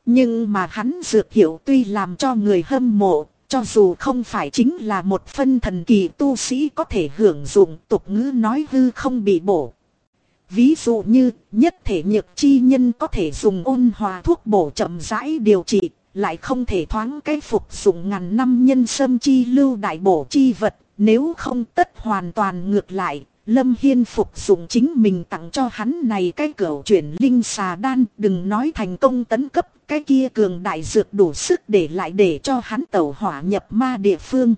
Nhưng mà hắn dược hiệu tuy làm cho người hâm mộ, cho dù không phải chính là một phân thần kỳ tu sĩ có thể hưởng dụng, tục ngữ nói hư không bị bổ. Ví dụ như nhất thể nhược chi nhân có thể dùng ôn hòa thuốc bổ chậm rãi điều trị, lại không thể thoáng cái phục dụng ngàn năm nhân sâm chi lưu đại bổ chi vật, nếu không tất hoàn toàn ngược lại. Lâm Hiên phục dụng chính mình tặng cho hắn này cái cửu chuyển linh xà đan, đừng nói thành công tấn cấp, cái kia cường đại dược đủ sức để lại để cho hắn tẩu hỏa nhập ma địa phương.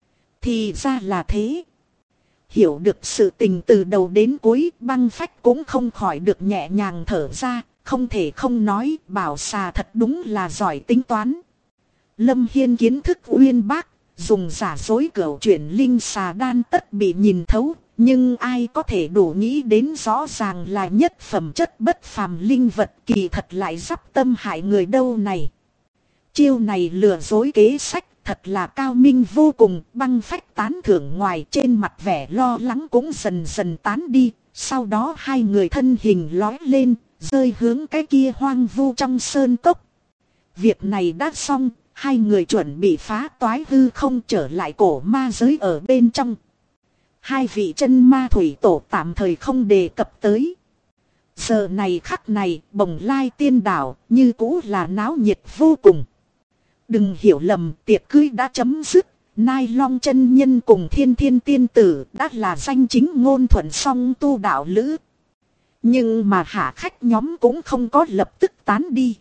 Thì ra là thế. Hiểu được sự tình từ đầu đến cuối, Băng Phách cũng không khỏi được nhẹ nhàng thở ra, không thể không nói Bảo Xà thật đúng là giỏi tính toán. Lâm Hiên kiến thức uyên bác, dùng giả dối cửu chuyển linh xà đan tất bị nhìn thấu. Nhưng ai có thể đủ nghĩ đến rõ ràng là nhất phẩm chất bất phàm linh vật kỳ thật lại sắp tâm hại người đâu này. Chiêu này lừa dối kế sách thật là cao minh vô cùng. Băng Phách tán thưởng, ngoài trên mặt vẻ lo lắng cũng dần dần tán đi. Sau đó hai người thân hình lói lên, rơi hướng cái kia hoang vu trong sơn cốc. Việc này đã xong, hai người chuẩn bị phá toái hư không trở lại cổ ma giới ở bên trong. Hai vị chân ma thủy tổ tạm thời không đề cập tới. Giờ này khắc này, Bồng Lai tiên đảo như cũ là náo nhiệt vô cùng. Đừng hiểu lầm, tiệc cưới đã chấm dứt. Nai Long chân nhân cùng Thiên Thiên tiên tử đã là danh chính ngôn thuận song tu đạo lữ. Nhưng mà hạ khách nhóm cũng không có lập tức tán đi.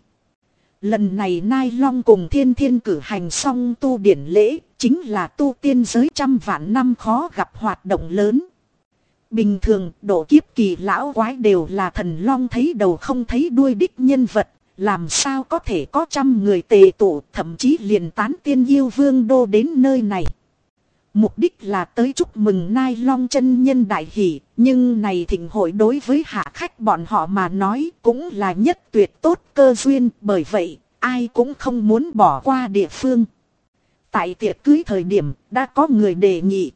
Lần này Nai Long cùng Thiên Thiên cử hành song tu điển lễ, chính là tu tiên giới trăm vạn năm khó gặp hoạt động lớn. Bình thường, độ kiếp kỳ lão quái đều là thần long thấy đầu không thấy đuôi đích nhân vật, làm sao có thể có trăm người tề tụ, thậm chí liền tán tiên yêu vương đô đến nơi này. Mục đích là tới chúc mừng Nai Long chân nhân đại hỷ, nhưng này thịnh hội đối với hạ khách bọn họ mà nói cũng là nhất tuyệt tốt cơ duyên, bởi vậy ai cũng không muốn bỏ qua địa phương. Tại tiệc cưới thời điểm đã có người đề nghị,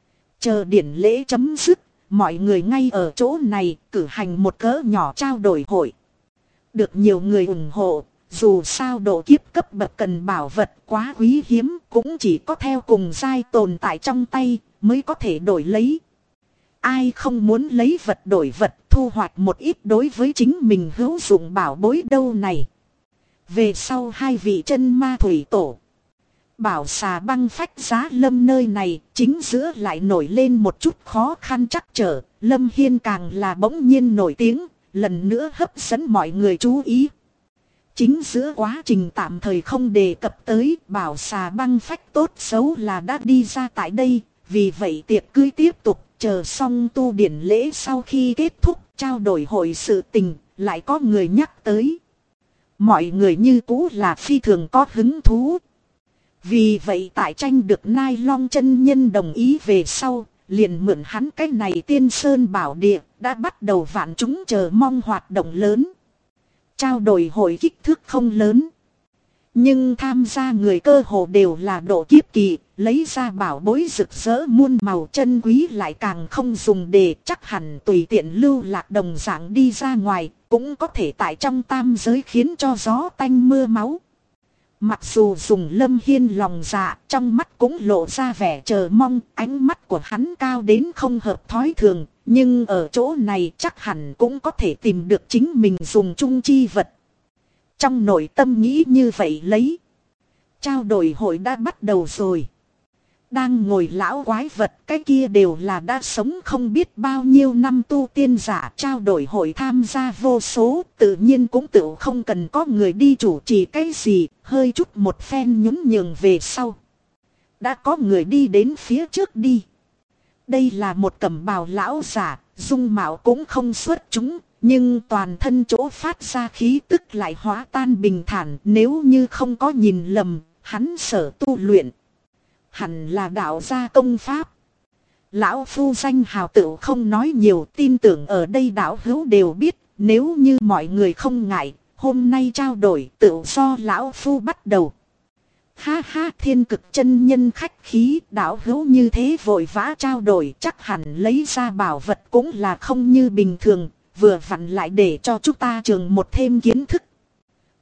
chờ điển lễ chấm dứt, mọi người ngay ở chỗ này cử hành một cỡ nhỏ trao đổi hội. Được nhiều người ủng hộ. Dù sao độ kiếp cấp bậc cần bảo vật quá quý hiếm, cũng chỉ có theo cùng giai tồn tại trong tay mới có thể đổi lấy. Ai không muốn lấy vật đổi vật, thu hoạch một ít đối với chính mình hữu dụng bảo bối đâu này. Về sau hai vị chân ma thủy tổ, Bảo Xà Băng Phách Giá Lâm nơi này, chính giữa lại nổi lên một chút khó khăn trắc trở. Lâm Hiên càng là bỗng nhiên nổi tiếng, lần nữa hấp dẫn mọi người chú ý. Chính giữa quá trình tạm thời không đề cập tới, Bảo Xà Băng Phách tốt xấu là đã đi ra tại đây. Vì vậy tiệc cưới tiếp tục, chờ xong tu điển lễ sau khi kết thúc trao đổi hội sự tình, lại có người nhắc tới. Mọi người như cũ là phi thường có hứng thú. Vì vậy tại tranh được Nai Long chân nhân đồng ý về sau, liền mượn hắn cái này Tiên Sơn bảo địa, đã bắt đầu vạn chúng chờ mong hoạt động lớn. Trao đổi hội kích thước không lớn, nhưng tham gia người cơ hồ đều là độ kiếp kỳ, lấy ra bảo bối rực rỡ muôn màu chân quý lại càng không dùng để, chắc hẳn tùy tiện lưu lạc đồng dạng đi ra ngoài, cũng có thể tại trong tam giới khiến cho gió tanh mưa máu. Mặc dù dùng Lâm Hiên lòng dạ, trong mắt cũng lộ ra vẻ chờ mong, ánh mắt của hắn cao đến không hợp thói thường, nhưng ở chỗ này chắc hẳn cũng có thể tìm được chính mình dùng chung chi vật. Trong nội tâm nghĩ như vậy lấy. Trao đổi hội đã bắt đầu rồi. Đang ngồi lão quái vật, cái kia đều là đã sống không biết bao nhiêu năm tu tiên giả, trao đổi hội tham gia vô số, tự nhiên cũng tự không cần có người đi chủ trì cái gì, hơi chút một phen nhún nhường về sau. Đã có người đi đến phía trước đi. Đây là một cẩm bào lão giả, dung mạo cũng không xuất chúng, nhưng toàn thân chỗ phát ra khí tức lại hóa tan bình thản, nếu như không có nhìn lầm, hắn sở tu luyện hẳn là đạo gia công pháp. Lão phu danh hào tựu không nói nhiều, tin tưởng ở đây đạo hữu đều biết, nếu như mọi người không ngại, hôm nay trao đổi tựu do lão phu bắt đầu. Ha ha, Thiên Cực chân nhân khách khí, đạo hữu như thế vội vã trao đổi, chắc hẳn lấy ra bảo vật cũng là không như bình thường, vừa vặn lại để cho chúng ta trường một thêm kiến thức.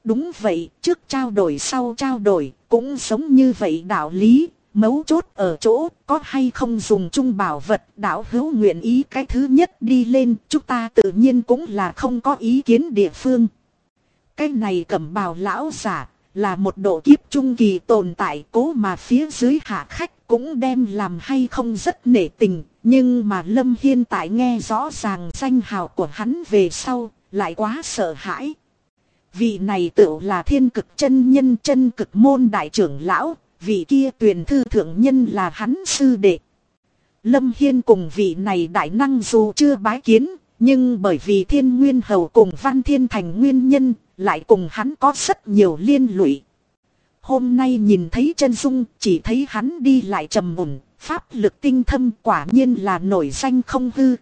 Đúng vậy, trước trao đổi sau trao đổi, cũng giống như vậy đạo lý. Mấu chốt ở chỗ có hay không dùng chung bảo vật, đạo hữu nguyện ý cái thứ nhất đi lên, chúng ta tự nhiên cũng là không có ý kiến địa phương. Cái này cẩm bào lão giả là một độ kiếp trung kỳ tồn tại, cố mà phía dưới hạ khách cũng đem làm hay không rất nể tình. Nhưng mà Lâm Hiên tại nghe rõ ràng danh hào của hắn về sau, lại quá sợ hãi. Vị này tự là Thiên Cực chân nhân, chân cực môn đại trưởng lão, vị kia Tuyền Thư thượng nhân là hắn sư đệ. Lâm Hiên cùng vị này đại năng dù chưa bái kiến, nhưng bởi vì Thiên Nguyên Hầu cùng Văn Thiên Thành nguyên nhân, lại cùng hắn có rất nhiều liên lụy. Hôm nay nhìn thấy chân dung, chỉ thấy hắn đi lại trầm ổn, pháp lực tinh thâm, quả nhiên là nổi danh không hư.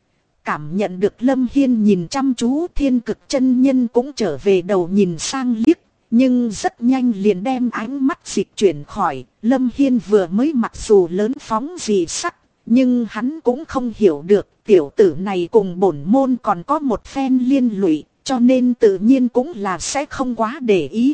Cảm nhận được Lâm Hiên nhìn chăm chú, Thiên Cực chân nhân cũng trở về đầu nhìn sang liếc, nhưng rất nhanh liền đem ánh mắt dịch chuyển khỏi. Lâm Hiên vừa mới mặc dù lớn phóng dị sắc, nhưng hắn cũng không hiểu được tiểu tử này cùng bổn môn còn có một phen liên lụy, cho nên tự nhiên cũng là sẽ không quá để ý.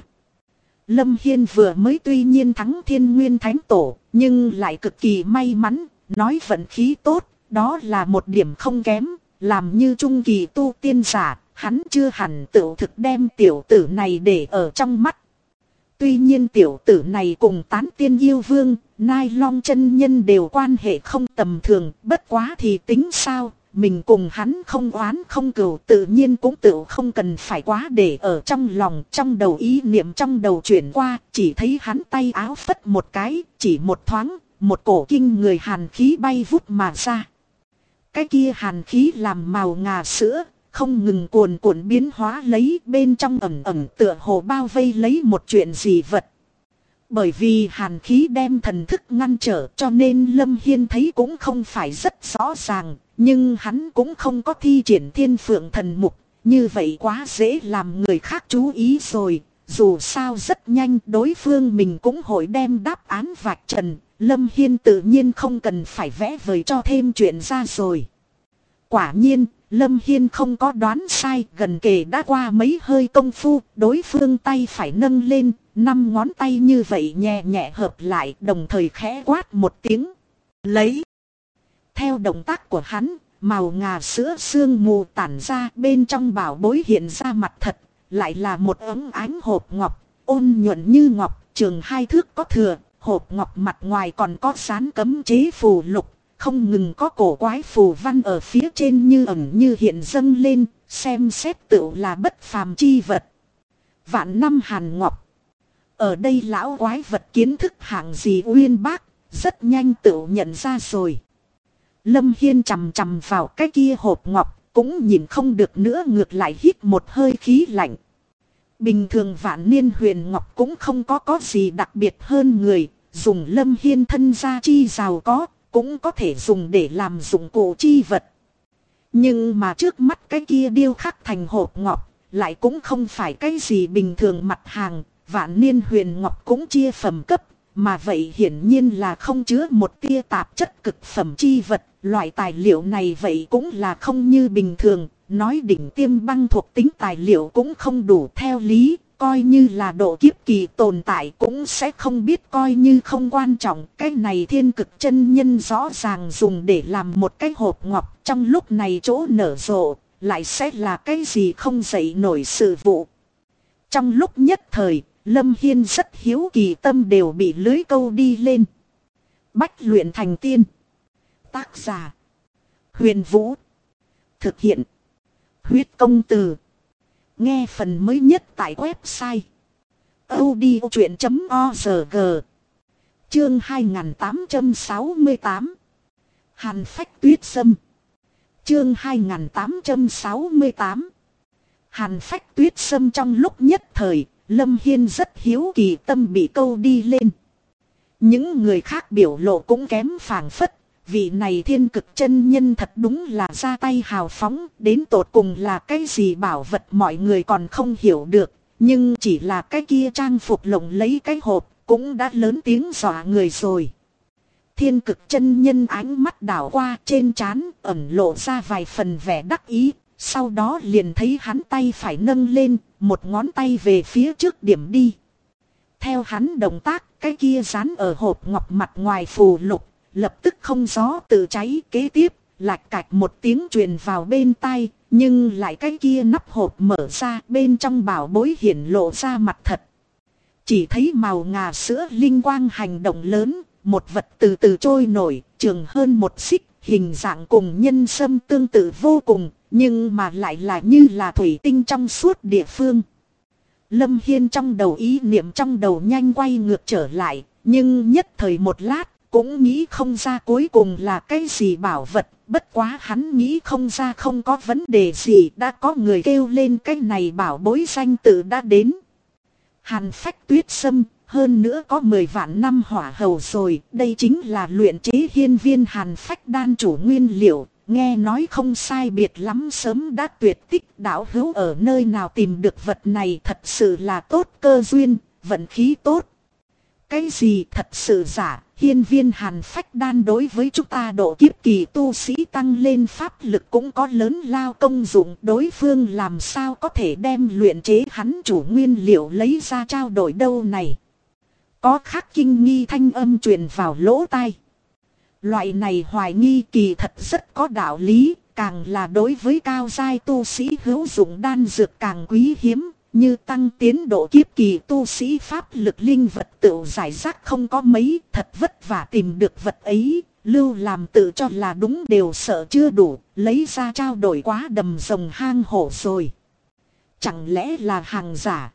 Lâm Hiên vừa mới tuy nhiên thắng Thiên Nguyên Thánh Tổ, nhưng lại cực kỳ may mắn, nói vận khí tốt, đó là một điểm không kém. Làm như trung kỳ tu tiên giả, hắn chưa hẳn tự thực đem tiểu tử này để ở trong mắt. Tuy nhiên tiểu tử này cùng Tán Tiên Yêu Vương, Nai Long chân nhân đều quan hệ không tầm thường, bất quá thì tính sao, mình cùng hắn không oán không cừu, tự nhiên cũng tự không cần phải quá để ở trong lòng. Trong đầu ý niệm trong đầu chuyển qua, chỉ thấy hắn tay áo phất một cái, chỉ một thoáng, một cổ kinh người hàn khí bay vút mà ra. Cái kia hàn khí làm màu ngà sữa, không ngừng cuồn cuộn biến hóa lấy, bên trong ẩm ẩm tựa hồ bao vây lấy một chuyện gì vật. Bởi vì hàn khí đem thần thức ngăn trở, cho nên Lâm Hiên thấy cũng không phải rất rõ ràng, nhưng hắn cũng không có thi triển Thiên Phượng Thần Mục, như vậy quá dễ làm người khác chú ý rồi. Dù sao rất nhanh đối phương mình cũng hội đem đáp án vạch trần, Lâm Hiên tự nhiên không cần phải vẽ vời cho thêm chuyện ra rồi. Quả nhiên, Lâm Hiên không có đoán sai, gần kề đã qua mấy hơi công phu, đối phương tay phải nâng lên, 5 ngón tay như vậy nhẹ nhẹ hợp lại, đồng thời khẽ quát một tiếng. Lấy! Theo động tác của hắn, màu ngà sữa sương mù tản ra, bên trong bảo bối hiện ra mặt thật, lại là một ấm ánh hộp ngọc, ôn nhuận như ngọc, trường 2 thước có thừa, hộp ngọc mặt ngoài còn có dán cấm chế phù lục. Không ngừng có cổ quái phù văn ở phía trên như ẩn như hiện dâng lên, xem xét tựu là bất phàm chi vật. Vạn năm hàn ngọc. Ở đây lão quái vật kiến thức hạng gì uyên bác, rất nhanh tựu nhận ra rồi. Lâm Hiên chằm chằm vào cái kia hộp ngọc, cũng nhìn không được nữa, ngược lại hít một hơi khí lạnh. Bình thường Vạn Niên Huyền Ngọc cũng không có gì đặc biệt hơn người, dùng Lâm Hiên thân gia chi giàu có, cũng có thể dùng để làm dụng cụ chi vật. Nhưng mà trước mắt cái kia điêu khắc thành hộp ngọc, lại cũng không phải cái gì bình thường mặt hàng. Vạn Niên Huyền Ngọc cũng chia phẩm cấp, mà vậy hiển nhiên là không chứa một tia tạp chất cực phẩm chi vật. Loại tài liệu này vậy cũng là không như bình thường, nói đỉnh tiêm băng thuộc tính tài liệu cũng không đủ theo lý. Coi như là độ kiếp kỳ tồn tại cũng sẽ không biết coi như không quan trọng. Cái này Thiên Cực chân nhân rõ ràng dùng để làm một cái hộp ngọc, trong lúc này chỗ nở rộ, lại sẽ là cái gì không dậy nổi sự vụ. Trong lúc nhất thời, Lâm Hiên rất hiếu kỳ, tâm đều bị lưới câu đi lên. Bách luyện thành tiên. Tác giả: Huyền Vũ. Thực hiện: Huyết Công Từ. Nghe phần mới nhất tại website audiochuyện.org. Chương 2868. Hàn Phách Tuyết Sâm. Chương 2868. Hàn Phách Tuyết Sâm. Trong lúc nhất thời, Lâm Hiên rất hiếu kỳ, tâm bị câu đi lên. Những người khác biểu lộ cũng kém phảng phất. Vị này Thiên Cực chân nhân thật đúng là ra tay hào phóng, đến tột cùng là cái gì bảo vật mọi người còn không hiểu được, nhưng chỉ là cái kia trang phục lộng lấy cái hộp cũng đã lớn tiếng dọa người rồi. Thiên Cực chân nhân ánh mắt đảo qua, trên trán ẩn lộ ra vài phần vẻ đắc ý, sau đó liền thấy hắn tay phải nâng lên, một ngón tay về phía trước điểm đi. Theo hắn động tác, cái kia dán ở hộp ngọc mặt ngoài phù lục, lập tức không gió tự cháy. Kế tiếp, lạch cạch một tiếng truyền vào bên tai, nhưng lại cái kia nắp hộp mở ra, bên trong bảo bối hiển lộ ra mặt thật. Chỉ thấy màu ngà sữa linh quang hành động lớn, một vật từ từ trôi nổi, trường hơn một xích, hình dạng cùng nhân sâm tương tự vô cùng, nhưng mà lại là như là thủy tinh trong suốt địa phương. Lâm Hiên trong đầu ý niệm trong đầu nhanh quay ngược trở lại, nhưng nhất thời một lát, cũng nghĩ không ra cuối cùng là cái gì bảo vật. Bất quá hắn nghĩ không ra không có vấn đề gì, đã có người kêu lên cái này bảo bối danh tự đã đến. Hàn phách tuyết sâm, hơn nữa có 10 vạn năm hỏa hầu rồi, đây chính là luyện chế hiên viên hàn phách đan chủ nguyên liệu. Nghe nói không sai biệt lắm sớm đã tuyệt tích, đạo hữu ở nơi nào tìm được vật này, thật sự là tốt cơ duyên, vận khí tốt. Cái gì thật sự giả, hiên viên hàn phách đan đối với chúng ta độ kiếp kỳ tu sĩ tăng lên pháp lực cũng có lớn lao công dụng. Đối phương làm sao có thể đem luyện chế hắn chủ nguyên liệu lấy ra trao đổi đâu này. Có khắc kinh nghi thanh âm truyền vào lỗ tai. Loại này hoài nghi kỳ thật rất có đạo lý, càng là đối với cao giai tu sĩ hữu dụng đan dược càng quý hiếm, như tăng tiến độ kiếp kỳ tu sĩ pháp lực linh vật tự giải rác không có mấy, thật vất vả tìm được vật ấy, lưu làm tự cho là đúng đều sợ chưa đủ, lấy ra trao đổi quá đầm rồng hang hổ rồi. Chẳng lẽ là hàng giả?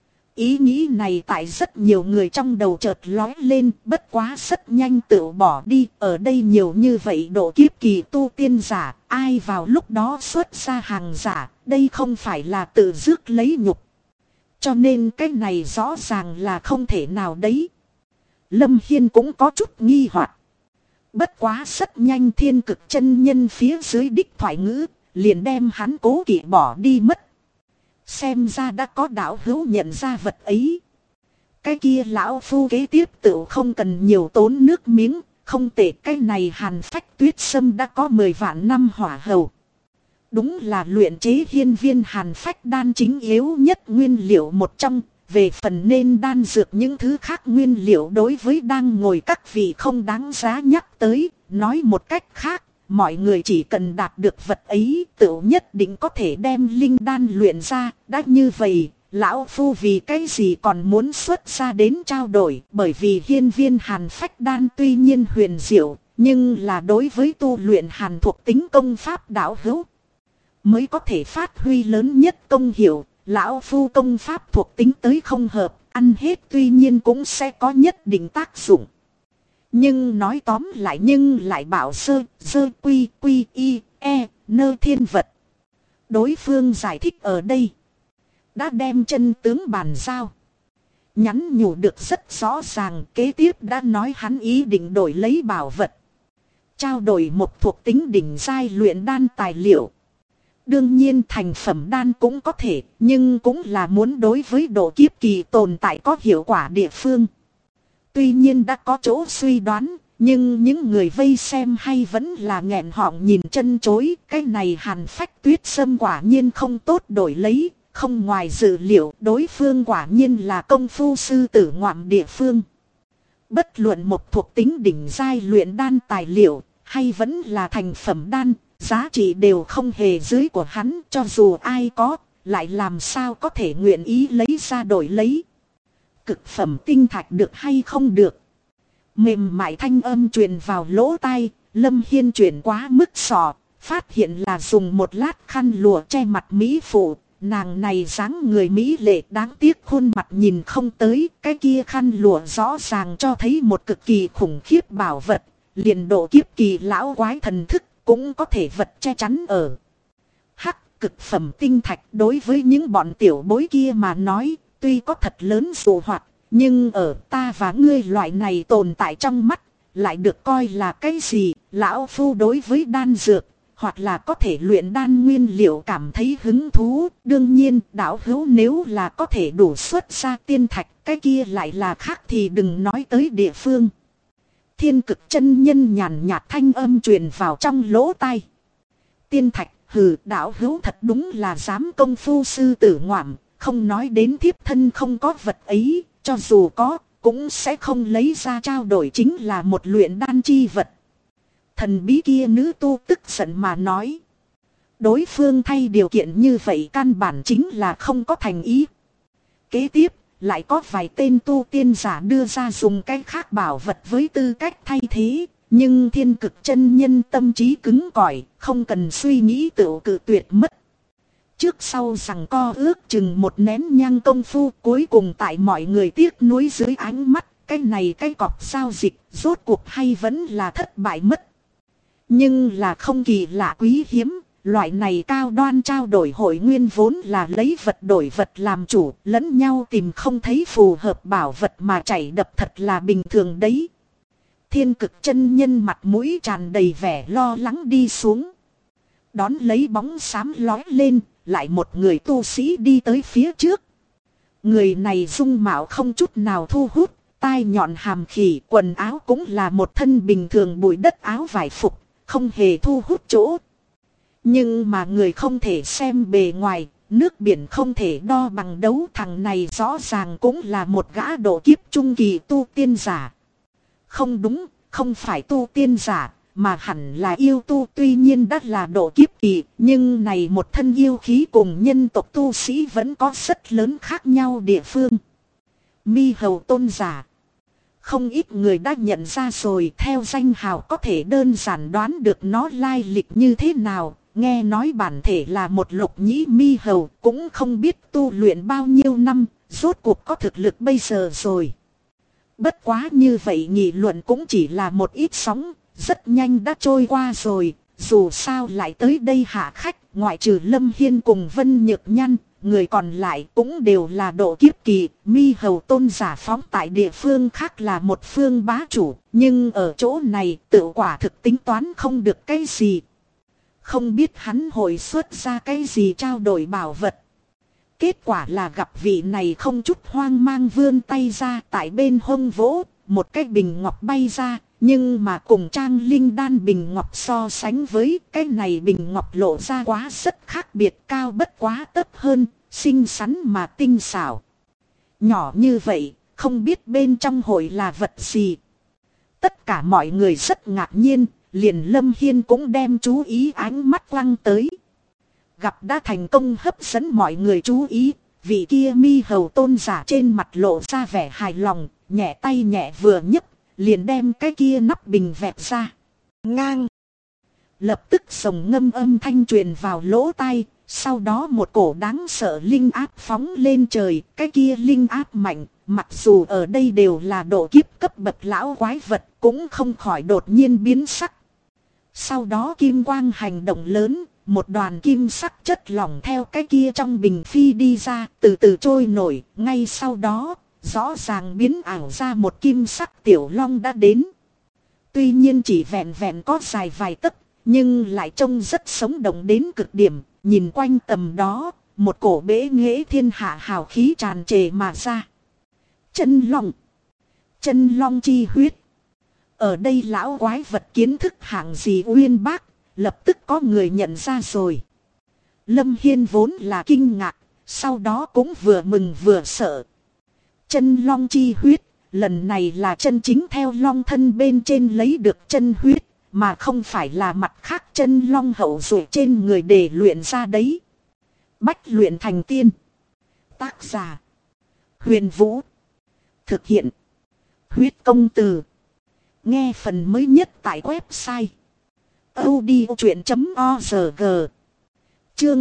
Ý nghĩ này tại rất nhiều người trong đầu chợt lóe lên, bất quá rất nhanh tự bỏ đi. Ở đây nhiều như vậy độ kiếp kỳ tu tiên giả, ai vào lúc đó xuất ra hàng giả, đây không phải là tự rước lấy nhục. Cho nên cái này rõ ràng là không thể nào đấy. Lâm Hiên cũng có chút nghi hoặc. Bất quá rất nhanh thiên cực chân nhân phía dưới đích thoại ngữ, liền đem hắn cố kỵ bỏ đi mất. Xem ra đã có đạo hữu nhận ra vật ấy. Cái kia lão phu kế tiếp tự không cần nhiều tốn nước miếng. Không tệ, cái này hàn phách tuyết sâm đã có 10 vạn năm hỏa hầu. Đúng là luyện chế hiên viên hàn phách đan chính yếu nhất nguyên liệu một trong. Về phần nên đan dược những thứ khác nguyên liệu đối với đang ngồi các vị không đáng giá nhắc tới. Nói một cách khác, mọi người chỉ cần đạt được vật ấy tự nhất định có thể đem linh đan luyện ra. Đã như vậy, lão phu vì cái gì còn muốn xuất ra đến trao đổi. Bởi vì hiên viên hàn phách đan tuy nhiên huyền diệu, nhưng là đối với tu luyện hàn thuộc tính công pháp đạo hữu mới có thể phát huy lớn nhất công hiệu. Lão phu công pháp thuộc tính tới không hợp, ăn hết tuy nhiên cũng sẽ có nhất định tác dụng. Nhưng nói tóm lại nhưng lại bảo sơ quy quy y e nơ thiên vật. Đối phương giải thích ở đây đã đem chân tướng bàn giao. Nhắn nhủ được rất rõ ràng, kế tiếp đã nói hắn ý định đổi lấy bảo vật. Trao đổi một thuộc tính đỉnh giai luyện đan tài liệu. Đương nhiên thành phẩm đan cũng có thể, nhưng cũng là muốn đối với độ kiếp kỳ tồn tại có hiệu quả địa phương. Tuy nhiên đã có chỗ suy đoán, nhưng những người vây xem hay vẫn là nghẹn họng nhìn chân chối. Cái này hàn phách tuyết sâm quả nhiên không tốt đổi lấy, không ngoài dự liệu đối phương quả nhiên là công phu sư tử ngoạm địa phương. Bất luận một thuộc tính đỉnh giai luyện đan tài liệu, hay vẫn là thành phẩm đan, giá trị đều không hề dưới của hắn, cho dù ai có, lại làm sao có thể nguyện ý lấy ra đổi lấy. Cực phẩm tinh thạch được hay không được. Mềm mại thanh âm truyền vào lỗ tai, Lâm Hiên chuyển quá mức sọ, phát hiện là dùng một lát khăn lụa che mặt mỹ phụ. Nàng này dáng người mỹ lệ đáng tiếc khuôn mặt nhìn không tới, cái kia khăn lụa rõ ràng cho thấy một cực kỳ khủng khiếp bảo vật, liền độ kiếp kỳ lão quái thần thức cũng có thể vật che chắn ở. Hắc, cực phẩm tinh thạch đối với những bọn tiểu bối kia mà nói, tuy có thật lớn dụ hoạt, nhưng ở ta và ngươi loại này tồn tại trong mắt, lại được coi là cái gì. Lão phu đối với đan dược, hoặc là có thể luyện đan nguyên liệu cảm thấy hứng thú. Đương nhiên đạo hữu nếu là có thể đủ xuất ra tiên thạch, cái kia lại là khác thì đừng nói tới địa phương. Thiên cực chân nhân nhàn nhạt thanh âm truyền vào trong lỗ tai. Tiên thạch, hừ, đạo hữu thật đúng là dám công phu sư tử ngoạm. không nói đến thiếp thân không có vật ấy, cho dù có, cũng sẽ không lấy ra trao đổi, chính là một luyện đan chi vật. Thần bí kia nữ tu tức giận mà nói. Đối phương thay điều kiện như vậy căn bản chính là không có thành ý. Kế tiếp, lại có vài tên tu tiên giả đưa ra dùng cái khác bảo vật với tư cách thay thế. Nhưng Thiên Cực chân nhân tâm trí cứng cỏi, không cần suy nghĩ tự cự tuyệt mất. Trước sau rằng co ước chừng một nén nhang công phu, cuối cùng tại mọi người tiếc nuối dưới ánh mắt, cái này cái cọc giao dịch rốt cuộc hay vẫn là thất bại mất. Nhưng là không kỳ lạ quý hiếm, loại này cao đoan trao đổi hội nguyên vốn là lấy vật đổi vật làm chủ, lẫn nhau tìm không thấy phù hợp bảo vật mà chảy đập thật là bình thường đấy. Thiên Cực chân nhân mặt mũi tràn đầy vẻ lo lắng đi xuống. Đón lấy bóng xám lói lên, lại một người tu sĩ đi tới phía trước. Người này dung mạo không chút nào thu hút, tai nhọn hàm khỉ, quần áo cũng là một thân bình thường bụi đất áo vải phục, không hề thu hút chỗ. Nhưng mà người không thể xem bề ngoài, nước biển không thể đo bằng đấu, thằng này rõ ràng cũng là một gã độ kiếp trung kỳ tu tiên giả. Không đúng, không phải tu tiên giả, mà hẳn là yêu tu, tuy nhiên đã là độ kiếp kỳ, nhưng này một thân yêu khí cùng nhân tộc tu sĩ vẫn có rất lớn khác nhau địa phương. Mi Hầu tôn giả. Không ít người đã nhận ra rồi, theo danh hào có thể đơn giản đoán được nó lai lịch như thế nào. Nghe nói bản thể là một lục nhĩ Mi Hầu, cũng không biết tu luyện bao nhiêu năm, rốt cuộc có thực lực bây giờ rồi. Bất quá như vậy nghị luận cũng chỉ là một ít sóng, rất nhanh đã trôi qua rồi. Dù sao lại tới đây hạ khách, ngoại trừ Lâm Hiên cùng Vân Nhược Nhăn, người còn lại cũng đều là độ kiếp kỳ. Mi Hầu tôn giả phóng tại địa phương khác là một phương bá chủ, nhưng ở chỗ này tự quả thực tính toán không được cái gì. Không biết hắn hội xuất ra cái gì trao đổi bảo vật. Kết quả là gặp vị này không chút hoang mang vươn tay ra, tại bên hông vỗ, một cái bình ngọc bay ra. Nhưng mà cùng trang linh đan bình ngọc so sánh với, cái này bình ngọc lộ ra quá rất khác biệt, cao bất quá tấp hơn, xinh xắn mà tinh xảo. Nhỏ như vậy, không biết bên trong hội là vật gì. Tất cả mọi người rất ngạc nhiên, liền Lâm Hiên cũng đem chú ý ánh mắt quăng tới. Gặp đã thành công hấp dẫn mọi người chú ý, vị kia Mi Hầu tôn giả trên mặt lộ ra vẻ hài lòng, nhẹ tay nhẹ vừa nhấc, liền đem cái kia nắp bình vẹt ra. Ngang. Lập tức sồng ngâm âm thanh truyền vào lỗ tai, sau đó một cổ đáng sợ linh áp phóng lên trời, cái kia linh áp mạnh, mặc dù ở đây đều là độ kiếp cấp bậc lão quái vật, cũng không khỏi đột nhiên biến sắc. Sau đó kim quang hành động lớn, một đoàn kim sắc chất lỏng theo cái kia trong bình phi đi ra, từ từ trôi nổi, ngay sau đó, rõ ràng biến ảo ra một kim sắc tiểu long đã đến. Tuy nhiên chỉ vẹn vẹn có dài vài tấc, nhưng lại trông rất sống động đến cực điểm, nhìn quanh tầm đó, một cổ bế nghệ thiên hạ hào khí tràn trề mà ra. Chân long. Chân long chi huyết. Ở đây lão quái vật kiến thức hạng gì uyên bác, lập tức có người nhận ra rồi. Lâm Hiên vốn là kinh ngạc, sau đó cũng vừa mừng vừa sợ. Chân long chi huyết, lần này là chân chính theo long thân bên trên lấy được chân huyết, mà không phải là mặt khác chân long hậu duệ trên người để luyện ra đấy. Bách luyện thành tiên. Tác giả: Huyền Vũ. Thực hiện: Huyết Công Từ. Nghe phần mới nhất tại website audiochuyện.org. Chương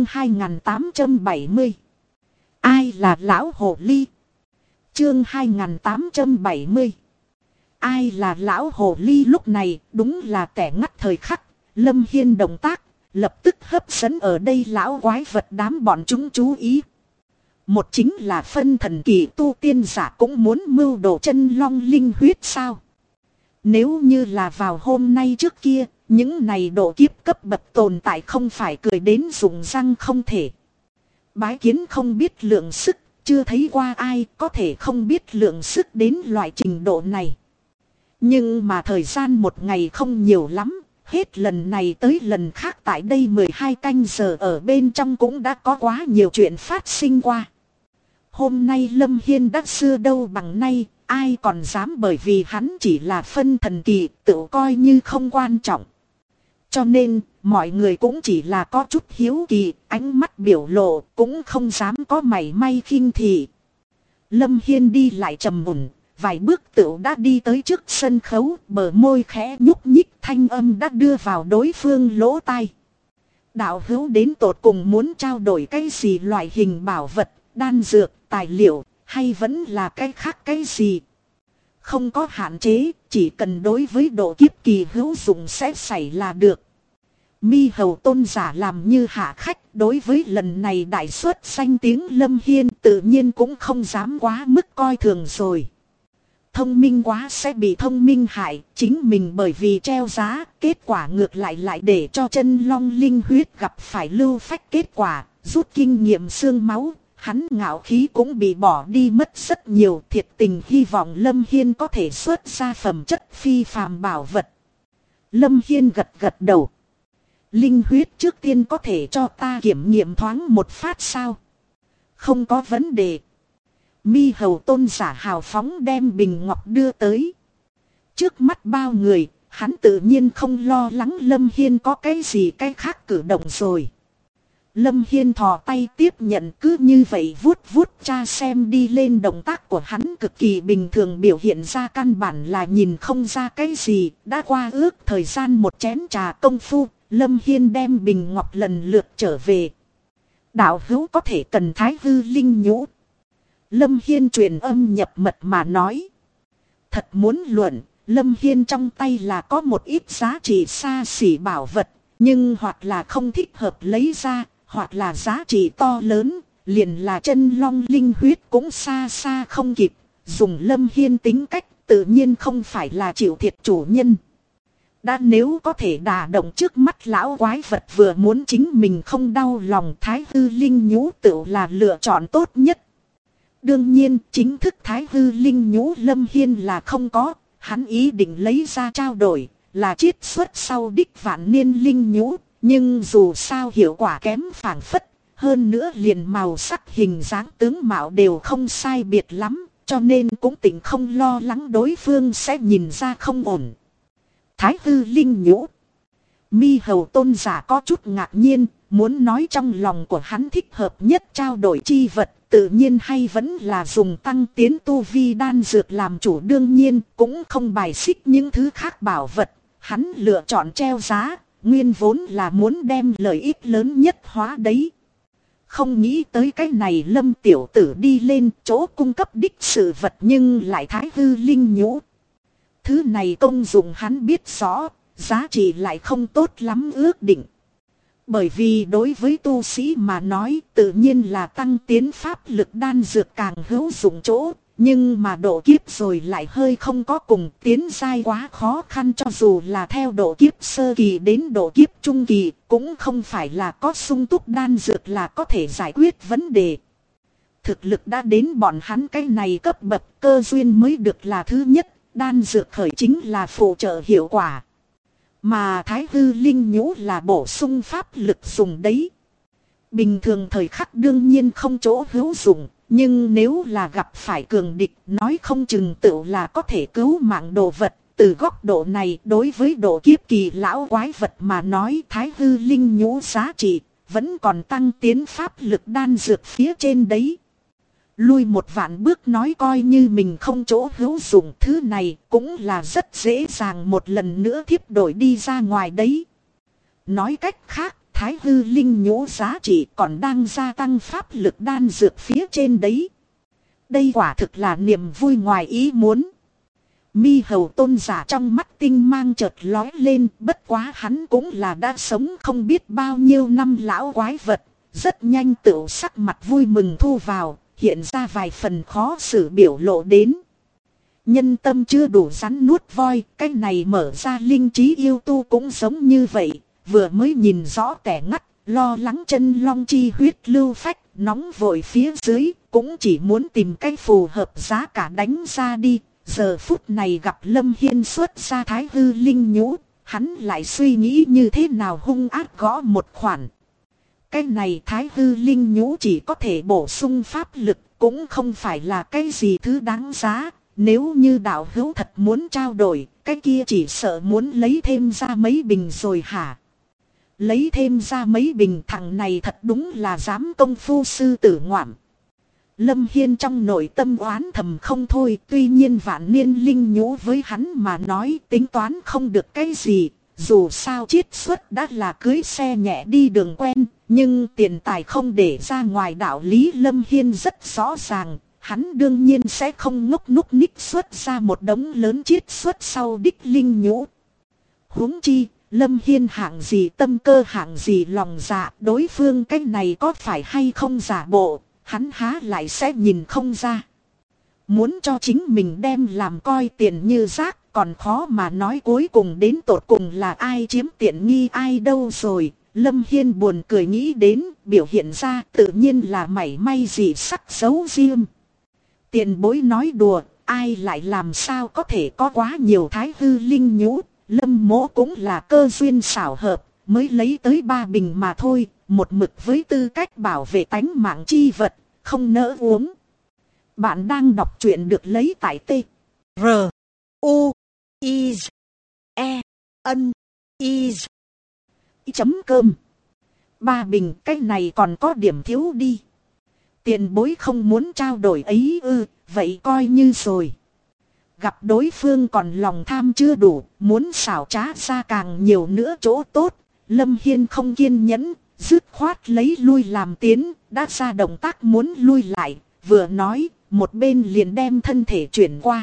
2870. Ai là lão hồ ly? Chương 2870. Ai là lão hồ ly? Lúc này đúng là tẻ ngắt thời khắc, Lâm Hiên động tác lập tức hấp dẫn ở đây lão quái vật đám bọn chúng chú ý. Một chính là phân thần kỳ tu tiên giả cũng muốn mưu đồ chân long linh huyết sao? Nếu như là vào hôm nay trước kia, những này độ kiếp cấp bậc tồn tại không phải cười đến rụng răng không thể. Bái kiến không biết lượng sức, chưa thấy qua ai có thể không biết lượng sức đến loại trình độ này. Nhưng mà thời gian một ngày không nhiều lắm, hết lần này tới lần khác tại đây 12 canh giờ ở bên trong cũng đã có quá nhiều chuyện phát sinh qua. Hôm nay Lâm Hiên đã xưa đâu bằng nay, ai còn dám bởi vì hắn chỉ là phân thần kỳ tự coi như không quan trọng. Cho nên, mọi người cũng chỉ là có chút hiếu kỳ, ánh mắt biểu lộ cũng không dám có mảy may khinh thị. Lâm Hiên đi lại trầm ổn, vài bước tựu đã đi tới trước sân khấu, bờ môi khẽ nhúc nhích, thanh âm đã đưa vào đối phương lỗ tai. Đạo hữu đến tột cùng muốn trao đổi cái gì, loại hình bảo vật, đan dược, tài liệu, hay vẫn là cái khác cái gì? Không có hạn chế, chỉ cần đối với độ kiếp kỳ hữu dụng sẽ xảy là được. Mi Hầu tôn giả làm như hạ khách, đối với lần này đại xuất danh tiếng Lâm Hiên tự nhiên cũng không dám quá mức coi thường rồi. Thông minh quá sẽ bị thông minh hại, chính mình bởi vì treo giá, kết quả ngược lại để cho chân long linh huyết gặp phải lưu phách kết quả, rút kinh nghiệm xương máu, hắn ngạo khí cũng bị bỏ đi mất rất nhiều, thiệt tình hy vọng Lâm Hiên có thể xuất ra phẩm chất phi phàm bảo vật. Lâm Hiên gật đầu. Linh huyết trước tiên có thể cho ta kiểm nghiệm thoáng một phát sao? Không có vấn đề. Mi Hầu tôn giả hào phóng đem bình ngọc đưa tới. Trước mắt bao người, hắn tự nhiên không lo lắng Lâm Hiên có cái gì cái khác cử động rồi. Lâm Hiên thò tay tiếp nhận, cứ như vậy vuốt vuốt tra xem đi lên, động tác của hắn cực kỳ bình thường, biểu hiện ra căn bản là nhìn không ra cái gì. Đã qua ước thời gian một chén trà công phu, Lâm Hiên đem bình ngọc lần lượt trở về. Đạo hữu có thể cần thái hư linh nhũ. Lâm Hiên truyền âm nhập mật mà nói. Thật muốn luận, Lâm Hiên trong tay là có một ít giá trị xa xỉ bảo vật, nhưng hoặc là không thích hợp lấy ra, hoặc là giá trị to lớn, liền là chân long linh huyết cũng xa xa không kịp. Dùng Lâm Hiên tính cách, tự nhiên không phải là chịu thiệt chủ nhân. Đã nếu có thể đả động trước mắt lão quái vật vừa muốn chính mình không đau lòng, thái hư linh nhũ tự là lựa chọn tốt nhất. Đương nhiên, chính thức thái hư linh nhũ Lâm Hiên là không có, hắn ý định lấy ra trao đổi, là chiết xuất sau đích vạn niên linh nhũ, nhưng dù sao hiệu quả kém phảng phất, hơn nữa liền màu sắc hình dáng tướng mạo đều không sai biệt lắm, cho nên cũng tỉnh không lo lắng đối phương sẽ nhìn ra không ổn. Thái hư linh nhũ. Mi Hầu tôn giả có chút ngạc nhiên, muốn nói trong lòng của hắn thích hợp nhất trao đổi chi vật, tự nhiên hay vẫn là dùng tăng tiến tu vi đan dược làm chủ, đương nhiên cũng không bài xích những thứ khác bảo vật. Hắn lựa chọn treo giá, nguyên vốn là muốn đem lợi ích lớn nhất hóa đấy. Không nghĩ tới cái này Lâm tiểu tử đi lên chỗ cung cấp đích sự vật nhưng lại thái hư linh nhũ. Thứ này công dụng hắn biết rõ, giá trị lại không tốt lắm ước định. Bởi vì đối với tu sĩ mà nói tự nhiên là tăng tiến pháp lực đan dược càng hữu dụng chỗ, nhưng mà độ kiếp rồi lại hơi không có cùng, tiến giai quá khó khăn, cho dù là theo độ kiếp sơ kỳ đến độ kiếp trung kỳ cũng không phải là có sung túc đan dược là có thể giải quyết vấn đề. Thực lực đã đến bọn hắn cái này cấp bậc, cơ duyên mới được là thứ nhất, đan dược khởi chính là phụ trợ hiệu quả. Mà thái hư linh nhũ là bổ sung pháp lực dùng đấy. Bình thường thời khắc đương nhiên không chỗ hữu dụng, nhưng nếu là gặp phải cường địch, nói không chừng tự là có thể cứu mạng đồ vật. Từ góc độ này, đối với độ kiếp kỳ lão quái vật mà nói, thái hư linh nhũ giá trị vẫn còn tăng tiến pháp lực đan dược phía trên đấy. Lui một vạn bước nói, coi như mình không chỗ hữu dụng, thứ này cũng là rất dễ dàng một lần nữa thiếp đổi đi ra ngoài đấy. Nói cách khác, thái hư linh nhũ giá trị còn đang gia tăng pháp lực đan dược phía trên đấy. Đây quả thực là niềm vui ngoài ý muốn. Mi Hầu tôn giả trong mắt tinh mang chợt lói lên, bất quá hắn cũng là đã sống không biết bao nhiêu năm lão quái vật, rất nhanh tựu sắc mặt vui mừng thu vào, hiện ra vài phần khó xử biểu lộ đến. Nhân tâm chưa đủ rắn nuốt voi, cái này mở ra linh trí yêu tu cũng giống như vậy, vừa mới nhìn rõ kẻ ngắt, lo lắng chân long chi huyết lưu phách, nóng vội phía dưới, cũng chỉ muốn tìm cái phù hợp giá cả đánh ra đi. Giờ phút này gặp Lâm Hiên xuất ra thái hư linh nhũ, hắn lại suy nghĩ như thế nào hung ác gõ một khoản. Cái này thái hư linh nhũ chỉ có thể bổ sung pháp lực, cũng không phải là cái gì thứ đáng giá. Nếu như đạo hữu thật muốn trao đổi, cái kia chỉ sợ muốn lấy thêm ra mấy bình rồi hả? Lấy thêm ra mấy bình, thằng này thật đúng là dám công phu sư tử ngoạm. Lâm Hiên trong nội tâm oán thầm không thôi, tuy nhiên vạn niên linh nhũ với hắn mà nói tính toán không được cái gì. Dù sao chiết xuất đã là cưới xe nhẹ đi đường quen, nhưng tiền tài không để ra ngoài đạo lý Lâm Hiên rất rõ ràng. Hắn đương nhiên sẽ không ngốc núc ních xuất ra một đống lớn chiết xuất sau đích linh nhũ. Huống chi, Lâm Hiên hạng gì tâm cơ hạng gì lòng dạ, đối phương cái này có phải hay không giả bộ, hắn há lại sẽ nhìn không ra. Muốn cho chính mình đem làm coi tiền như rác, còn khó mà nói cuối cùng đến tột cùng là ai chiếm tiện nghi ai đâu rồi. Lâm Hiên buồn cười nghĩ đến, biểu hiện ra tự nhiên là mảy may gì sắc xấu riêng. Tiền bối nói đùa, ai lại làm sao có thể có quá nhiều thái hư linh nhũ. Lâm mỗ cũng là cơ duyên xảo hợp, mới lấy tới 3 bình mà thôi, một mực với tư cách bảo vệ tánh mạng chi vật, không nỡ uống. Bạn đang đọc truyện được lấy tại T. R. U. I. E. N. I. Chấm cơm. 3 bình, cái này còn có điểm thiếu đi. Tiền bối không muốn trao đổi ấy ư, vậy coi như rồi. Gặp đối phương còn lòng tham chưa đủ, muốn xảo trá ra càng nhiều nữa chỗ tốt. Lâm Hiên không kiên nhẫn, dứt khoát lấy lui làm tiến, đã ra động tác muốn lui lại, vừa nói, một bên liền đem thân thể chuyển qua.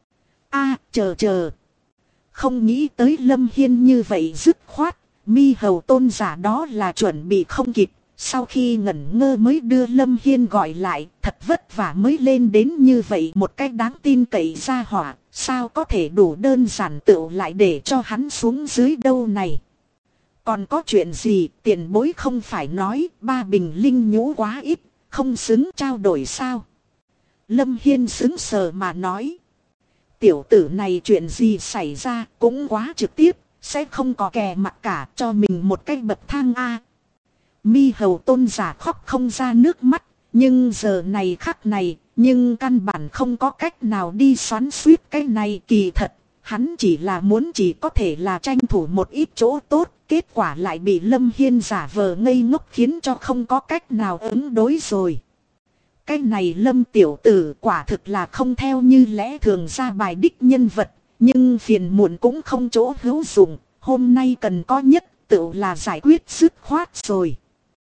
Chờ. Không nghĩ tới Lâm Hiên như vậy dứt khoát, Mi Hầu tôn giả đó là chuẩn bị không kịp. Sau khi ngẩn ngơ mới đưa Lâm Hiên gọi lại, thật vất vả mới lên đến như vậy một cách đáng tin cậy ra hỏa, sao có thể đủ đơn giản tựu lại để cho hắn xuống dưới đâu này. Còn có chuyện gì, tiền bối không phải nói 3 bình linh nhũ quá ít, không xứng trao đổi sao? Lâm Hiên xứng sờ mà nói. Tiểu tử này chuyện gì xảy ra cũng quá trực tiếp, sẽ không có kè mặt cả cho mình một cái bậc thang a. Mi Hầu tôn giả khóc không ra nước mắt, nhưng giờ này khắc này, nhưng căn bản không có cách nào đi xoắn xuýt cái này. Kỳ thật, hắn chỉ là muốn chỉ có thể là tranh thủ một ít chỗ tốt, kết quả lại bị Lâm Hiên giả vờ ngây ngốc khiến cho không có cách nào ứng đối rồi. Cái này Lâm tiểu tử quả thực là không theo như lẽ thường ra bài đích nhân vật, nhưng phiền muộn cũng không chỗ hữu dụng, hôm nay cần có nhất tự là giải quyết dứt khoát rồi.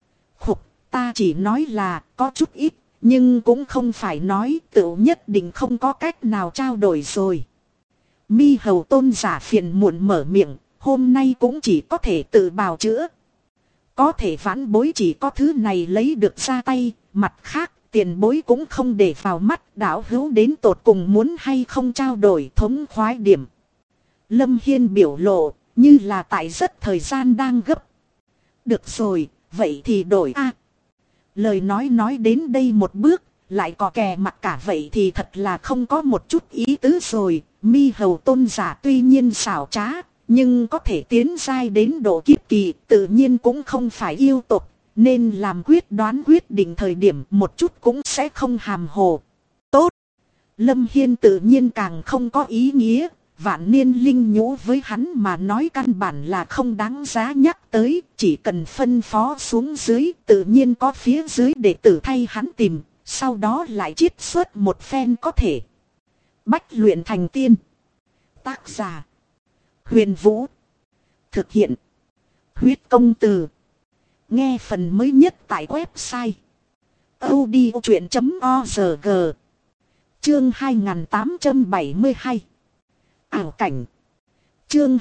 Ta chỉ nói là có chút ít, nhưng cũng không phải nói tự nhất định không có cách nào trao đổi rồi. Mi Hầu tôn giả phiền muộn mở miệng, hôm nay cũng chỉ có thể tự bào chữa. Có thể vãn bối chỉ có thứ này lấy được ra tay, mặt khác tiền bối cũng không để vào mắt, đạo hữu đến tột cùng muốn hay không trao đổi thống khoái điểm. Lâm Hiên biểu lộ như là tại rất thời gian đang gấp. Được rồi, vậy thì đổi a. Lời nói đến đây một bước, lại có kè mặt cả vậy thì thật là không có một chút ý tứ rồi. Mi Hầu tôn giả tuy nhiên xảo trá, nhưng có thể tiến giai đến độ kiếp kỳ, tự nhiên cũng không phải yêu tục, nên làm quyết đoán quyết định thời điểm một chút cũng sẽ không hàm hồ. Tốt! Lâm Hiên tự nhiên càng không có ý nghĩa. Vạn niên linh nhũ với hắn mà nói căn bản là không đáng giá nhắc tới, chỉ cần phân phó xuống dưới, tự nhiên có phía dưới đệ tử thay hắn tìm, sau đó lại chiết xuất một phen có thể. Bách luyện thành tiên. Tác giả: Huyền Vũ. Thực hiện: Huyết Công Từ. Nghe phần mới nhất tại website audiochuyện.org. Chương 2872. Ảo cảnh. Chương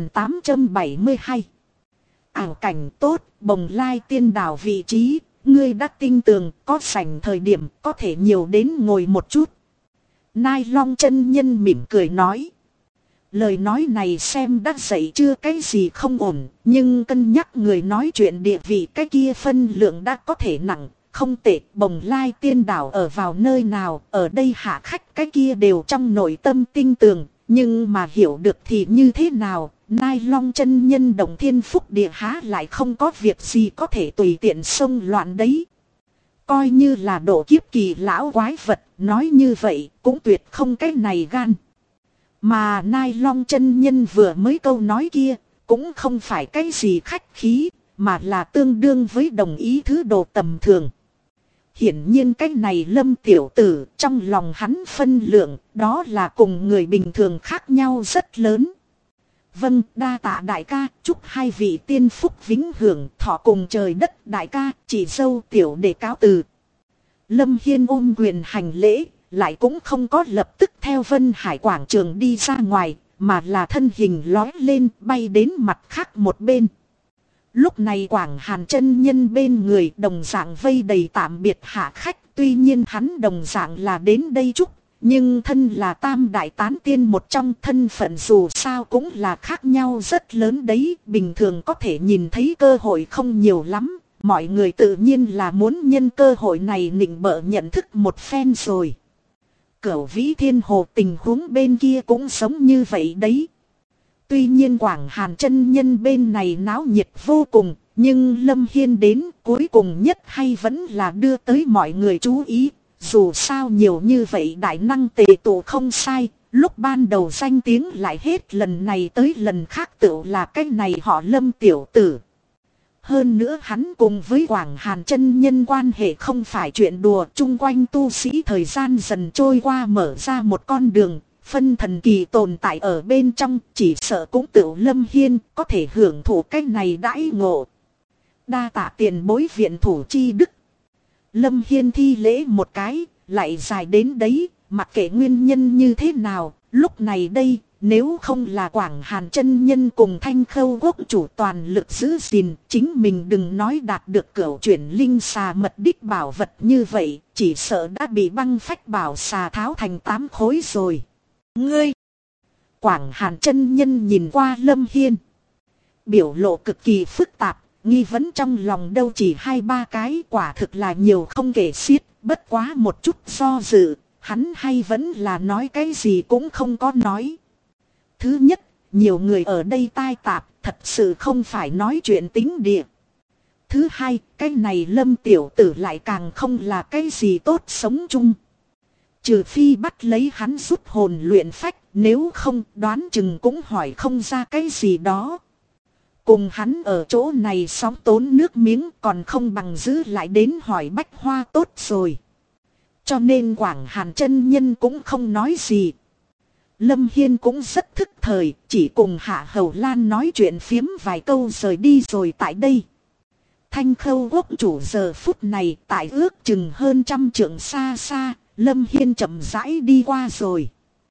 2872. Ảo cảnh tốt, Bồng Lai tiên đảo vị trí, ngươi đã tinh tường, có sảnh thời điểm có thể nhiều đến ngồi một chút. Nai Long chân nhân mỉm cười nói. Lời nói này xem đã dậy chưa cái gì không ổn, nhưng cân nhắc người nói chuyện địa vị cái kia phân lượng đã có thể nặng. Không tệ, Bồng Lai tiên đảo ở vào nơi nào, ở đây hạ khách cái kia đều trong nội tâm tinh tường. Nhưng mà hiểu được thì như thế nào, Nai Long chân nhân Đồng Thiên Phúc địa há lại không có việc gì có thể tùy tiện xông loạn đấy. Coi như là độ kiếp kỳ lão quái vật, nói như vậy cũng tuyệt không cái này gan. Mà Nai Long chân nhân vừa mới câu nói kia, cũng không phải cái gì khách khí, mà là tương đương với đồng ý thứ đồ tầm thường. Hiển nhiên cái này Lâm tiểu tử trong lòng hắn phân lượng, đó là cùng người bình thường khác nhau rất lớn. Vâng, đa tạ đại ca, chúc hai vị tiên phúc vĩnh hưởng, thọ cùng trời đất. Đại ca, chỉ dâu tiểu để cáo từ. Lâm Hiên ôm quyền hành lễ, lại cũng không có lập tức theo Vân Hải quảng trường đi ra ngoài, mà là thân hình lói lên bay đến mặt khác một bên. Lúc này Quảng Hàn chân nhân bên người đồng dạng vây đầy tạm biệt hạ khách, tuy nhiên hắn đồng dạng là đến đây chúc. Nhưng thân là tam đại tán tiên một trong, thân phận dù sao cũng là khác nhau rất lớn đấy. Bình thường có thể nhìn thấy cơ hội không nhiều lắm. Mọi người tự nhiên là muốn nhân cơ hội này nịnh bợ nhận thức một phen rồi. Cửu Vĩ Thiên Hồ tình huống bên kia cũng giống như vậy đấy. Tuy nhiên Quảng Hàn chân nhân bên này náo nhiệt vô cùng. Nhưng Lâm Hiên đến cuối cùng nhất hay vẫn là đưa tới mọi người chú ý. Dù sao nhiều như vậy đại năng tề tụ không sai, lúc ban đầu danh tiếng lại hết lần này tới lần khác tựu là cái này họ Lâm tiểu tử. Hơn nữa hắn cùng với Quảng Hàn chân nhân quan hệ không phải chuyện đùa, chung quanh tu sĩ thời gian dần trôi qua mở ra một con đường, phân thần kỳ tồn tại ở bên trong, chỉ sợ cũng tựu Lâm Hiên có thể hưởng thụ cái này đãi ngộ. Đa tạ tiền bối viện thủ chi đức. Lâm Hiên thi lễ một cái, lại dài đến đấy, mặc kệ nguyên nhân như thế nào, lúc này đây, nếu không là Quảng Hàn chân nhân cùng Thanh Khâu quốc chủ toàn lực giữ gìn, chính mình đừng nói đạt được cửu chuyển linh xà mật đích bảo vật như vậy, chỉ sợ đã bị băng phách bảo xà tháo thành 8 khối rồi. Ngươi! Quảng Hàn chân nhân nhìn qua Lâm Hiên, biểu lộ cực kỳ phức tạp. Nghi vấn trong lòng đâu chỉ 2-3 cái, quả thực là nhiều không kể xiết, bất quá một chút do dự, hắn hay vẫn là nói cái gì cũng không có nói. Thứ nhất, nhiều người ở đây tai tạp, thật sự không phải nói chuyện tính địa. Thứ hai, cái này Lâm tiểu tử lại càng không là cái gì tốt sống chung. Trừ phi bắt lấy hắn rút hồn luyện phách, nếu không đoán chừng cũng hỏi không ra cái gì đó. Cùng hắn ở chỗ này sóng tốn nước miếng còn không bằng giữ lại đến hỏi Bách Hoa tốt rồi. Cho nên Quảng Hàn chân nhân cũng không nói gì. Lâm Hiên cũng rất thức thời, chỉ cùng Hạ Hầu Lan nói chuyện phiếm vài câu rời đi rồi tại đây. Thanh Khâu quốc chủ giờ phút này tại ước chừng hơn 100 trượng xa xa, Lâm Hiên chậm rãi đi qua rồi.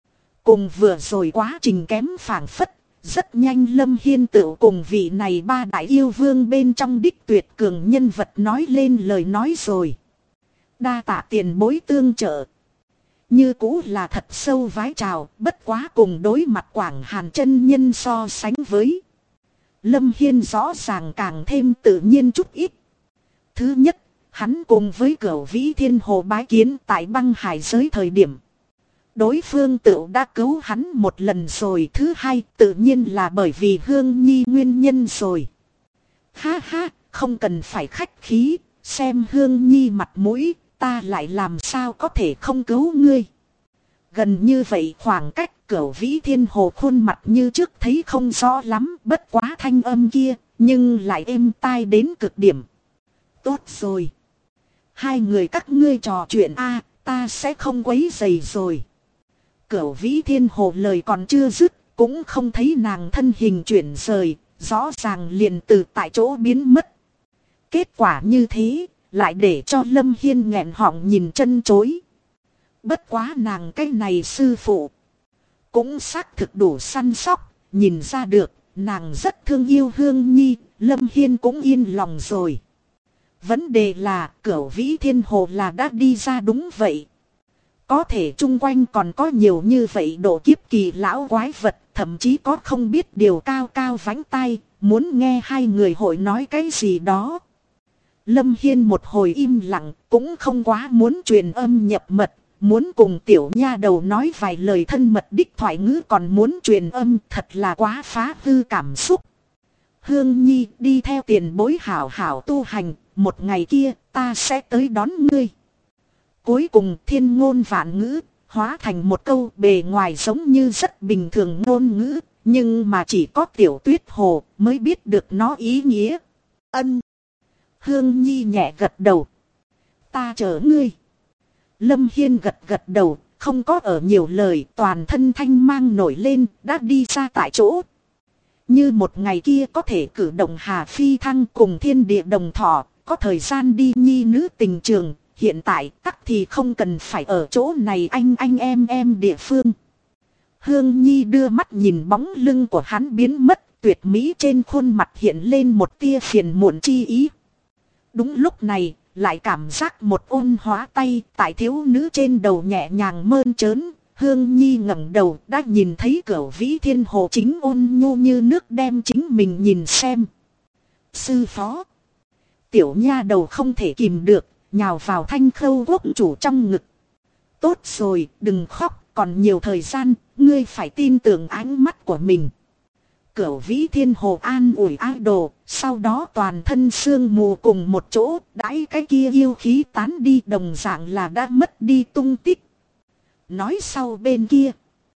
Cùng vừa rồi quá trình kém phảng phất. Rất nhanh Lâm Hiên tự cùng vị này 3 đại yêu vương bên trong đích tuyệt cường nhân vật nói lên lời nói rồi. Đa tạ tiền bối tương trợ. Như cũ là thật sâu vái chào, bất quá cùng đối mặt Quảng Hàn chân nhân so sánh với. Lâm Hiên rõ ràng càng thêm tự nhiên chút ít. Thứ nhất, hắn cùng với Cửu Vĩ Thiên Hồ bái kiến tại băng hải giới thời điểm. Đối phương tự đã cứu hắn một lần rồi. Thứ hai tự nhiên là bởi vì Hương Nhi nguyên nhân rồi. Ha ha, không cần phải khách khí, xem Hương Nhi mặt mũi, ta lại làm sao có thể không cứu ngươi. Gần như vậy khoảng cách, Cửu Vĩ Thiên Hồ khuôn mặt như trước thấy không rõ lắm, bất quá thanh âm kia, nhưng lại êm tai đến cực điểm. Tốt rồi. Hai người các ngươi trò chuyện a, ta sẽ không quấy rầy rồi. Cửu Vĩ Thiên Hồ lời còn chưa dứt, cũng không thấy nàng thân hình chuyển rời, rõ ràng liền từ tại chỗ biến mất. Kết quả như thế, lại để cho Lâm Hiên nghẹn họng nhìn chân chối. Bất quá nàng cái này sư phụ, cũng xác thực đủ săn sóc, nhìn ra được, nàng rất thương yêu Hương Nhi, Lâm Hiên cũng yên lòng rồi. Vấn đề là, Cửu Vĩ Thiên Hồ là đã đi ra đúng vậy. Có thể chung quanh còn có nhiều như vậy độ kiếp kỳ lão quái vật, thậm chí có không biết điều cao cao vánh tai, muốn nghe hai người hội nói cái gì đó. Lâm Hiên một hồi im lặng, cũng không quá muốn truyền âm nhập mật, muốn cùng tiểu nha đầu nói vài lời thân mật đích thoại ngữ còn muốn truyền âm, thật là quá phá hư cảm xúc. Hương Nhi đi theo tiền bối hảo hảo tu hành, một ngày kia ta sẽ tới đón ngươi. Cuối cùng thiên ngôn vạn ngữ, hóa thành một câu bề ngoài giống như rất bình thường ngôn ngữ, nhưng mà chỉ có Tiểu Tuyết Hồ mới biết được nó ý nghĩa. Ân. Hương Nhi nhẹ gật đầu. Ta chở ngươi. Lâm Hiên gật gật đầu, không có ở nhiều lời, toàn thân thanh mang nổi lên, đã đi ra tại chỗ. Như một ngày kia có thể cử động Hà Phi Thăng cùng thiên địa đồng thọ, có thời gian đi nhi nữ tình trường, hiện tại tắc thì không cần phải ở chỗ này anh em địa phương. Hương Nhi đưa mắt nhìn bóng lưng của hắn biến mất, tuyệt mỹ trên khuôn mặt hiện lên một tia phiền muộn chi ý. Đúng lúc này, lại cảm giác một ôn hóa tay tại thiếu nữ trên đầu nhẹ nhàng mơn trớn. Hương Nhi ngẩng đầu đã nhìn thấy Cửu Vĩ Thiên Hồ chính ôn nhu như nước đem chính mình nhìn xem. Sư phó. Tiểu nha đầu không thể kìm được, nhào vào Thanh Khâu quốc chủ trong ngực. Tốt rồi, đừng khóc, còn nhiều thời gian, ngươi phải tin tưởng ánh mắt của mình. Cửu Vĩ Thiên Hồ an ủi idol, sau đó toàn thân sương mù cùng một chỗ, đãi cái kia yêu khí tán đi đồng dạng là đã mất đi tung tích. Nói sau bên kia,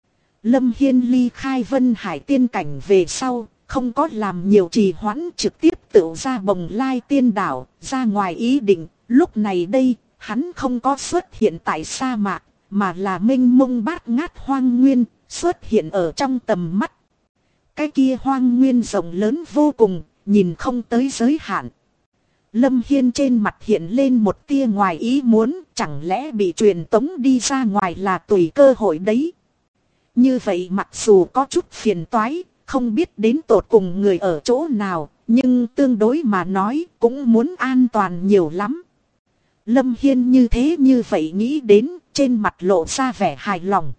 Lâm Hiên ly khai Vân Hải tiên cảnh về sau, không có làm nhiều trì hoãn, trực tiếp tự ra Bồng Lai tiên đảo, ra ngoài ý định. Lúc này đây, hắn không có xuất hiện tại sa mạc, mà là mênh mông bát ngát hoang nguyên, xuất hiện ở trong tầm mắt. Cái kia hoang nguyên rộng lớn vô cùng, nhìn không tới giới hạn. Lâm Hiên trên mặt hiện lên một tia ngoài ý muốn, chẳng lẽ bị truyền tống đi ra ngoài là tùy cơ hội đấy. Như vậy mặc dù có chút phiền toái, không biết đến tột cùng người ở chỗ nào, nhưng tương đối mà nói cũng muốn an toàn nhiều lắm. Lâm Hiên như vậy nghĩ đến, trên mặt lộ ra vẻ hài lòng.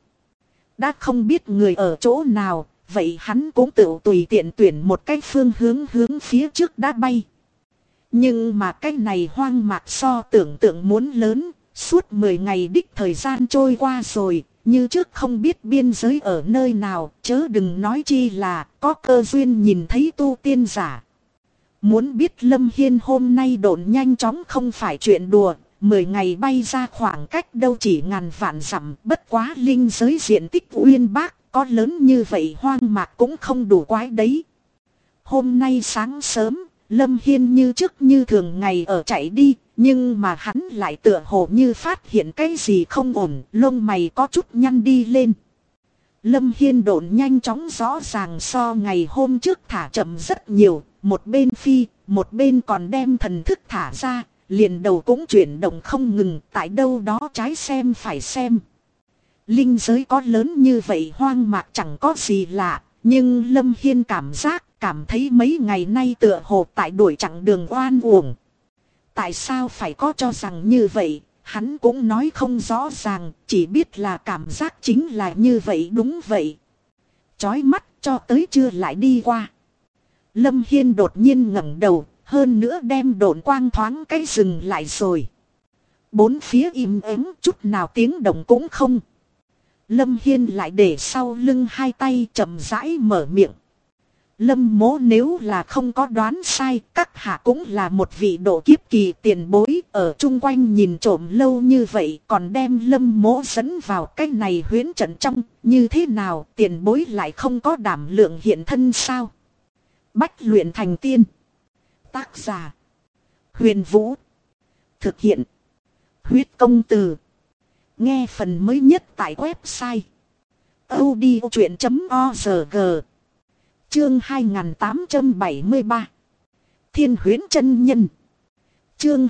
Đã không biết người ở chỗ nào, vậy hắn cũng tự tùy tiện tuyển một cái phương hướng phía trước đã bay. Nhưng mà cái này hoang mạc so tưởng tượng muốn lớn, suốt 10 ngày đích thời gian trôi qua rồi, như trước không biết biên giới ở nơi nào, chớ đừng nói chi là có cơ duyên nhìn thấy tu tiên giả. Muốn biết Lâm Hiên hôm nay độn nhanh chóng không phải chuyện đùa, 10 ngày bay ra khoảng cách đâu chỉ ngàn vạn dặm, bất quá linh giới diện tích uyên bác, có lớn như vậy hoang mạc cũng không đủ quái đấy. Hôm nay sáng sớm, Lâm Hiên như trước như thường ngày ở chạy đi, nhưng mà hắn lại tựa hồ như phát hiện cái gì không ổn, lông mày có chút nhăn đi lên. Lâm Hiên độn nhanh chóng rõ ràng so ngày hôm trước thả chậm rất nhiều, một bên phi, một bên còn đem thần thức thả ra, liền đầu cũng chuyển động không ngừng, tại đâu đó trái xem phải xem. Linh giới có lớn như vậy hoang mạc chẳng có gì lạ, nhưng Lâm Hiên cảm thấy mấy ngày nay tựa hồ tại đuổi chặng đường oan uổng. Tại sao phải có cho rằng như vậy, hắn cũng nói không rõ ràng, chỉ biết là cảm giác chính là như vậy, đúng vậy. Chói mắt cho tới trưa lại đi qua. Lâm Hiên đột nhiên ngẩng đầu, hơn nữa đem độn quang thoáng cái dừng lại rồi. Bốn phía im ắng, chút nào tiếng động cũng không. Lâm Hiên lại để sau lưng hai tay chậm rãi mở miệng. Lâm Mỗ nếu là không có đoán sai, các hạ cũng là một vị độ kiếp kỳ tiền bối, ở chung quanh nhìn trộm lâu như vậy, còn đem Lâm Mỗ dẫn vào cái này huyễn trận trong, như thế nào tiền bối lại không có đảm lượng hiện thân sao? Bách luyện thành tiên. Tác giả: Huyền Vũ. Thực hiện: Huyết Công Từ. Nghe phần mới nhất tại website audiochuyện.org. Chương 2873. Thiên Huyễn Chân Nhân. Chương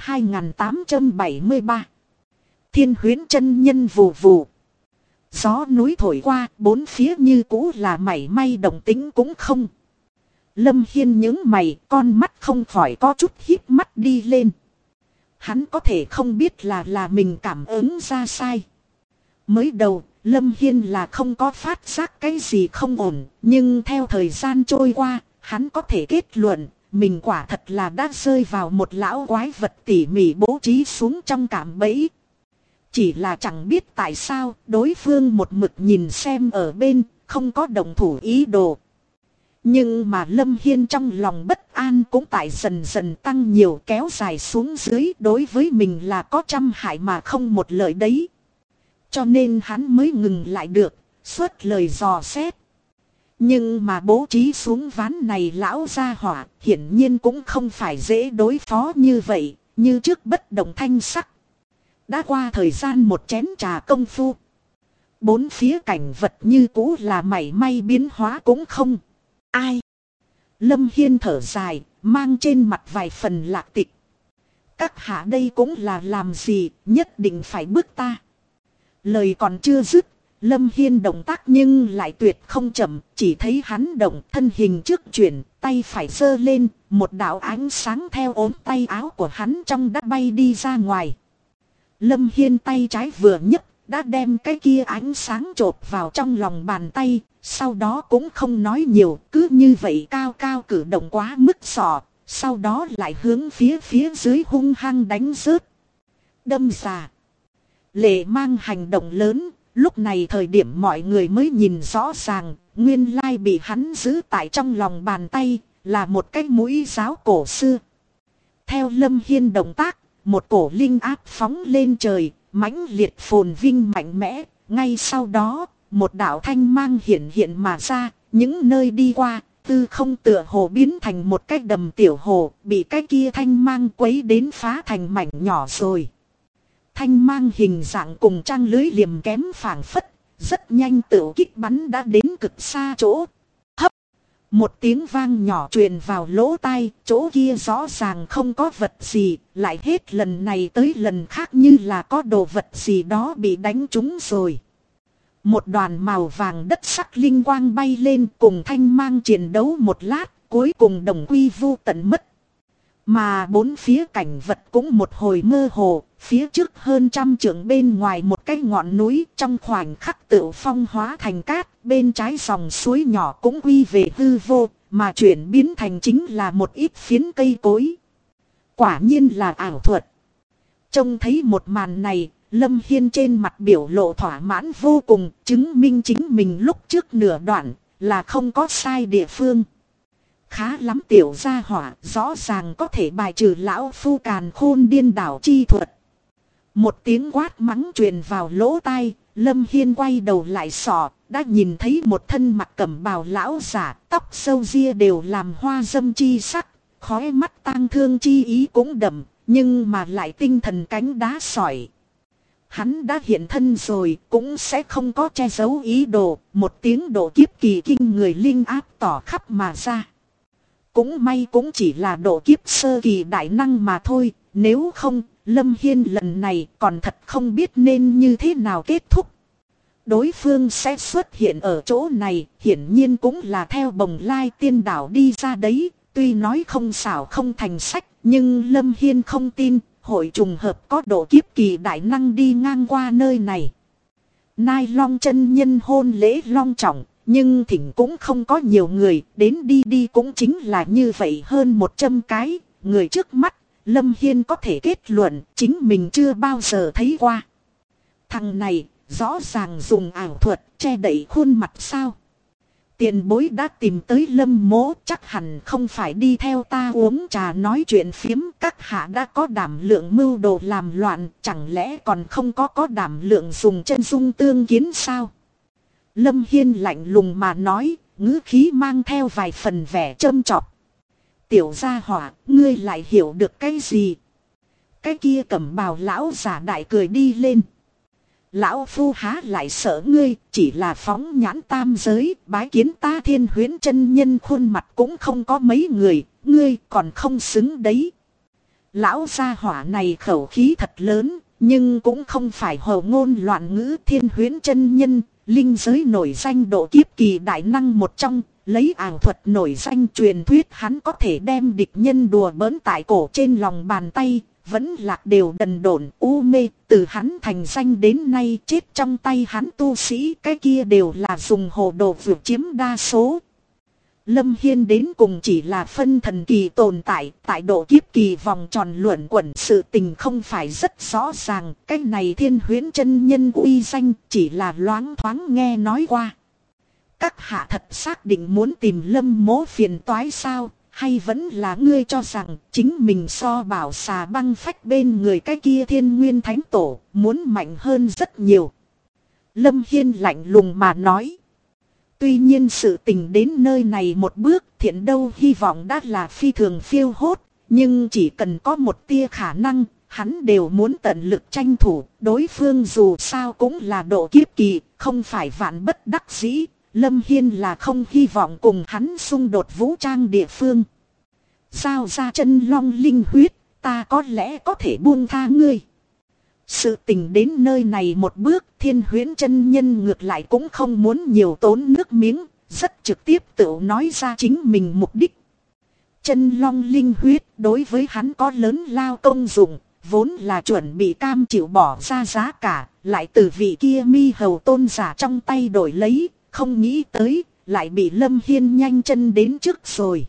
2873. Thiên Huyễn Chân Nhân vù vù. Gió núi thổi qua, bốn phía như cũ là mảy may động tĩnh cũng không. Lâm Hiên nhướng mày, con mắt không khỏi có chút híp mắt đi lên. Hắn có thể không biết là mình cảm ứng ra sai. Mới đầu, Lâm Hiên là không có phát giác cái gì không ổn, nhưng theo thời gian trôi qua, hắn có thể kết luận, mình quả thật là đã rơi vào một lão quái vật tỉ mỉ bố trí xuống trong cạm bẫy. Chỉ là chẳng biết tại sao, đối phương một mực nhìn xem ở bên, không có động thủ ý đồ. Nhưng mà Lâm Hiên trong lòng bất an cũng tại dần dần tăng nhiều, kéo dài xuống dưới, đối với mình là có trăm hại mà không một lợi đấy. Cho nên hắn mới ngừng lại được, xuất lời dò xét. Nhưng mà bố trí xuống ván này lão gia hỏa hiển nhiên cũng không phải dễ đối phó như vậy, như trước bất động thanh sắc. Đã qua thời gian một chén trà công phu, bốn phía cảnh vật như cũ là mảy may biến hóa cũng không. Ai? Lâm Hiên thở dài, mang trên mặt vài phần lạc tịch. Các hạ đây cũng là làm gì, nhất định phải bước ta. Lời còn chưa dứt, Lâm Hiên động tác nhưng lại tuyệt không chậm, chỉ thấy hắn động thân hình trước chuyển, tay phải giơ lên, một đạo ánh sáng theo ốm tay áo của hắn trong đã bay đi ra ngoài. Lâm Hiên tay trái vừa nhấc, đã đem cái kia ánh sáng chộp vào trong lòng bàn tay, sau đó cũng không nói nhiều, cứ như vậy cao cao cử động quá mức sọ, sau đó lại hướng phía dưới hung hăng đánh rớt. Đâm ra. Lệ mang hành động lớn, lúc này thời điểm mọi người mới nhìn rõ ràng, nguyên lai bị hắn giữ tại trong lòng bàn tay, là một cái mũi giáo cổ xưa. Theo Lâm Hiên động tác, một cổ linh áp phóng lên trời, mãnh liệt phồn vinh mạnh mẽ, ngay sau đó, một đạo thanh mang hiện mà ra, những nơi đi qua, tư không tựa hồ biến thành một cái đầm tiểu hồ, bị cái kia thanh mang quấy đến phá thành mảnh nhỏ rồi. Thanh mang hình dạng cùng trang lưới liềm kém phảng phất, rất nhanh tự kích bắn đã đến cực xa chỗ. Hấp! Một tiếng vang nhỏ truyền vào lỗ tai, chỗ kia rõ ràng không có vật gì, lại hết lần này tới lần khác như là có đồ vật gì đó bị đánh trúng rồi. Một đoàn màu vàng đất sắc linh quang bay lên cùng thanh mang chiến đấu một lát, cuối cùng đồng quy vu tận mất. Mà bốn phía cảnh vật cũng một hồi mơ hồ, phía trước hơn 100 trượng bên ngoài một cái ngọn núi trong khoảnh khắc tự phong hóa thành cát, bên trái dòng suối nhỏ cũng quy về hư vô, mà chuyển biến thành chính là một ít phiến cây cối. Quả nhiên là ảo thuật. Trông thấy một màn này, Lâm Hiên trên mặt biểu lộ thỏa mãn vô cùng, chứng minh chính mình lúc trước nửa đoạn là không có sai địa phương. Khá lắm tiểu gia hỏa, rõ ràng có thể bài trừ lão phu càn khôn điên đảo chi thuật. Một tiếng quát mắng truyền vào lỗ tai, Lâm Hiên quay đầu lại sọ, đã nhìn thấy một thân mặc cẩm bào lão giả, tóc sâu ria đều làm hoa dâm chi sắc, khóe mắt tang thương chi ý cũng đậm, nhưng mà lại tinh thần cánh đá sỏi. Hắn đã hiện thân rồi, cũng sẽ không có che giấu ý đồ, một tiếng độ kiếp kỳ kinh người linh áp tỏ khắp mà ra. Cũng may cũng chỉ là độ kiếp sơ kỳ đại năng mà thôi, nếu không, Lâm Hiên lần này còn thật không biết nên như thế nào kết thúc. Đối phương sẽ xuất hiện ở chỗ này, hiển nhiên cũng là theo Bồng Lai Tiên Đảo đi ra đấy, tuy nói không xảo không thành sách, nhưng Lâm Hiên không tin, hội trùng hợp có độ kiếp kỳ đại năng đi ngang qua nơi này. Nai Long chân nhân hôn lễ long trọng. Nhưng thỉnh cũng không có nhiều người, đến đi cũng chính là như vậy hơn 100 cái, người trước mắt, Lâm Hiên có thể kết luận chính mình chưa bao giờ thấy qua. Thằng này, rõ ràng dùng ảo thuật che đậy khuôn mặt sao. Tiền bối đã tìm tới Lâm mỗ, chắc hẳn không phải đi theo ta uống trà nói chuyện phiếm, các hạ đã có đảm lượng mưu đồ làm loạn, chẳng lẽ còn không có đảm lượng dùng chân dung tương kiến sao? Lâm Hiên lạnh lùng mà nói, ngữ khí mang theo vài phần vẻ châm chọc. Tiểu gia hỏa, ngươi lại hiểu được cái gì? Cái kia cẩm bào lão giả đại cười đi lên. Lão phu há lại sợ ngươi, chỉ là phóng nhãn tam giới, bái kiến ta Thiên Huyễn chân nhân khuôn mặt cũng không có mấy người, ngươi còn không xứng đấy. Lão gia hỏa này khẩu khí thật lớn, nhưng cũng không phải hồ ngôn loạn ngữ. Thiên Huyễn chân nhân, linh giới nổi danh độ kiếp kỳ đại năng một trong, lấy ảo thuật nổi danh, truyền thuyết hắn có thể đem địch nhân đùa bỡn tại cổ trên lòng bàn tay, vẫn lạc đều đần độn u mê. Từ hắn thành danh đến nay, chết trong tay hắn tu sĩ cái kia đều là dùng hồ đồ vượt chiếm đa số. Lâm Hiên đến cùng chỉ là phân thần kỳ tồn tại, tại độ kiếp kỳ vòng tròn luẩn quẩn, sự tình không phải rất rõ ràng. Cái này Thiên Huyễn chân nhân uy danh chỉ là loáng thoáng nghe nói qua. Các hạ thật xác định muốn tìm Lâm mỗ phiền toái sao? Hay vẫn là ngươi cho rằng chính mình so bảo xà băng phách bên người cái kia Thiên Nguyên Thánh Tổ muốn mạnh hơn rất nhiều. Lâm Hiên lạnh lùng mà nói. Tuy nhiên sự tình đến nơi này một bước, Thiện đâu hy vọng đã là phi thường phiêu hốt. Nhưng chỉ cần có một tia khả năng, hắn đều muốn tận lực tranh thủ. Đối phương dù sao cũng là độ kiếp kỳ, không phải vạn bất đắc dĩ. Lâm Hiên là không hy vọng cùng hắn xung đột vũ trang địa phương. Giao ra chân long linh huyết, ta có lẽ có thể buông tha ngươi. Sự tình đến nơi này một bước, Thiên Huyễn chân nhân ngược lại cũng không muốn nhiều tốn nước miếng, rất trực tiếp tự nói ra chính mình mục đích. Chân long linh huyết đối với hắn có lớn lao công dụng, vốn là chuẩn bị cam chịu bỏ ra giá cả, lại từ vị kia mi hầu tôn giả trong tay đổi lấy, không nghĩ tới, lại bị Lâm Hiên nhanh chân đến trước rồi.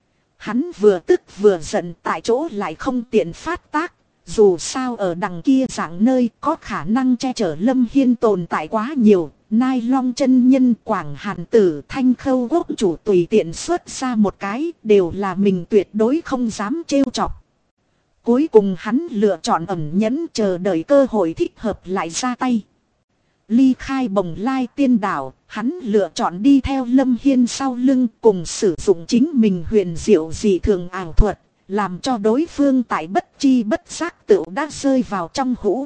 Hắn vừa tức vừa giận, tại chỗ lại không tiện phát tác. Dù sao ở đằng kia dạng nơi có khả năng che chở Lâm Hiên tồn tại quá nhiều. Nai Long chân nhân, Quảng Hàn Tử, Thanh Khâu Quốc chủ tùy tiện xuất ra một cái, đều là mình tuyệt đối không dám trêu chọc. Cuối cùng hắn lựa chọn ẩn nhẫn chờ đợi cơ hội thích hợp lại ra tay. Ly khai Bồng Lai Tiên Đảo, hắn lựa chọn đi theo Lâm Hiên sau lưng cùng sử dụng chính mình huyền diệu dị thường ảo thuật, làm cho đối phương tại bất chi bất giác tựu đã rơi vào trong hũ.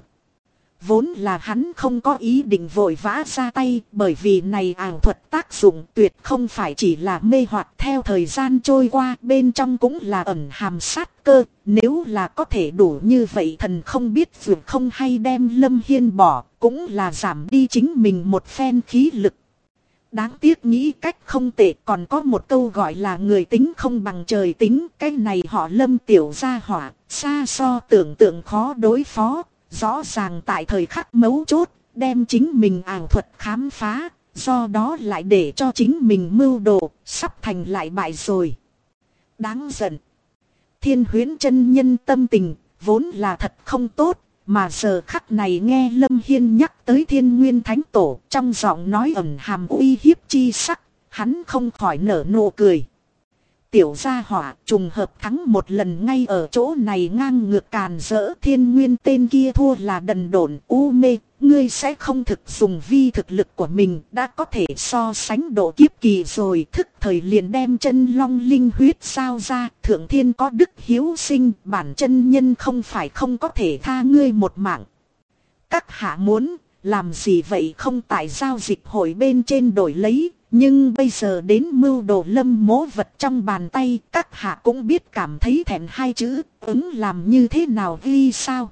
Vốn là hắn không có ý định vội vã ra tay, bởi vì này ảo thuật tác dụng tuyệt không phải chỉ là mê hoặc. Theo thời gian trôi qua, bên trong cũng là ẩn hàm sát cơ. Nếu là có thể đủ như vậy, thần không biết vượt không hay đem Lâm Hiên bỏ, cũng là giảm đi chính mình một phen khí lực. Đáng tiếc nghĩ cách không tệ, còn có một câu gọi là người tính không bằng trời tính. Cái này họ Lâm tiểu gia hỏa, xa so tưởng tượng khó đối phó. Rõ ràng tại thời khắc mấu chốt, đem chính mình ảo thuật khám phá, do đó lại để cho chính mình mưu đồ, sắp thành lại bại rồi. Đáng giận. Thiên Huyễn chân nhân tâm tình, vốn là thật không tốt, mà giờ khắc này nghe Lâm Hiên nhắc tới Thiên Nguyên Thánh Tổ, trong giọng nói ẩn hàm uy hiếp chi sắc, hắn không khỏi nở nụ cười. Tiểu gia hỏa trùng hợp thắng một lần ngay ở chỗ này ngang ngược càn rỡ. Thiên Nguyên tên kia thua là đần độn u mê, ngươi sẽ không thực dùng vi thực lực của mình đã có thể so sánh độ kiếp kỳ rồi. Thức thời liền đem chân long linh huyết sao ra, thượng thiên có đức hiếu sinh, bản chân nhân không phải không có thể tha ngươi một mạng. Các hạ muốn làm gì vậy, không tại giao dịch hội bên trên đổi lấy. Nhưng bây giờ đến mưu đồ Lâm mỗ vật trong bàn tay, các hạ cũng biết cảm thấy thẹn hai chữ, ứng làm như thế nào ghi sao.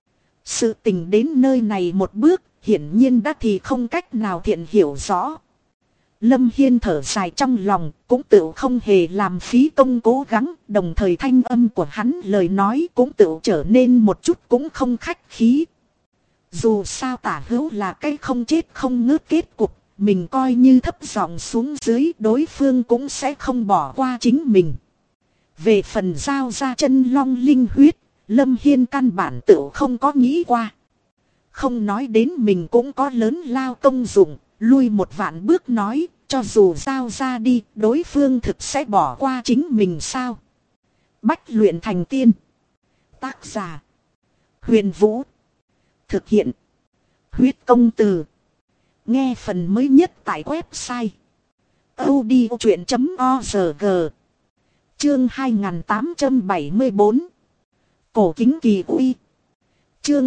Sự tình đến nơi này một bước, hiển nhiên đã thì không cách nào thiện hiểu rõ. Lâm Hiên thở dài trong lòng, cũng tự không hề làm phí công cố gắng, đồng thời thanh âm của hắn lời nói cũng tự trở nên một chút cũng không khách khí. Dù sao tả hữu là cái không chết không ngớt kết cục. Mình coi như thấp giọng xuống dưới, đối phương cũng sẽ không bỏ qua chính mình. Về phần giao ra chân long linh huyết, Lâm Hiên căn bản tự không có nghĩ qua. Không nói đến mình cũng có lớn lao công dụng, lui một vạn bước nói, cho dù giao ra đi, đối phương thực sẽ bỏ qua chính mình sao. Bách luyện thành tiên. Tác giả: Huyền Vũ. Thực hiện: Huyết Công Từ. Nghe phần mới nhất tại website audiochuyện.org. Chương 2874. Cổ kính kỳ uy. Chương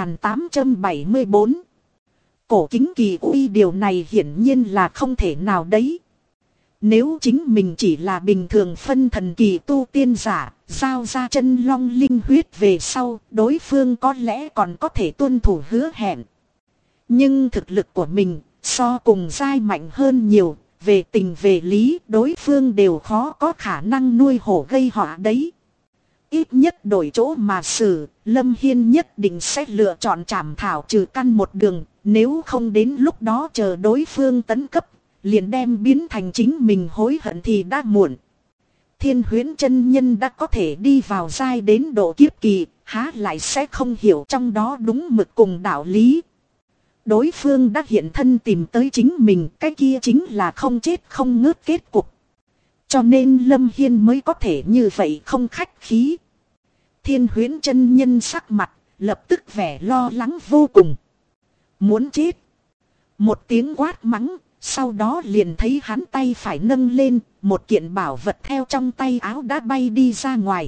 2874. Cổ kính kỳ uy, điều này hiển nhiên là không thể nào đấy. Nếu chính mình chỉ là bình thường phân thần kỳ tu tiên giả, giao ra chân long linh huyết về sau, đối phương có lẽ còn có thể tuân thủ hứa hẹn. Nhưng thực lực của mình so cùng giai mạnh hơn nhiều, về tình về lý đối phương đều khó có khả năng nuôi hổ gây họa đấy. Ít nhất đổi chỗ mà xử, Lâm Hiên nhất định sẽ lựa chọn trảm thảo trừ căn một đường, nếu không đến lúc đó chờ đối phương tấn cấp, liền đem biến thành chính mình hối hận thì đã muộn. Thiên Huyễn chân nhân đã có thể đi vào giai đến độ kiếp kỳ, há lại sẽ không hiểu trong đó đúng mực cùng đạo lý. Đối phương đã hiện thân tìm tới chính mình, cái kia chính là không chết không ngớt kết cục. Cho nên Lâm Hiên mới có thể như vậy không khách khí. Thiên Huyễn chân nhân sắc mặt, lập tức vẻ lo lắng vô cùng. Muốn chết. Một tiếng quát mắng, sau đó liền thấy hắn tay phải nâng lên, một kiện bảo vật theo trong tay áo đã bay đi ra ngoài.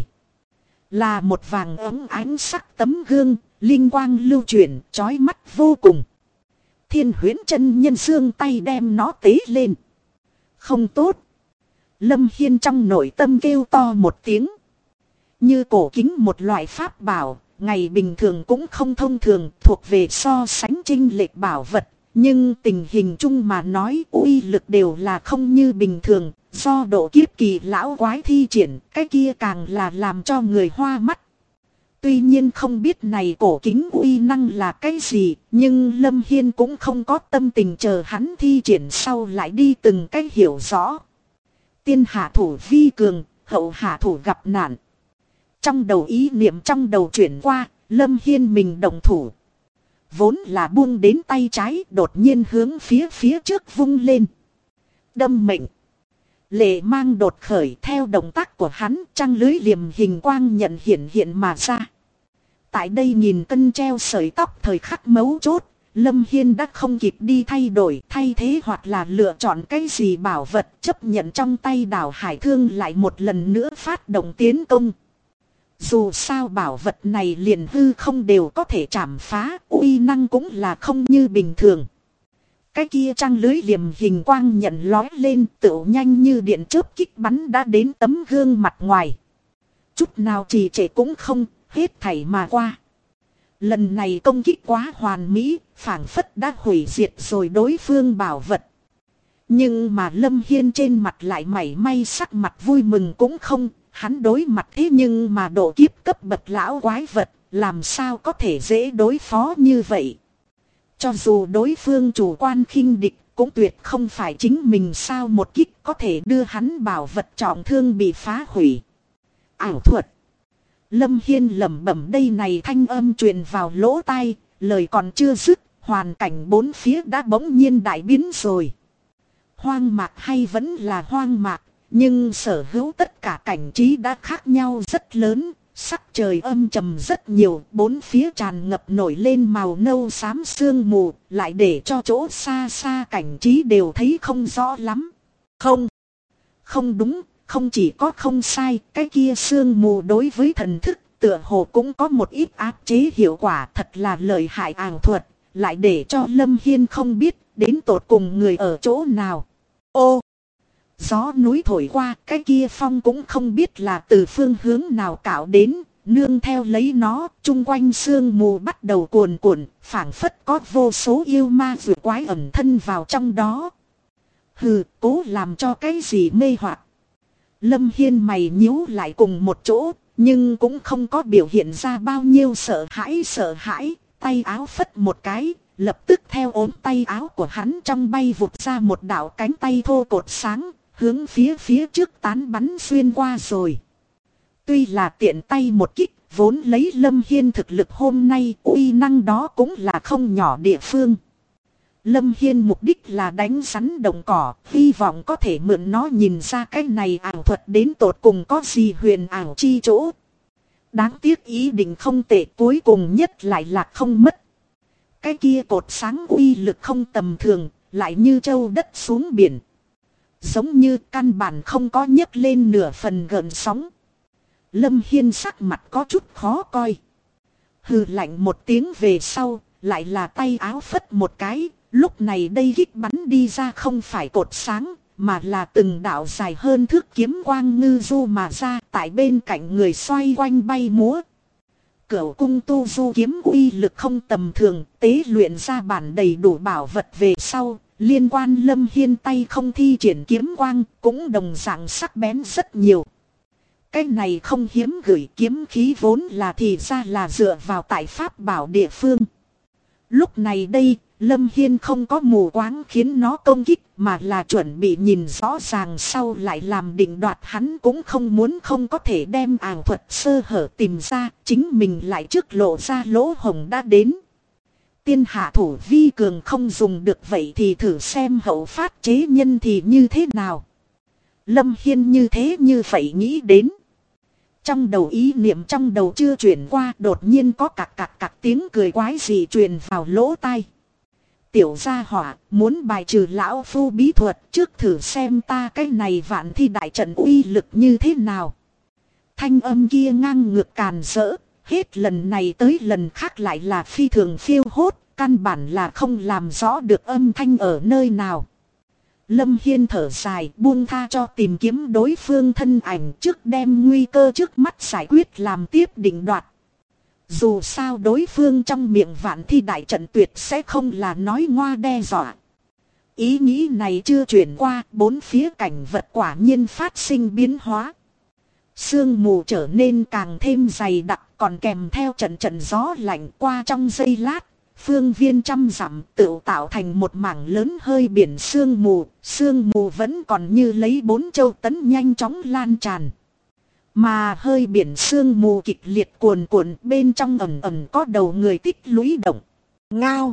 Là một vàng óng ánh sắc tấm gương, linh quang lưu chuyển, chói mắt vô cùng. Thiên Huyễn chân nhân giương tay đem nó tế lên. Không tốt. Lâm Hiên trong nội tâm kêu to một tiếng. Như cổ kính một loại pháp bảo, ngày bình thường cũng không thông thường, thuộc về so sánh chênh lệch bảo vật. Nhưng tình hình chung mà nói uy lực đều là không như bình thường, do độ kiếp kỳ lão quái thi triển, cái kia càng là làm cho người hoa mắt. Tuy nhiên không biết này cổ kính uy năng là cái gì, nhưng Lâm Hiên cũng không có tâm tình chờ hắn thi triển sau lại đi từng cái hiểu rõ. Tiên hạ thủ vi cường, hậu hạ thủ gặp nạn. Trong đầu ý niệm trong đầu chuyển qua, Lâm Hiên mình động thủ. Vốn là buông đến tay trái, đột nhiên hướng phía trước vung lên. Đâm mệnh. Lệ mang đột khởi, theo động tác của hắn, trăng lưới liềm hình quang nhận hiện mà ra. Tại đây nhìn cân treo sợi tóc thời khắc mấu chốt, Lâm Hiên đã không kịp đi thay đổi, thay thế hoặc là lựa chọn cái gì bảo vật, chấp nhận trong tay đảo hải thương lại một lần nữa phát động tiến công. Dù sao bảo vật này liền hư không đều có thể chảm phá, uy năng cũng là không như bình thường. Cái kia trăng lưới liềm hình quang nhận lói lên, tựu nhanh như điện chớp kích bắn đã đến tấm gương mặt ngoài. Chút nào trì trệ cũng không, hết thảy mà qua. Lần này công kích quá hoàn mỹ, phảng phất đã hủy diệt rồi đối phương bảo vật. Nhưng mà Lâm Hiên trên mặt lại mảy may sắc mặt vui mừng cũng không. Hắn đối mặt thế nhưng mà độ kiếp cấp bậc lão quái vật, làm sao có thể dễ đối phó như vậy. Cho dù đối phương chủ quan khinh địch, cũng tuyệt không phải chính mình sao một kích có thể đưa hắn bảo vật trọng thương bị phá hủy. Ảo thuật. Lâm Hiên lẩm bẩm đây này thanh âm truyền vào lỗ tai, lời còn chưa dứt, hoàn cảnh bốn phía đã bỗng nhiên đại biến rồi. Hoang mạc hay vẫn là hoang mạc, nhưng sở hữu tất cả cảnh trí đã khác nhau rất lớn, sắc trời âm trầm rất nhiều, bốn phía tràn ngập nổi lên màu nâu xám sương mù, lại để cho chỗ xa xa cảnh trí đều thấy không rõ lắm. Không đúng, không chỉ có không sai, cái kia sương mù đối với thần thức tựa hồ cũng có một ít áp chế hiệu quả, thật là lợi hại ảo thuật, lại để cho Lâm Hiên không biết đến tột cùng người ở chỗ nào. Ô! Gió núi thổi qua, cái kia phong cũng không biết là từ phương hướng nào cạo đến, nương theo lấy nó, chung quanh sương mù bắt đầu cuồn cuộn, phảng phất có vô số yêu ma rùa quái ẩn thân vào trong đó. Hừ, cố làm cho cái gì mê hoặc. Lâm Hiên mày nhíu lại cùng một chỗ, nhưng cũng không có biểu hiện ra bao nhiêu sợ hãi, tay áo phất một cái. Lập tức theo ốm tay áo của hắn trong bay vụt ra một đạo cánh tay thô cột sáng, hướng phía trước tán bắn xuyên qua rồi. Tuy là tiện tay một kích, vốn lấy Lâm Hiên thực lực hôm nay, uy năng đó cũng là không nhỏ địa phương. Lâm Hiên mục đích là đánh rắn đồng cỏ, hy vọng có thể mượn nó nhìn ra cái này ảo thuật đến tột cùng có gì huyền ảo chi chỗ. Đáng tiếc ý định không tệ, cuối cùng nhất lại là không mất. Cái kia cột sáng uy lực không tầm thường, lại như châu đất xuống biển. Giống như căn bản không có nhấc lên nửa phần gợn sóng. Lâm Hiên sắc mặt có chút khó coi. Hừ lạnh một tiếng về sau, lại là tay áo phất một cái. Lúc này đây kích bắn đi ra không phải cột sáng, mà là từng đạo dài hơn thước kiếm quang ngư du mà ra, tại bên cạnh người xoay quanh bay múa. Cửu cung tu du kiếm uy lực không tầm thường, tế luyện ra bản đầy đủ bảo vật về sau, liên quan Lâm Hiên tay không thi triển kiếm quang, cũng đồng dạng sắc bén rất nhiều. Cái này không hiếm gửi, kiếm khí vốn là thì ra là dựa vào tại pháp bảo địa phương. Lúc này đây, Lâm Hiên không có mù quáng khiến nó công kích, mà là chuẩn bị nhìn rõ ràng sau lại làm định đoạt. Hắn cũng không muốn không có thể đem ảo thuật sơ hở tìm ra, chính mình lại trước lộ ra lỗ hổng đã đến. tiên hạ thủ vi cường không dùng được vậy thì thử xem hậu phát chế nhân thì như thế nào. Lâm Hiên như thế như vậy nghĩ đến. Trong đầu ý niệm trong đầu chưa chuyển qua, đột nhiên có cặc tiếng cười quái dị truyền vào lỗ tai. Tiểu gia hỏa, muốn bài trừ lão phu bí thuật trước thử xem ta cái này vạn thi đại trận uy lực như thế nào. Thanh âm kia ngang ngược càn rỡ, hết lần này tới lần khác lại là phi thường phiêu hốt, căn bản là không làm rõ được âm thanh ở nơi nào. Lâm Hiên thở dài buông tha cho tìm kiếm đối phương thân ảnh trước đem nguy cơ trước mắt giải quyết làm tiếp định đoạt. Dù sao đối phương trong miệng vạn thi đại trận tuyệt sẽ không là nói ngoa đe dọa. Ý nghĩ này chưa chuyển qua, bốn phía cảnh vật quả nhiên phát sinh biến hóa. Sương mù trở nên càng thêm dày đặc, còn kèm theo trận gió lạnh qua trong giây lát. Phương viên trăm dặm tự tạo thành một mảng lớn hơi biển sương mù vẫn còn như lấy 4 châu tấn nhanh chóng lan tràn. Mà hơi biển sương mù kịch liệt cuồn cuộn bên trong ẩn có đầu người tích lũy động. Ngao.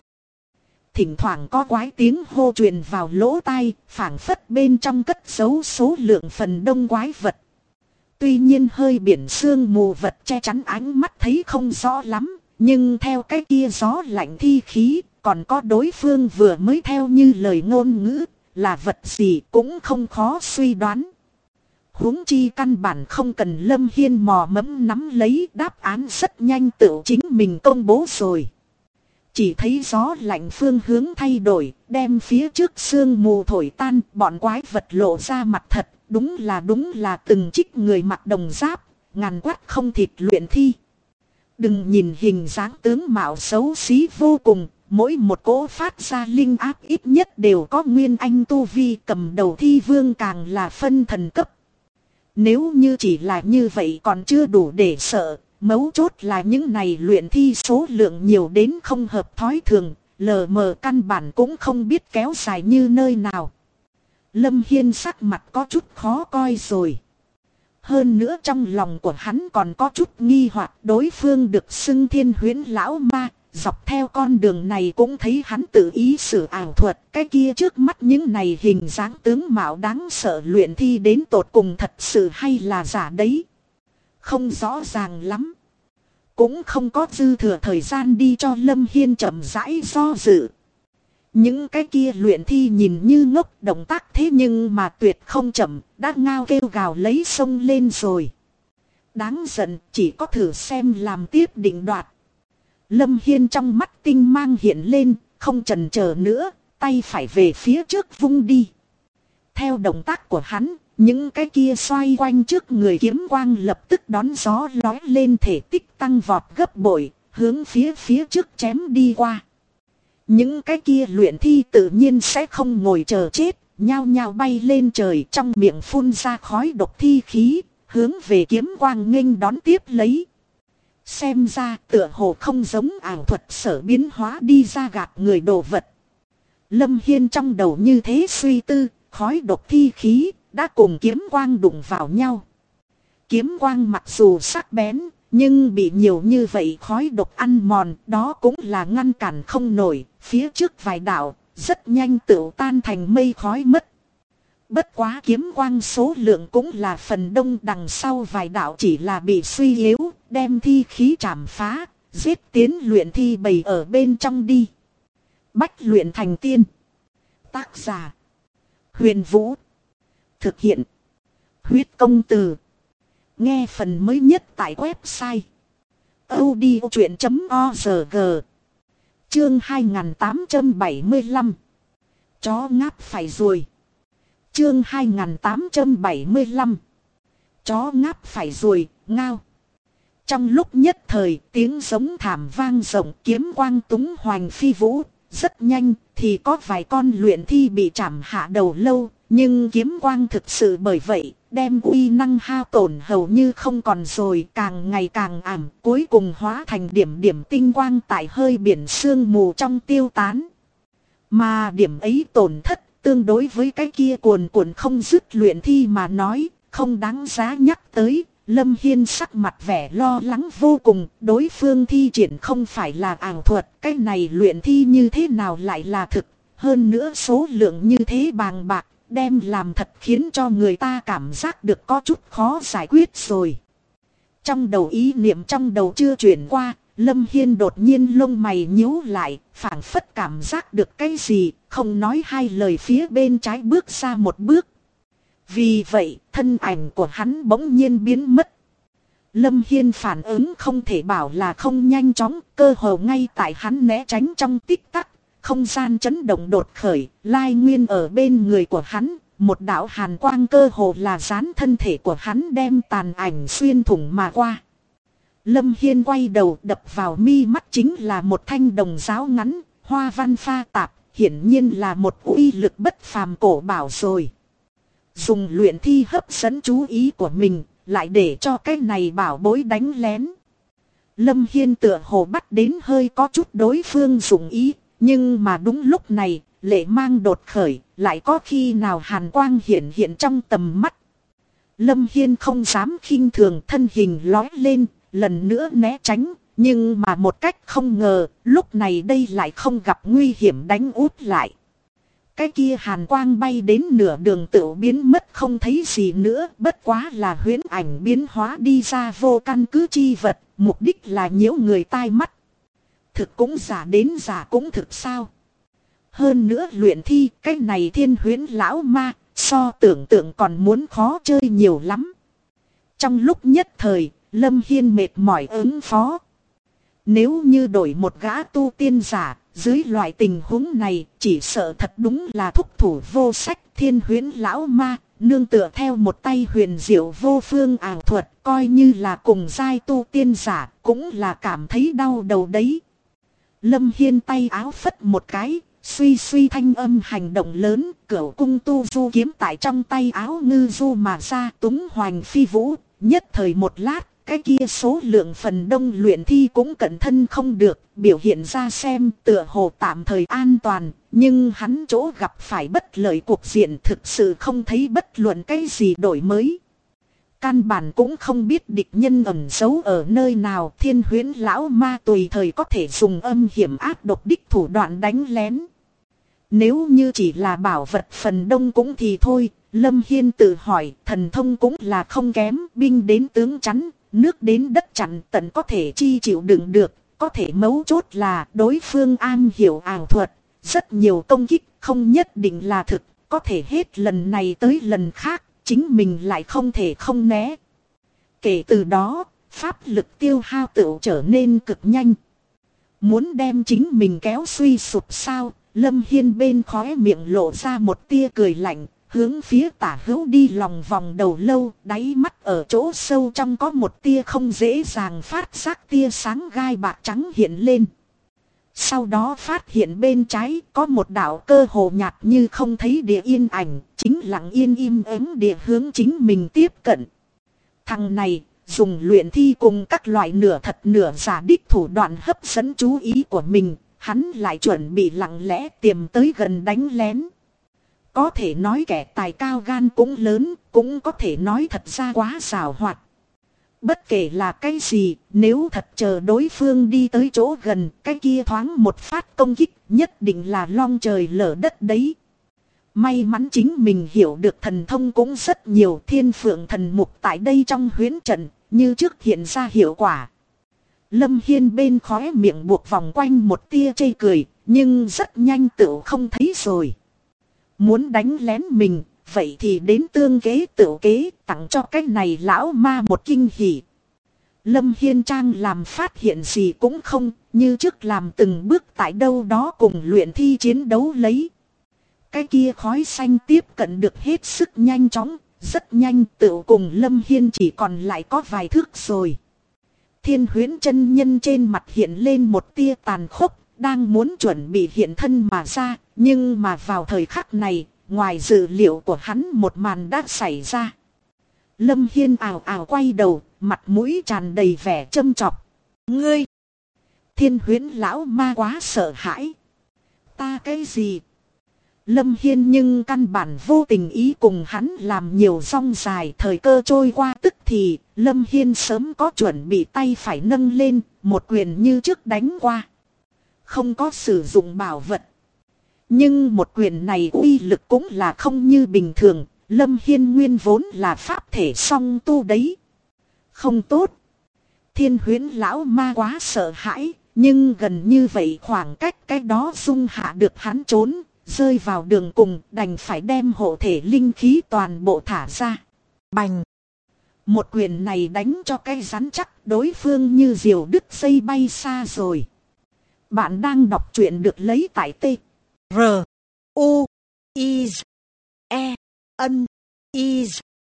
Thỉnh thoảng có quái tiếng hô truyền vào lỗ tai, phảng phất bên trong cất giấu số lượng phần đông quái vật. Tuy nhiên hơi biển sương mù vật che chắn ánh mắt thấy không rõ lắm, nhưng theo cái kia gió lạnh thi khí, còn có đối phương vừa mới theo như lời ngôn ngữ, là vật gì cũng không khó suy đoán. Huống chi căn bản không cần Lâm Hiên mò mẫm nắm lấy, đáp án rất nhanh tự chính mình công bố rồi. Chỉ thấy gió lạnh phương hướng thay đổi, đem phía trước sương mù thổi tan, bọn quái vật lộ ra mặt thật, đúng là từng trích người mặc đồng giáp, ngàn quát không thịt luyện thi. Đừng nhìn hình dáng tướng mạo xấu xí vô cùng, mỗi một cỗ phát ra linh áp ít nhất đều có nguyên anh tu vi, cầm đầu thi vương càng là phân thần cấp. Nếu như chỉ là như vậy còn chưa đủ để sợ, mấu chốt là những này luyện thi số lượng nhiều đến không hợp thói thường, lờ mờ căn bản cũng không biết kéo dài như nơi nào. Lâm Hiên sắc mặt có chút khó coi rồi. Hơn nữa trong lòng của hắn còn có chút nghi hoặc, đối phương được xưng Thiên Huyễn lão ma, dọc theo con đường này cũng thấy hắn tự ý sử ảo thuật, cái kia trước mắt những này hình dáng tướng mạo đáng sợ luyện thi đến tột cùng thật sự hay là giả đấy. Không rõ ràng lắm. Cũng không có dư thừa thời gian đi cho Lâm Hiên chậm rãi do dự. Những cái kia luyện thi nhìn như ngốc, động tác thế nhưng mà tuyệt không chậm, đã ngao kêu gào lấy sông lên rồi. Đáng giận, chỉ có thử xem làm tiếp định đoạt. Lâm Hiên trong mắt tinh mang hiện lên, không chần chờ nữa, tay phải về phía trước vung đi. Theo động tác của hắn, những cái kia xoay quanh trước người kiếm quang lập tức đón gió lói lên, thể tích tăng vọt gấp bội, hướng phía trước chém đi qua. Những cái kia luyện thi tự nhiên sẽ không ngồi chờ chết, nhao nhao bay lên trời, trong miệng phun ra khói độc thi khí, hướng về kiếm quang nghênh đón tiếp lấy. Xem ra tựa hồ không giống ảo thuật sở biến hóa đi ra gạt người đồ vật. Lâm Hiên trong đầu như thế suy tư, khói độc thi khí đã cùng kiếm quang đụng vào nhau. Kiếm quang mặc dù sắc bén, nhưng bị nhiều như vậy khói độc ăn mòn, đó cũng là ngăn cản không nổi. Phía trước vài đạo rất nhanh tựu tan thành mây khói mất. Bất quá kiếm quang số lượng cũng là phần đông, đằng sau vài đạo chỉ là bị suy yếu, đem thi khí chảm phá, giết tiến luyện thi bầy ở bên trong đi. Bách luyện thành tiên. Tác giả Huyền Vũ. Thực hiện Huyết Công Từ. Nghe phần mới nhất tại website audiochuyện.org. Chương 2875. Chó ngáp phải ruồi. Chương 2875. Chó ngáp phải ruồi, ngao. Trong lúc nhất thời, tiếng giống thảm vang rộng, kiếm quang túng hoành phi vũ. Rất nhanh thì có vài con luyện thi bị chảm hạ đầu lâu, nhưng kiếm quang thực sự bởi vậy đem uy năng hao tổn hầu như không còn rồi, càng ngày càng ảm, cuối cùng hóa thành điểm điểm tinh quang tại hơi biển sương mù trong tiêu tán. Mà điểm ấy tổn thất tương đối với cái kia cuồn cuộn không dứt luyện thi mà nói, không đáng giá nhắc tới, Lâm Hiên sắc mặt vẻ lo lắng vô cùng, đối phương thi triển không phải là ảo thuật, cái này luyện thi như thế nào lại là thực, hơn nữa số lượng như thế bàng bạc, đem làm thật khiến cho người ta cảm giác được có chút khó giải quyết rồi. Trong đầu ý niệm trong đầu chưa chuyển qua, Lâm Hiên đột nhiên lông mày nhíu lại, phảng phất cảm giác được cái gì, không nói hai lời phía bên trái bước ra một bước. Vì vậy, thân ảnh của hắn bỗng nhiên biến mất. Lâm Hiên phản ứng không thể bảo là không nhanh chóng, cơ hồ ngay tại hắn né tránh trong tích tắc, không gian chấn động đột khởi, lai nguyên ở bên người của hắn, một đạo hàn quang cơ hồ là dán thân thể của hắn đem tàn ảnh xuyên thủng mà qua. Lâm Hiên quay đầu đập vào mi mắt chính là một thanh đồng giáo ngắn, hoa văn pha tạp, hiển nhiên là một uy lực bất phàm cổ bảo rồi. Dùng luyện thi hấp dẫn chú ý của mình, lại để cho cái này bảo bối đánh lén. Lâm Hiên tựa hồ bắt đến hơi có chút đối phương dụng ý, nhưng mà đúng lúc này, lệ mang đột khởi, lại có khi nào hàn quang hiện hiện trong tầm mắt. Lâm Hiên không dám khinh thường, thân hình lói lên, lần nữa né tránh, nhưng mà một cách không ngờ, lúc này đây lại không gặp nguy hiểm đánh úp lại. Cái kia hàn quang bay đến nửa đường tựu biến mất không thấy gì nữa, bất quá là huyễn ảnh biến hóa đi ra vô căn cứ chi vật, mục đích là nhiễu người tai mắt. Thực cũng giả đến giả cũng thực sao. Hơn nữa luyện thi, cái này thiên huyễn lão ma, so tưởng tượng còn muốn khó chơi nhiều lắm. Trong lúc nhất thời, Lâm Hiên mệt mỏi ứng phó. Nếu như đổi một gã tu tiên giả, dưới loại tình huống này, chỉ sợ thật đúng là thúc thủ vô sách. Thiên huyễn lão ma, nương tựa theo một tay huyền diệu vô phương ảo thuật, coi như là cùng giai tu tiên giả, cũng là cảm thấy đau đầu đấy. Lâm Hiên tay áo phất một cái, suy suy thanh âm hành động lớn, cửu cung tu du kiếm tại trong tay áo ngư du mà ra, túng hoành phi vũ, nhất thời một lát. Cái kia số lượng phần đông luyện thi cũng cẩn thân không được, biểu hiện ra xem tựa hồ tạm thời an toàn, nhưng hắn chỗ gặp phải bất lợi cuộc diện thực sự không thấy bất luận cái gì đổi mới. Căn bản cũng không biết địch nhân ẩn giấu ở nơi nào, thiên huyễn lão ma tùy thời có thể dùng âm hiểm ác độc đích thủ đoạn đánh lén. Nếu như chỉ là bảo vật phần đông cũng thì thôi, Lâm Hiên tự hỏi thần thông cũng là không kém, binh đến tướng chắn. Nước đến đất chặn tận có thể chi chịu đựng được, có thể mấu chốt là đối phương am hiểu ảo thuật, rất nhiều công kích không nhất định là thực, có thể hết lần này tới lần khác, chính mình lại không thể không né. Kể từ đó, pháp lực tiêu hao tựu trở nên cực nhanh. Muốn đem chính mình kéo suy sụp sao, Lâm Hiên bên khóe miệng lộ ra một tia cười lạnh. Hướng phía tả hữu đi lòng vòng đầu lâu, đáy mắt ở chỗ sâu trong có một tia không dễ dàng phát giác tia sáng gai bạc trắng hiện lên. Sau đó phát hiện bên trái có một đạo cơ hồ nhạt như không thấy địa yên ảnh, chính lặng yên im ắng địa hướng chính mình tiếp cận. Thằng này dùng luyện thi cùng các loại nửa thật nửa giả đích thủ đoạn hấp dẫn chú ý của mình, hắn lại chuẩn bị lặng lẽ tiềm tới gần đánh lén. Có thể nói kẻ tài cao gan cũng lớn, cũng có thể nói thật ra quá xảo hoạt. Bất kể là cái gì, nếu thật chờ đối phương đi tới chỗ gần, cái kia thoáng một phát công kích, nhất định là long trời lở đất đấy. May mắn chính mình hiểu được thần thông cũng rất nhiều, thiên phượng thần mục tại đây trong huyễn trận, như trước hiện ra hiệu quả. Lâm Hiên bên khóe miệng buộc vòng quanh một tia chê cười, nhưng rất nhanh tự không thấy rồi. Muốn đánh lén mình, vậy thì đến tương kế tự kế, tặng cho cái này lão ma một kinh hỉ. Lâm Hiên Trang làm phát hiện gì cũng không, như trước làm từng bước tại đâu đó cùng luyện thi chiến đấu lấy. Cái kia khói xanh tiếp cận được hết sức nhanh chóng, rất nhanh tự cùng Lâm Hiên chỉ còn lại có vài thước rồi. Thiên huyễn chân nhân trên mặt hiện lên một tia tàn khốc, đang muốn chuẩn bị hiện thân mà ra, nhưng mà vào thời khắc này, ngoài dự liệu của hắn một màn đã xảy ra. Lâm Hiên ào ào quay đầu, mặt mũi tràn đầy vẻ châm chọc. Ngươi! Thiên huyễn lão ma quá sợ hãi. Ta cái gì? Lâm Hiên nhưng căn bản vô tình ý cùng hắn làm nhiều rong dài. Thời cơ trôi qua tức thì Lâm Hiên sớm có chuẩn bị, tay phải nâng lên, một quyền như trước đánh qua. Không có sử dụng bảo vật. Nhưng một quyền này uy lực cũng là không như bình thường. Lâm Hiên nguyên vốn là pháp thể song tu đấy. Không tốt. Thiên Huyễn lão ma quá sợ hãi. Nhưng gần như vậy khoảng cách cái đó dung hạ được hắn trốn. Rơi vào đường cùng, đành phải đem hộ thể linh khí toàn bộ thả ra. Bành. Một quyền này đánh cho cái rắn chắc, đối phương như diều đứt dây bay xa rồi. Bạn đang đọc truyện được lấy tại T R U I E N I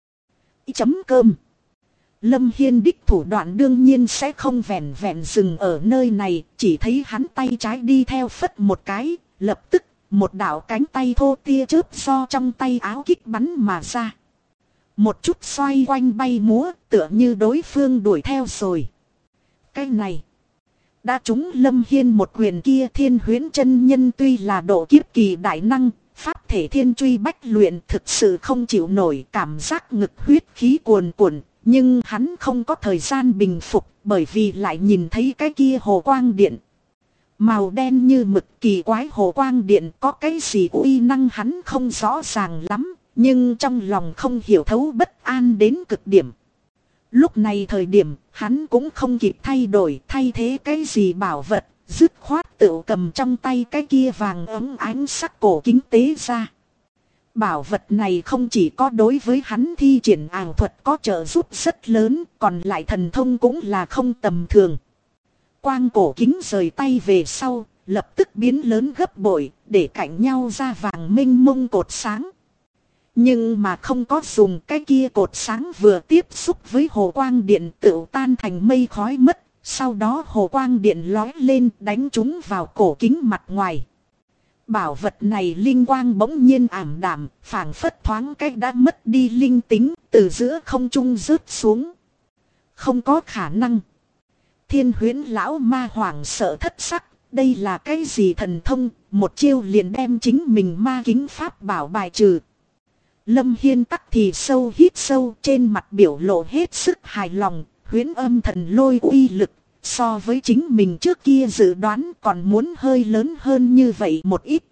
chấm cơm. Lâm Hiên đích thủ đoạn đương nhiên sẽ không vẹn vẹn dừng ở nơi này. Chỉ thấy hắn tay trái đi theo phất một cái, lập tức một đạo cánh tay thô tia chớp do trong tay áo kích bắn mà ra. Một chút xoay quanh bay múa, tựa như đối phương đuổi theo rồi. Cái này đã trúng Lâm Hiên một quyền kia. Thiên Huyễn chân nhân tuy là độ kiếp kỳ đại năng, pháp thể thiên truy bách luyện, thực sự không chịu nổi, cảm giác ngực huyết khí cuồn cuộn. Nhưng hắn không có thời gian bình phục, bởi vì lại nhìn thấy cái kia hồ quang điện. Màu đen như mực kỳ quái hồ quang điện, có cái gì uy năng hắn không rõ ràng lắm, nhưng trong lòng không hiểu thấu bất an đến cực điểm. Lúc này thời điểm, hắn cũng không kịp thay đổi, thay thế cái gì bảo vật, dứt khoát tự cầm trong tay cái kia vàng ấm ánh sắc cổ kính tế ra. Bảo vật này không chỉ có đối với hắn thi triển ảo thuật có trợ giúp rất lớn, còn lại thần thông cũng là không tầm thường. Quang cổ kính rời tay về sau, lập tức biến lớn gấp bội, để cạnh nhau ra vàng minh mông cột sáng. Nhưng mà không có dùng, cái kia cột sáng vừa tiếp xúc với hồ quang điện tự tan thành mây khói mất. Sau đó hồ quang điện lói lên đánh chúng vào cổ kính mặt ngoài. Bảo vật này linh quang bỗng nhiên ảm đạm, phảng phất thoáng cách đã mất đi linh tính, từ giữa không trung rớt xuống. Không có khả năng. Thiên Huyễn lão ma hoảng sợ thất sắc, đây là cái gì thần thông, một chiêu liền đem chính mình ma kính pháp bảo bài trừ. Lâm Hiên tắc thì sâu hít sâu, trên mặt biểu lộ hết sức hài lòng. Huyễn âm thần lôi uy lực, so với chính mình trước kia dự đoán còn muốn hơi lớn hơn như vậy một ít.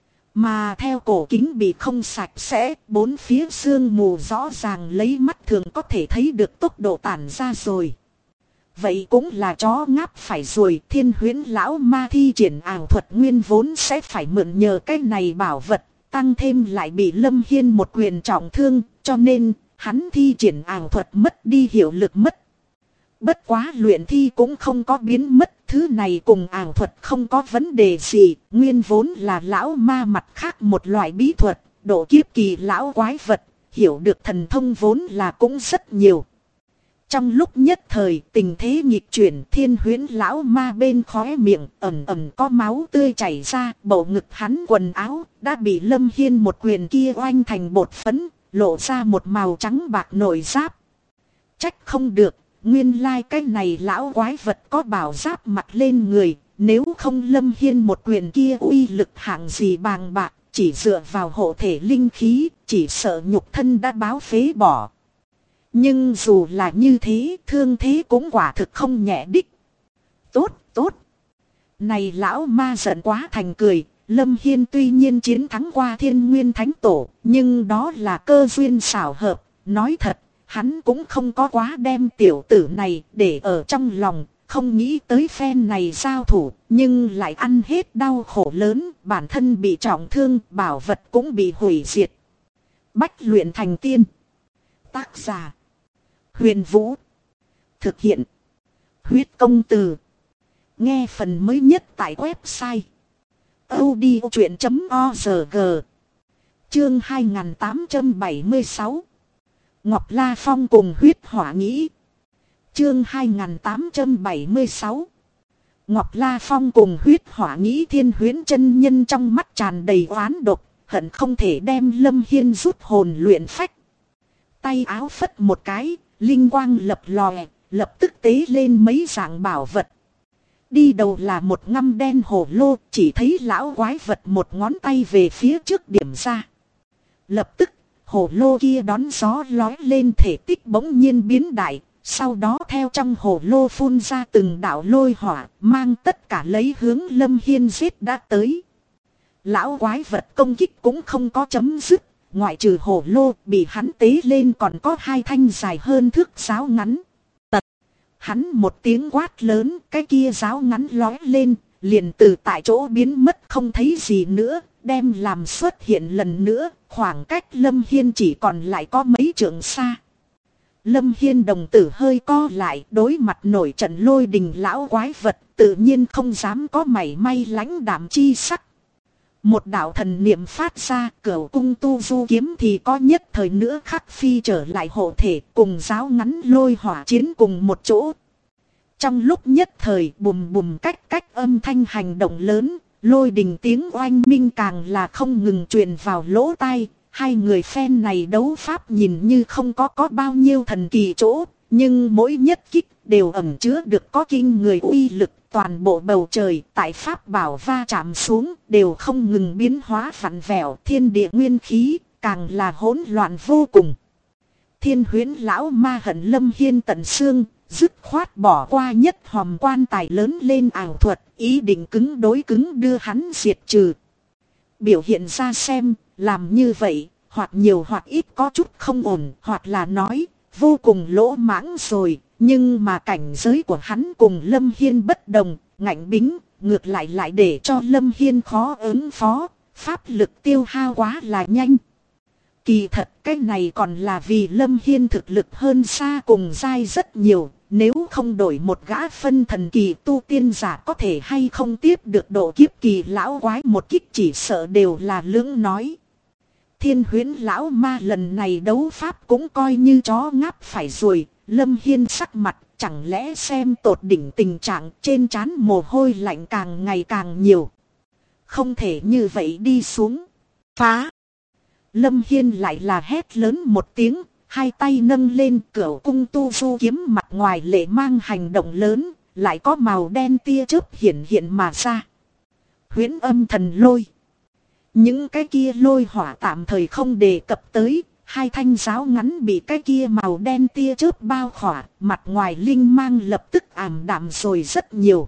Mà theo cổ kính bị không sạch sẽ, bốn phía sương mù rõ ràng lấy mắt thường có thể thấy được tốc độ tản ra rồi. Vậy cũng là chó ngáp phải rồi. Thiên Huyễn lão ma thi triển ảo thuật nguyên vốn sẽ phải mượn nhờ cái này bảo vật, tăng thêm lại bị Lâm Hiên một quyền trọng thương, cho nên hắn thi triển ảo thuật mất đi hiệu lực mất. Bất quá luyện thi cũng không có biến mất, thứ này cùng ảo thuật không có vấn đề gì, nguyên vốn là lão ma mặt khác một loại bí thuật, độ kiếp kỳ lão quái vật, hiểu được thần thông vốn là cũng rất nhiều. Trong lúc nhất thời tình thế nghịch chuyển, Thiên Huyễn lão ma bên khóe miệng ẩm ẩm có máu tươi chảy ra, bầu ngực hắn quần áo đã bị Lâm Hiên một quyền kia oanh thành bột phấn, lộ ra một màu trắng bạc nội giáp. Trách không được, nguyên lai cái này lão quái vật có bảo giáp mặc lên người, nếu không Lâm Hiên một quyền kia uy lực hạng gì bàng bạc, chỉ dựa vào hộ thể linh khí, chỉ sợ nhục thân đã báo phế bỏ. Nhưng dù là như thế, thương thế cũng quả thực không nhẹ đích. Tốt, tốt. Này lão ma giận quá thành cười, Lâm Hiên tuy nhiên chiến thắng qua Thiên Nguyên Thánh Tổ, nhưng đó là cơ duyên xảo hợp, nói thật, hắn cũng không có quá đem tiểu tử này để ở trong lòng, không nghĩ tới phen này giao thủ, nhưng lại ăn hết đau khổ lớn, bản thân bị trọng thương, bảo vật cũng bị hủy diệt. Bách luyện thành tiên. Tác giả Huyền Vũ. Thực hiện Huyết Công Từ. Nghe phần mới nhất tại website audiochuyện.org. Chương 2876 Ngọc La Phong cùng huyết hỏa nghĩ. Chương 2876 Ngọc La Phong cùng huyết hỏa nghĩ. Thiên Huyễn chân nhân trong mắt tràn đầy oán độc, hận không thể đem Lâm Hiên rút hồn luyện phách. Tay áo phất một cái, linh quang lập lòe, lập tức tế lên mấy dạng bảo vật. Đi đầu là một ngăm đen hồ lô, chỉ thấy lão quái vật một ngón tay về phía trước điểm ra. Lập tức, hồ lô kia đón gió lói lên, thể tích bỗng nhiên biến đại, sau đó theo trong hồ lô phun ra từng đạo lôi hỏa, mang tất cả lấy hướng Lâm Hiên giết đã tới. Lão quái vật công kích cũng không có chấm dứt, ngoại trừ hồ lô bị hắn tế lên còn có hai thanh dài hơn thước giáo ngắn. Tật! Hắn một tiếng quát lớn, cái kia giáo ngắn lói lên, liền từ tại chỗ biến mất không thấy gì nữa, đem làm xuất hiện lần nữa, khoảng cách Lâm Hiên chỉ còn lại có mấy trượng xa. Lâm Hiên đồng tử hơi co lại, đối mặt nổi trận lôi đình lão quái vật, tự nhiên không dám có mảy may lãnh đạm chi sắc. Một đạo thần niệm phát ra, Cửu cung tu du kiếm thì có nhất thời nữa khắc phi trở lại hộ thể, cùng giáo ngắn lôi hỏa chiến cùng một chỗ. Trong lúc nhất thời bùm bùm cách cách âm thanh hành động lớn, lôi đình tiếng oanh minh càng là không ngừng truyền vào lỗ tai. Hai người phen này đấu pháp nhìn như không có bao nhiêu thần kỳ chỗ, nhưng mỗi nhất kích đều ẩn chứa được có kinh người uy lực. Toàn bộ bầu trời tại pháp bảo va chạm xuống đều không ngừng biến hóa vặn vẹo, thiên địa nguyên khí càng là hỗn loạn vô cùng. Thiên huyễn lão ma hận Lâm Hiên tận xương, dứt khoát bỏ qua nhất hòm quan tài lớn lên ảo thuật, ý định cứng đối cứng đưa hắn diệt trừ. Biểu hiện ra xem, làm như vậy, hoặc nhiều hoặc ít có chút không ổn, hoặc là nói, vô cùng lỗ mãng rồi. Nhưng mà cảnh giới của hắn cùng Lâm Hiên bất đồng, ngạnh bính, ngược lại để cho Lâm Hiên khó ứng phó, pháp lực tiêu hao quá là nhanh. Kỳ thật cái này còn là vì Lâm Hiên thực lực hơn xa cùng giai rất nhiều, nếu không đổi một gã phân thần kỳ tu tiên giả có thể hay không tiếp được độ kiếp kỳ lão quái một kích chỉ sợ đều là lưỡng nói. Thiên huyễn lão ma lần này đấu pháp cũng coi như chó ngáp phải rồi. Lâm Hiên sắc mặt chẳng lẽ xem tột đỉnh tình trạng trên trán mồ hôi lạnh càng ngày càng nhiều. Không thể như vậy đi xuống. Phá! Lâm Hiên lại là hét lớn một tiếng, hai tay nâng lên Cửu cung tu du kiếm mặt ngoài lệ mang hành động lớn, lại có màu đen tia chớp hiện mà ra. Huyễn âm thần lôi. Những cái kia lôi hỏa tạm thời không đề cập tới. Hai thanh giáo ngắn bị cái kia màu đen tia chớp bao khỏa, mặt ngoài linh mang lập tức ảm đạm rồi rất nhiều.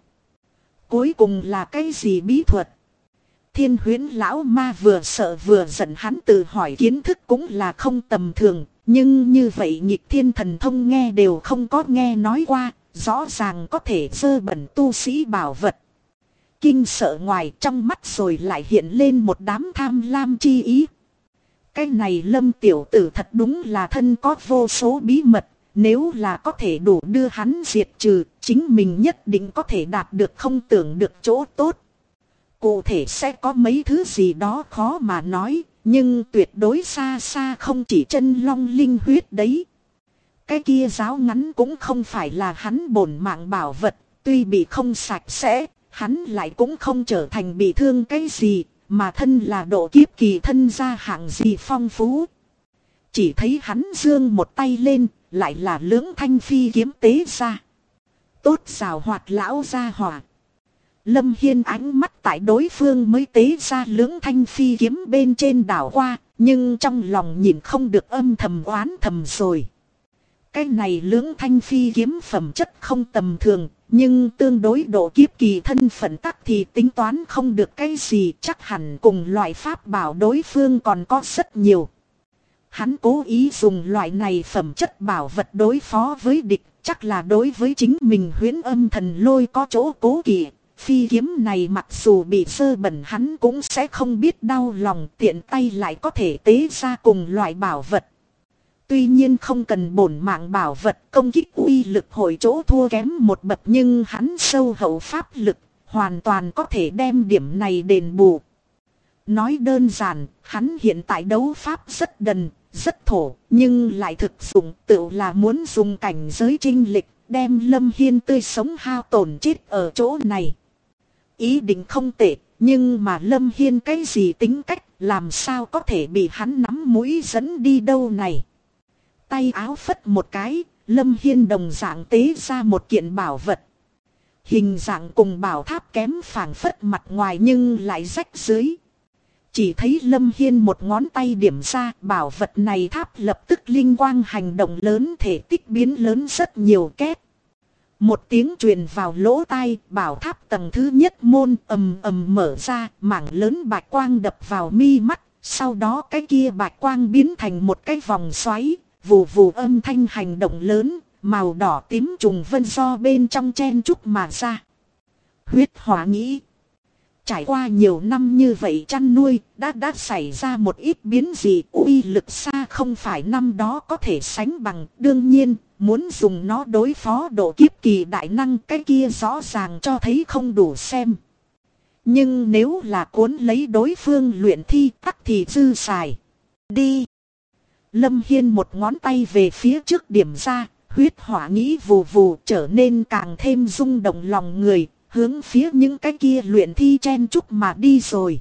Cuối cùng là cái gì bí thuật? Thiên huyễn lão ma vừa sợ vừa giận, hắn tự hỏi kiến thức cũng là không tầm thường, nhưng như vậy nghịch thiên thần thông nghe đều không có nghe nói qua, rõ ràng có thể dơ bẩn tu sĩ bảo vật. Kinh sợ ngoài trong mắt rồi lại hiện lên một đám tham lam chi ý. Cái này Lâm tiểu tử thật đúng là thân có vô số bí mật, nếu là có thể đủ đưa hắn diệt trừ, chính mình nhất định có thể đạt được không tưởng được chỗ tốt. Cụ thể sẽ có mấy thứ gì đó khó mà nói, nhưng tuyệt đối xa xa không chỉ chân long linh huyết đấy. Cái kia giáo ngắn cũng không phải là hắn bổn mạng bảo vật, tuy bị không sạch sẽ, hắn lại cũng không trở thành bị thương cái gì. Mà thân là độ kiếp kỳ thân gia hạng gì phong phú. Chỉ thấy hắn giương một tay lên, lại là lưỡng thanh phi kiếm tế ra. Tốt xào hoạt lão gia hỏa. Lâm Hiên ánh mắt tại đối phương mới tế ra lưỡng thanh phi kiếm bên trên đảo qua, nhưng trong lòng nhìn không được âm thầm oán thầm rồi. Cái này lưỡng thanh phi kiếm phẩm chất không tầm thường. Nhưng tương đối độ kiếp kỳ thân phận tắc thì tính toán không được cái gì, chắc hẳn cùng loại pháp bảo đối phương còn có rất nhiều. Hắn cố ý dùng loại này phẩm chất bảo vật đối phó với địch, chắc là đối với chính mình huyễn âm thần lôi có chỗ cố kỵ. Phi kiếm này mặc dù bị sơ bẩn hắn cũng sẽ không biết đau lòng, tiện tay lại có thể tế ra cùng loại bảo vật. Tuy nhiên không cần bổn mạng bảo vật, công kích uy lực hội chỗ thua kém một bậc, nhưng hắn sâu hậu pháp lực, hoàn toàn có thể đem điểm này đền bù. Nói đơn giản, hắn hiện tại đấu pháp rất đần, rất thổ, nhưng lại thực dụng tự là muốn dùng cảnh giới trinh lịch, đem Lâm Hiên tươi sống hao tổn chết ở chỗ này. Ý định không tệ, nhưng mà Lâm Hiên cái gì tính cách, làm sao có thể bị hắn nắm mũi dẫn đi đâu này. Tay áo phất một cái, Lâm Hiên đồng dạng tế ra một kiện bảo vật. Hình dạng cùng bảo tháp kém phảng phất mặt ngoài nhưng lại rách dưới. Chỉ thấy Lâm Hiên một ngón tay điểm ra, bảo vật này tháp lập tức linh quang hành động lớn, thể tích biến lớn rất nhiều. Két. Một tiếng truyền vào lỗ tai, bảo tháp tầng thứ nhất môn ầm ầm mở ra, mảng lớn bạch quang đập vào mi mắt, sau đó cái kia bạch quang biến thành một cái vòng xoáy, vù vù âm thanh hành động lớn, màu đỏ tím trùng vân do bên trong chen chúc mà ra. Huyết hỏa nghĩ. Trải qua nhiều năm như vậy chăn nuôi, đã xảy ra một ít biến dị, uy lực xa không phải năm đó có thể sánh bằng. Đương nhiên, muốn dùng nó đối phó độ kiếp kỳ đại năng, cái kia rõ ràng cho thấy không đủ xem. Nhưng nếu là cuốn lấy đối phương luyện thi tắc thì dư xài. Đi! Lâm Hiên một ngón tay về phía trước điểm ra, huyết hỏa nghĩ vù vù trở nên càng thêm rung động lòng người. Hướng phía những cái kia luyện thi chen chúc mà đi rồi.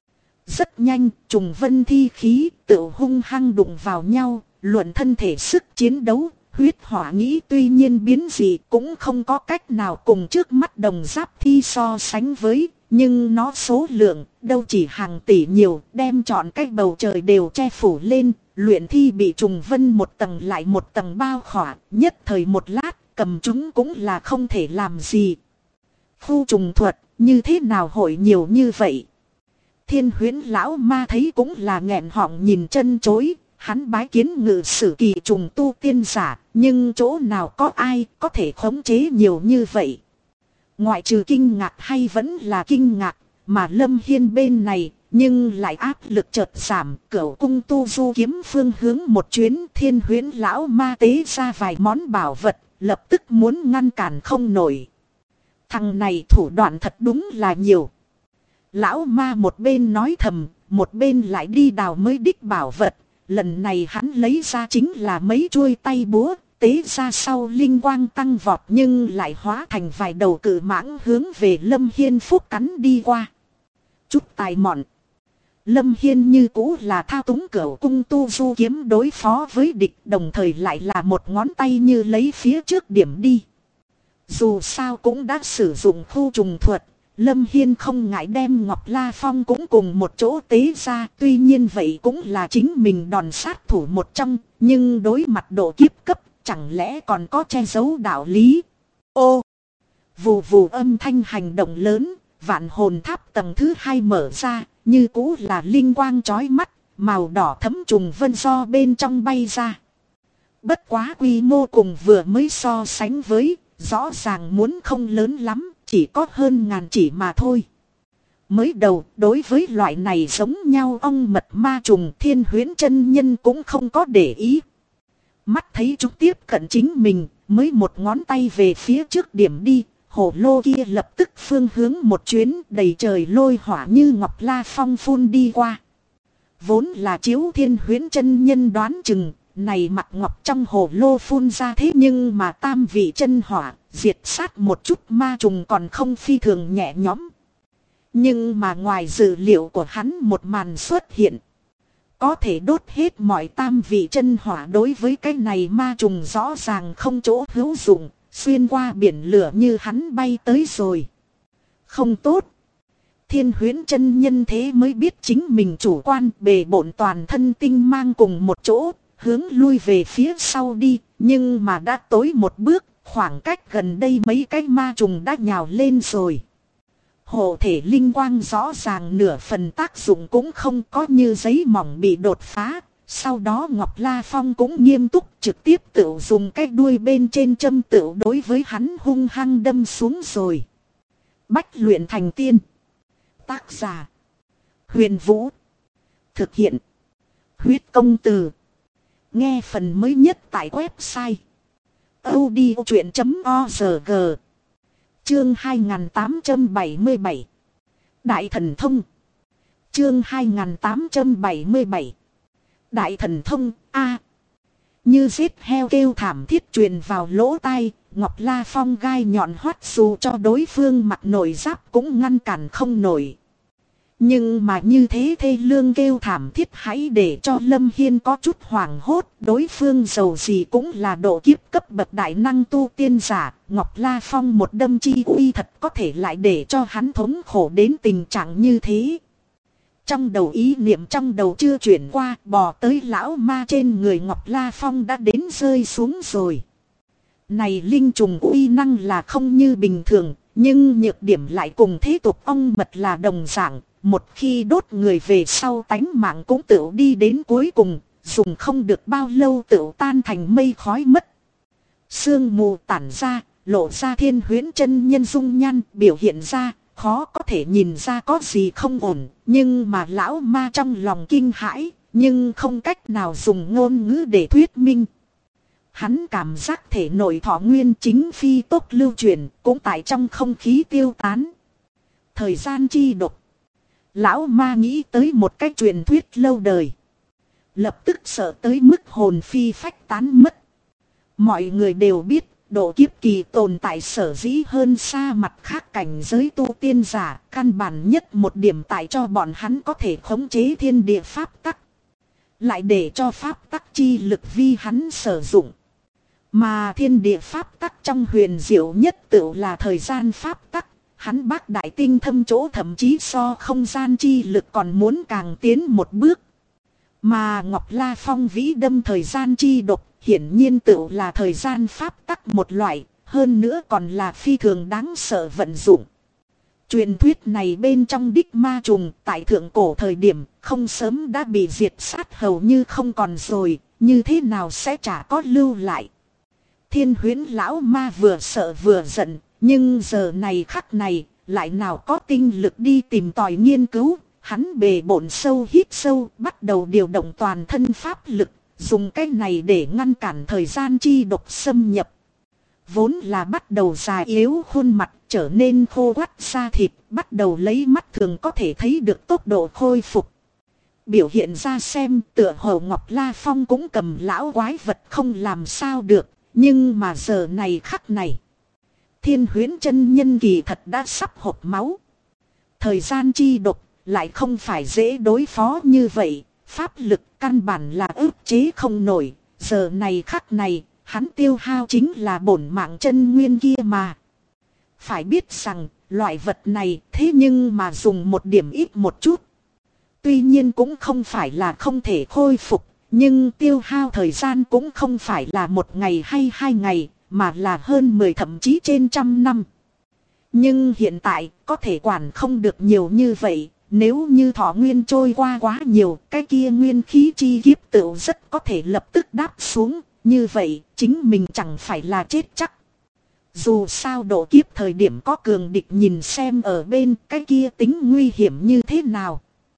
Rất nhanh, trùng vân thi khí tự hung hăng đụng vào nhau, luận thân thể sức chiến đấu, huyết hỏa nghĩ tuy nhiên biến dị cũng không có cách nào cùng trước mắt đồng giáp thi so sánh với, nhưng nó số lượng đâu chỉ hàng tỷ nhiều, đem trọn cái bầu trời đều che phủ lên, luyện thi bị trùng vân một tầng lại một tầng bao khỏa, nhất thời một lát, cầm chúng cũng là không thể làm gì. Khu trùng thuật, như thế nào hội nhiều như vậy? Thiên Huyễn lão ma thấy cũng là nghẹn họng nhìn chân chối, hắn bái kiến ngự sử kỳ trùng tu tiên giả, nhưng chỗ nào có ai có thể khống chế nhiều như vậy? Ngoại trừ kinh ngạc hay vẫn là kinh ngạc, mà Lâm Hiên bên này, nhưng lại áp lực chợt giảm, cửu cung tu du kiếm phương hướng một chuyến. Thiên Huyễn lão ma tế ra vài món bảo vật, lập tức muốn ngăn cản không nổi. Thằng này thủ đoạn thật đúng là nhiều. Lão ma một bên nói thầm, một bên lại đi đào mới đích bảo vật. Lần này hắn lấy ra chính là mấy chuôi tay búa, tế ra sau linh quang tăng vọt nhưng lại hóa thành vài đầu cự mãng hướng về Lâm Hiên phúc cắn đi qua. Chút tài mọn. Lâm Hiên như cũ là thao túng cửu cung tu du kiếm đối phó với địch, đồng thời lại là một ngón tay như lấy phía trước điểm đi. Dù sao cũng đã sử dụng khu trùng thuật, Lâm Hiên không ngại đem Ngọc La Phong cũng cùng một chỗ tế ra. Tuy nhiên vậy cũng là chính mình đòn sát thủ một trong, nhưng đối mặt độ kiếp cấp, chẳng lẽ còn có che giấu đạo lý. Ô! Vù vù âm thanh hành động lớn, vạn hồn tháp tầng thứ 2 mở ra, như cũ là linh quang chói mắt, màu đỏ thấm trùng vân do bên trong bay ra. Bất quá quy mô cùng vừa mới so sánh với, rõ ràng muốn không lớn lắm, chỉ có hơn ngàn chỉ mà thôi. Mới đầu, đối với loại này giống nhau ong mật ma trùng, Thiên Huyễn chân nhân cũng không có để ý. Mắt thấy chúng tiếp cận chính mình, mới một ngón tay về phía trước điểm đi, hồ lô kia lập tức phương hướng một chuyến, đầy trời lôi hỏa như Ngọc La Phong phun đi qua. Vốn là chiếu Thiên Huyễn chân nhân đoán chừng, này mặt ngọc trong hồ lô phun ra, thế nhưng mà tam vị chân hỏa, diệt sát một chút ma trùng còn không phi thường nhẹ nhõm. Nhưng mà ngoài dự liệu của hắn một màn xuất hiện. Có thể đốt hết mọi tam vị chân hỏa, đối với cái này ma trùng rõ ràng không chỗ hữu dụng, xuyên qua biển lửa như hắn bay tới rồi. Không tốt. Thiên Huyễn chân nhân thế mới biết chính mình chủ quan, bề bộn toàn thân tinh mang cùng một chỗ, hướng lui về phía sau đi, nhưng mà đã tối một bước, khoảng cách gần đây mấy cái ma trùng đã nhào lên rồi. Hộ thể linh quang rõ ràng nửa phần tác dụng cũng không có, như giấy mỏng bị đột phá. Sau đó Ngọc La Phong cũng nghiêm túc trực tiếp tự dùng cái đuôi bên trên châm tựu đối với hắn hung hăng đâm xuống rồi. Bách luyện thành tiên. Tác giả: Huyền Vũ. Thực hiện: Huyết Công Từ. Nghe phần mới nhất tại website audiochuyện.org. Chương 2877. Đại thần thông. Chương 2877. Đại thần thông. A. Như giết heo kêu thảm thiết truyền vào lỗ tai, Ngọc La Phong gai nhọn hoắt dù cho đối phương mặt nổi giáp cũng ngăn cản không nổi. Nhưng mà như thế thê lương kêu thảm thiết hãy để cho Lâm Hiên có chút hoảng hốt. Đối phương dầu gì cũng là độ kiếp cấp bậc đại năng tu tiên giả. Ngọc La Phong một đâm chi uy thật có thể lại để cho hắn thống khổ đến tình trạng như thế. Trong đầu ý niệm trong đầu chưa chuyển qua, bò tới lão ma trên người Ngọc La Phong đã đến rơi xuống rồi. Này linh trùng uy năng là không như bình thường, nhưng nhược điểm lại cùng thế tục ong mật là đồng dạng. Một khi đốt người về sau tánh mạng cũng tự đi đến cuối cùng, dùng không được bao lâu tự tan thành mây khói mất. Sương mù tản ra, lộ ra Thiên Huyễn chân nhân dung nhan biểu hiện ra, khó có thể nhìn ra có gì không ổn. Nhưng mà lão ma trong lòng kinh hãi, nhưng không cách nào dùng ngôn ngữ để thuyết minh. Hắn cảm giác thể nội thọ nguyên chính phi tốc lưu chuyển, cũng tại trong không khí tiêu tán. Thời gian chi độc. Lão ma nghĩ tới một cái truyền thuyết lâu đời. Lập tức sợ tới mức hồn phi phách tán mất. Mọi người đều biết độ kiếp kỳ tồn tại sở dĩ hơn xa mặt khác cảnh giới tu tiên giả. Căn bản nhất một điểm tại cho bọn hắn có thể khống chế thiên địa pháp tắc. Lại để cho pháp tắc chi lực vi hắn sử dụng. Mà thiên địa pháp tắc trong huyền diệu nhất tự là thời gian pháp tắc. Hắn bác đại tinh thâm chỗ thậm chí so không gian chi lực còn muốn càng tiến một bước. Mà Ngọc La Phong vĩ đâm thời gian chi độc hiển nhiên tự là thời gian pháp tắc một loại, hơn nữa còn là phi thường đáng sợ vận dụng. Truyền thuyết này bên trong đích ma trùng tại thượng cổ thời điểm không sớm đã bị diệt sát hầu như không còn rồi, như thế nào sẽ chả có lưu lại. Thiên Huyễn lão ma vừa sợ vừa giận. Nhưng giờ này khắc này, lại nào có tinh lực đi tìm tòi nghiên cứu, hắn bề bộn sâu hít sâu, bắt đầu điều động toàn thân pháp lực, dùng cái này để ngăn cản thời gian chi độc xâm nhập. Vốn là bắt đầu già yếu khuôn mặt trở nên khô quắt da thịt, bắt đầu lấy mắt thường có thể thấy được tốc độ khôi phục. Biểu hiện ra xem tựa hồ Ngọc La Phong cũng cầm lão quái vật không làm sao được, nhưng mà giờ này khắc này. Thiên Huyễn chân nhân kỳ thật đã sắp hộc máu. Thời gian chi độc lại không phải dễ đối phó như vậy. Pháp lực căn bản là ức chế không nổi. Giờ này khắc này, hắn tiêu hao chính là bổn mạng chân nguyên kia mà. Phải biết rằng, loại vật này thế nhưng mà dùng một điểm ít một chút. Tuy nhiên cũng không phải là không thể khôi phục. Nhưng tiêu hao thời gian cũng không phải là một ngày hay 2 ngày. Mà là hơn 10 thậm chí trên 100 năm. Nhưng hiện tại có thể quản không được nhiều như vậy. Nếu như thọ nguyên trôi qua quá nhiều, cái kia nguyên khí chi kiếp tựu rất có thể lập tức đáp xuống. Như vậy chính mình chẳng phải là chết chắc. Dù sao độ kiếp thời điểm có cường địch nhìn xem ở bên cái kia tính nguy hiểm như thế nào.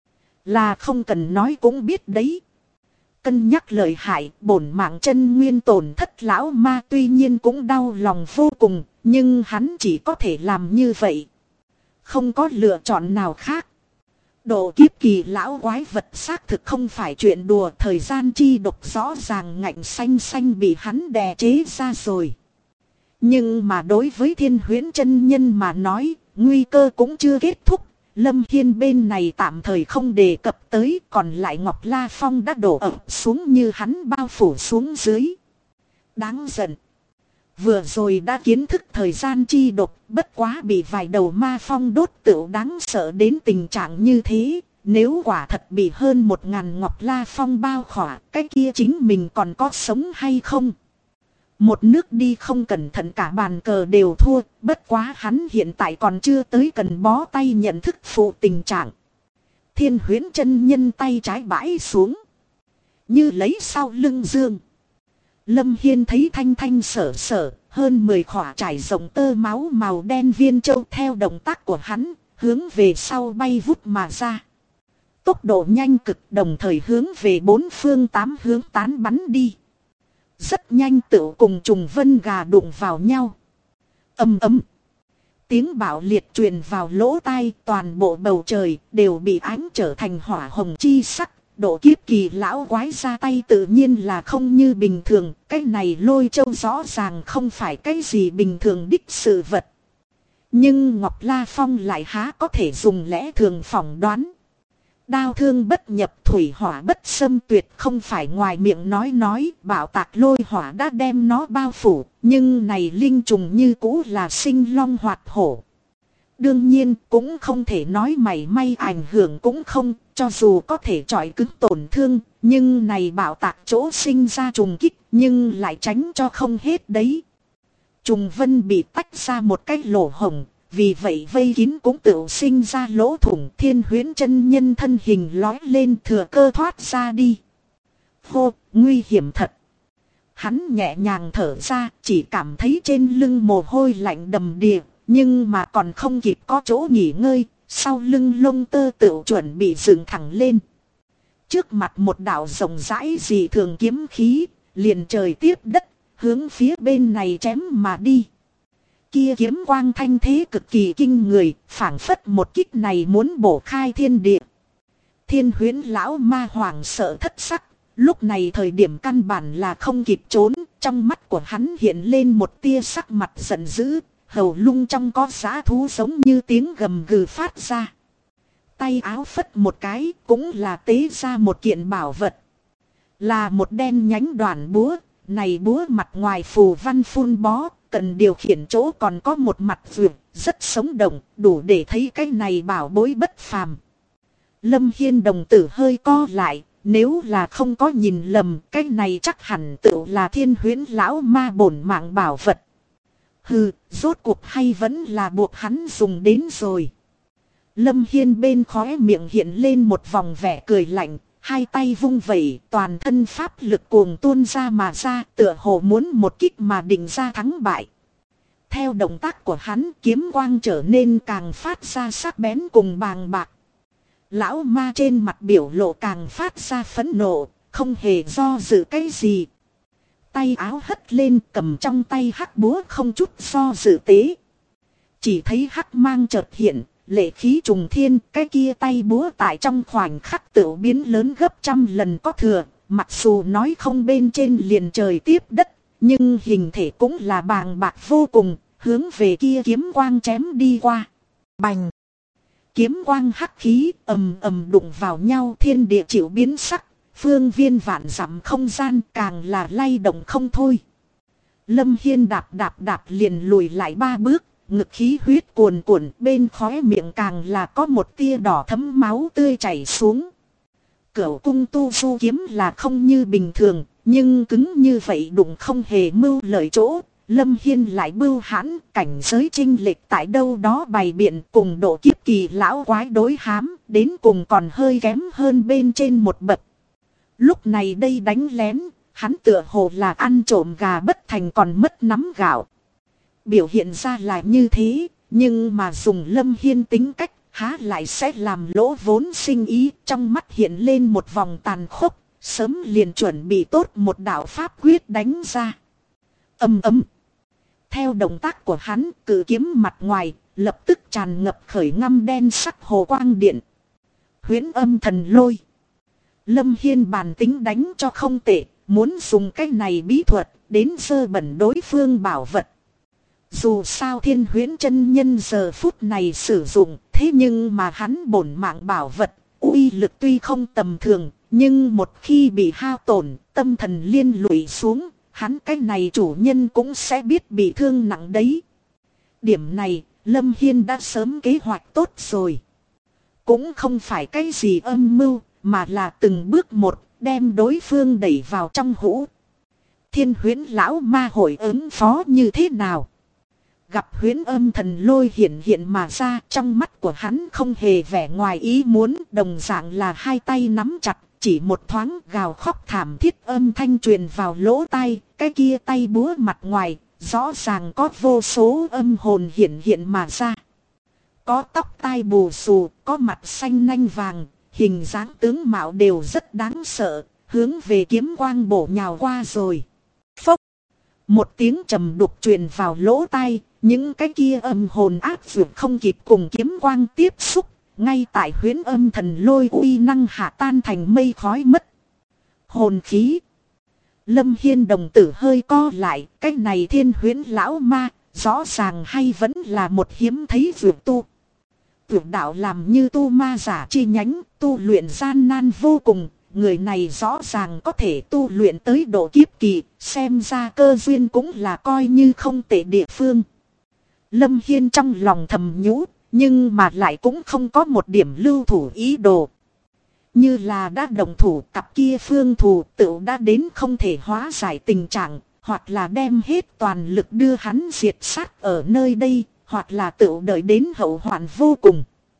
Là không cần nói cũng biết đấy. Cân nhắc lợi hại, bổn mạng chân nguyên tổn thất lão ma tuy nhiên cũng đau lòng vô cùng, nhưng hắn chỉ có thể làm như vậy. Không có lựa chọn nào khác. Độ kiếp kỳ lão quái vật xác thực không phải chuyện đùa, thời gian chi độc rõ ràng ngạnh xanh xanh bị hắn đè chế ra rồi. Nhưng mà đối với Thiên Huyễn chân nhân mà nói, nguy cơ cũng chưa kết thúc. Lâm Hiên bên này tạm thời không đề cập tới, còn lại Ngọc La Phong đã đổ ập xuống như hắn bao phủ xuống dưới. Đáng giận. Vừa rồi đã kiến thức thời gian chi độc, bất quá bị vài đầu ma phong đốt tựu đáng sợ đến tình trạng như thế. Nếu quả thật bị hơn 1000 Ngọc La Phong bao khỏa, cái kia chính mình còn có sống hay không? Một nước đi không cẩn thận cả bàn cờ đều thua, bất quá hắn hiện tại còn chưa tới cần bó tay nhận thức phụ tình trạng. Thiên Huyễn chân nhân tay trái bãi xuống, như lấy sau lưng dương. Lâm Hiên thấy thanh thanh sở sở, hơn 10 khỏa trải rộng tơ máu màu đen viên châu theo động tác của hắn, hướng về sau bay vút mà ra. Tốc độ nhanh cực, đồng thời hướng về 4 phương 8 hướng tán bắn đi. Rất nhanh tự cùng trùng vân gà đụng vào nhau. Ầm ầm. Tiếng bạo liệt truyền vào lỗ tai, toàn bộ bầu trời đều bị ánh trở thành hỏa hồng chi sắc. Độ kiếp kỳ lão quái ra tay tự nhiên là không như bình thường. Cái này lôi châu rõ ràng không phải cái gì bình thường đích sự vật. Nhưng Ngọc La Phong lại há có thể dùng lẽ thường phỏng đoán. Đao thương bất nhập thủy hỏa bất xâm tuyệt không phải ngoài miệng nói bảo tạc lôi hỏa đã đem nó bao phủ, nhưng này linh trùng như cũ là sinh long hoạt hổ. Đương nhiên cũng không thể nói mảy may ảnh hưởng cũng không, cho dù có thể chọi cứng tổn thương, nhưng này bảo tạc chỗ sinh ra trùng kích nhưng lại tránh cho không hết đấy. Trùng vân bị tách ra một cái lỗ hổng, vì vậy vây kín cũng tự sinh ra lỗ thủng. Thiên Huyễn chân nhân thân hình lói lên thừa cơ thoát ra đi. Hô, nguy hiểm thật. Hắn nhẹ nhàng thở ra, chỉ cảm thấy trên lưng mồ hôi lạnh đầm đìa, nhưng mà còn không kịp có chỗ nghỉ ngơi, sau lưng lông tơ tự chuẩn bị dựng thẳng lên. Trước mặt một đạo rộng rãi dị thường kiếm khí, liền trời tiếp đất, hướng phía bên này chém mà đi. Kia kiếm quang thanh thế cực kỳ kinh người, phảng phất một kích này muốn bổ khai thiên địa. Thiên Huyễn lão ma hoảng sợ thất sắc, lúc này thời điểm căn bản là không kịp trốn, trong mắt của hắn hiện lên một tia sắc mặt giận dữ, hầu lung trong có dã thú giống như tiếng gầm gừ phát ra. Tay áo phất một cái, cũng là tế ra một kiện bảo vật. Là một đen nhánh đoạn búa, này búa mặt ngoài phù văn phun bó, cần điều khiển chỗ còn có một mặt vượt, rất sống động, đủ để thấy cái này bảo bối bất phàm. Lâm Hiên đồng tử hơi co lại, nếu là không có nhìn lầm, cái này chắc hẳn tự là Thiên Huyễn lão ma bổn mạng bảo vật. Hừ, rốt cuộc hay vẫn là buộc hắn dùng đến rồi. Lâm Hiên bên khóe miệng hiện lên một vòng vẻ cười lạnh, hai tay vung vẩy, toàn thân pháp lực cuồng tuôn ra mà ra, tựa hồ muốn một kích mà định ra thắng bại. Theo động tác của hắn, kiếm quang trở nên càng phát ra sắc bén cùng bàng bạc. Lão ma trên mặt biểu lộ càng phát ra phẫn nộ, không hề do dự cái gì. Tay áo hất lên, cầm trong tay hắc búa không chút do dự tế. Chỉ thấy hắc mang chợt hiện, lệ khí trùng thiên, cái kia tay búa tại trong khoảnh khắc tự biến lớn gấp trăm lần có thừa. Mặc dù nói không bên trên liền trời tiếp đất, nhưng hình thể cũng là bàng bạc vô cùng, hướng về kia kiếm quang chém đi qua. Bành! Kiếm quang hắc khí ầm ầm đụng vào nhau, thiên địa chịu biến sắc, phương viên vạn dặm không gian càng là lay động không thôi. Lâm Hiên đạp liền lùi lại 3 bước, ngực khí huyết cuồn cuộn, bên khóe miệng càng là có một tia đỏ thấm máu tươi chảy xuống. Cửu cung tu du kiếm là không như bình thường, nhưng cứng như vậy đụng không hề mưu lợi chỗ. Lâm Hiên lại bưu hãn, cảnh giới chênh lệch tại đâu đó bày biện, cùng độ kiếp kỳ lão quái đối hám, đến cùng còn hơi kém hơn bên trên một bậc. Lúc này đây đánh lén, hắn tựa hồ là ăn trộm gà bất thành còn mất nắm gạo. Biểu hiện ra là như thế, nhưng mà dùng Lâm Hiên tính cách, há lại sẽ làm lỗ vốn sinh ý. Trong mắt hiện lên một vòng tàn khốc, sớm liền chuẩn bị tốt một đạo pháp quyết đánh ra. Ầm ầm. Theo động tác của hắn, cự kiếm mặt ngoài lập tức tràn ngập khởi ngăm đen sắc hồ quang điện. Huyễn âm thần lôi. Lâm Hiên bản tính đánh cho không tệ, muốn dùng cái này bí thuật đến dơ bẩn đối phương bảo vật. Dù sao Thiên Huyễn chân nhân giờ phút này sử dụng, thế nhưng mà hắn bổn mạng bảo vật, uy lực tuy không tầm thường, nhưng một khi bị hao tổn, tâm thần liên lụy xuống, hắn cái này chủ nhân cũng sẽ biết bị thương nặng đấy. Điểm này, Lâm Hiên đã sớm kế hoạch tốt rồi. Cũng không phải cái gì âm mưu, mà là từng bước một, đem đối phương đẩy vào trong hũ. Thiên Huyễn lão ma hội ứng phó như thế nào? Gặp huyễn âm thần lôi hiện mà ra, trong mắt của hắn không hề vẻ ngoài ý muốn, đồng dạng là hai tay nắm chặt, chỉ một thoáng gào khóc thảm thiết âm thanh truyền vào lỗ tai, cái kia tay búa mặt ngoài, rõ ràng có vô số âm hồn hiện mà ra. Có tóc tai bù xù, có mặt xanh nanh vàng, hình dáng tướng mạo đều rất đáng sợ, hướng về kiếm quang bổ nhào qua rồi. Phốc! Một tiếng trầm đục truyền vào lỗ tai, những cái kia âm hồn ác dược không kịp cùng kiếm quang tiếp xúc, ngay tại huyễn âm thần lôi uy năng hạ tan thành mây khói mất. Hồn khí! Lâm Hiên đồng tử hơi co lại, cái này Thiên Huyễn lão ma, rõ ràng hay vẫn là một hiếm thấy dược tu. Tuyệt đạo làm như tu ma giả chi nhánh, tu luyện gian nan vô cùng. Người này rõ ràng có thể tu luyện tới độ kiếp kỳ, xem ra cơ duyên cũng là coi như không tệ địa phương. Lâm Hiên trong lòng thầm nhủ, nhưng mà lại cũng không có một điểm lưu thủ ý đồ. Như là đã đồng thủ, cặp kia phương thù tự đã đến không thể hóa giải tình trạng, hoặc là đem hết toàn lực đưa hắn diệt sát ở nơi đây, hoặc là tự đợi đến hậu hoạn vô cùng.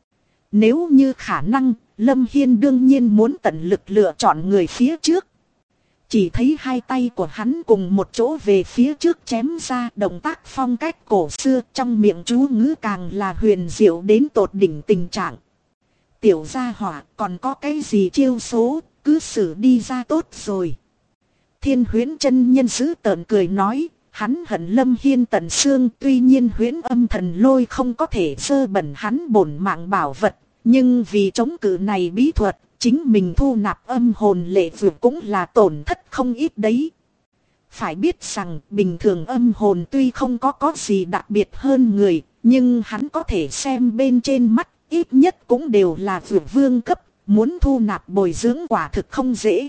Nếu như khả năng, Lâm Hiên đương nhiên muốn tận lực lựa chọn người phía trước. Chỉ thấy hai tay của hắn cùng một chỗ về phía trước chém ra, động tác phong cách cổ xưa, trong miệng chú ngữ càng là huyền diệu đến tột đỉnh tình trạng. Tiểu gia hỏa, còn có cái gì chiêu số, cứ xử đi ra tốt rồi. Thiên Huyễn chân nhân giữ tợn cười nói, hắn hận Lâm Hiên tận xương, tuy nhiên Huyễn Âm Thần Lôi không có thể sơ bẩn hắn bổn mạng bảo vật, nhưng vì chống cự này bí thuật, chính mình thu nạp âm hồn lệ vượt cũng là tổn thất không ít đấy. Phải biết rằng bình thường âm hồn tuy không có gì đặc biệt hơn người, nhưng hắn có thể xem bên trên mắt, ít nhất cũng đều là vượt vương cấp, muốn thu nạp bồi dưỡng quả thực không dễ.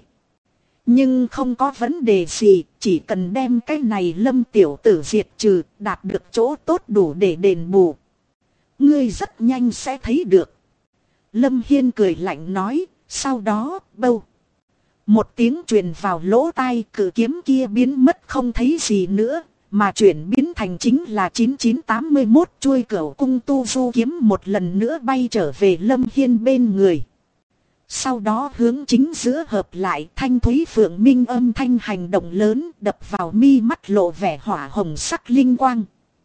Nhưng không có vấn đề gì, chỉ cần đem cái này Lâm tiểu tử diệt trừ, đạt được chỗ tốt đủ để đền bù. Ngươi rất nhanh sẽ thấy được. Lâm Hiên cười lạnh nói, sau đó, bâu. Một tiếng truyền vào lỗ tai, cự kiếm kia biến mất không thấy gì nữa, mà chuyển biến thành chính là 9981 chuôi cửu cung tu du kiếm một lần nữa bay trở về Lâm Hiên bên người. Sau đó hướng chính giữa hợp lại, thanh thúy phượng minh âm thanh hành động lớn đập vào mi mắt, lộ vẻ hỏa hồng sắc linh quang.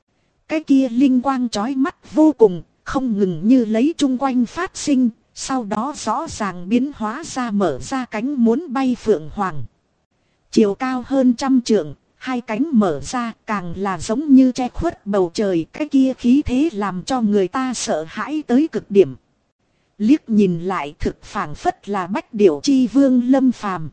Cái kia linh quang chói mắt vô cùng, không ngừng như lấy chung quanh phát sinh, sau đó rõ ràng biến hóa ra mở ra cánh muốn bay phượng hoàng. Chiều cao hơn 100 trượng, hai cánh mở ra càng là giống như che khuất bầu trời, cái kia khí thế làm cho người ta sợ hãi tới cực điểm. Liếc nhìn lại thực phảng phất là bách điểu chi vương Lâm Phàm.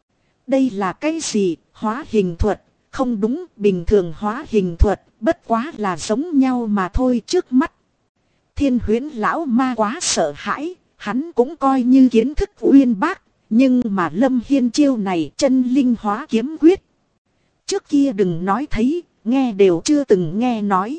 Đây là cái gì? Hóa hình thuật? Không đúng, bình thường hóa hình thuật, bất quá là giống nhau mà thôi trước mắt. Thiên Huyễn lão ma quá sợ hãi, hắn cũng coi như kiến thức uyên bác, nhưng mà Lâm Hiên chiêu này chân linh hóa kiếm quyết. Trước kia đừng nói thấy, nghe đều chưa từng nghe nói.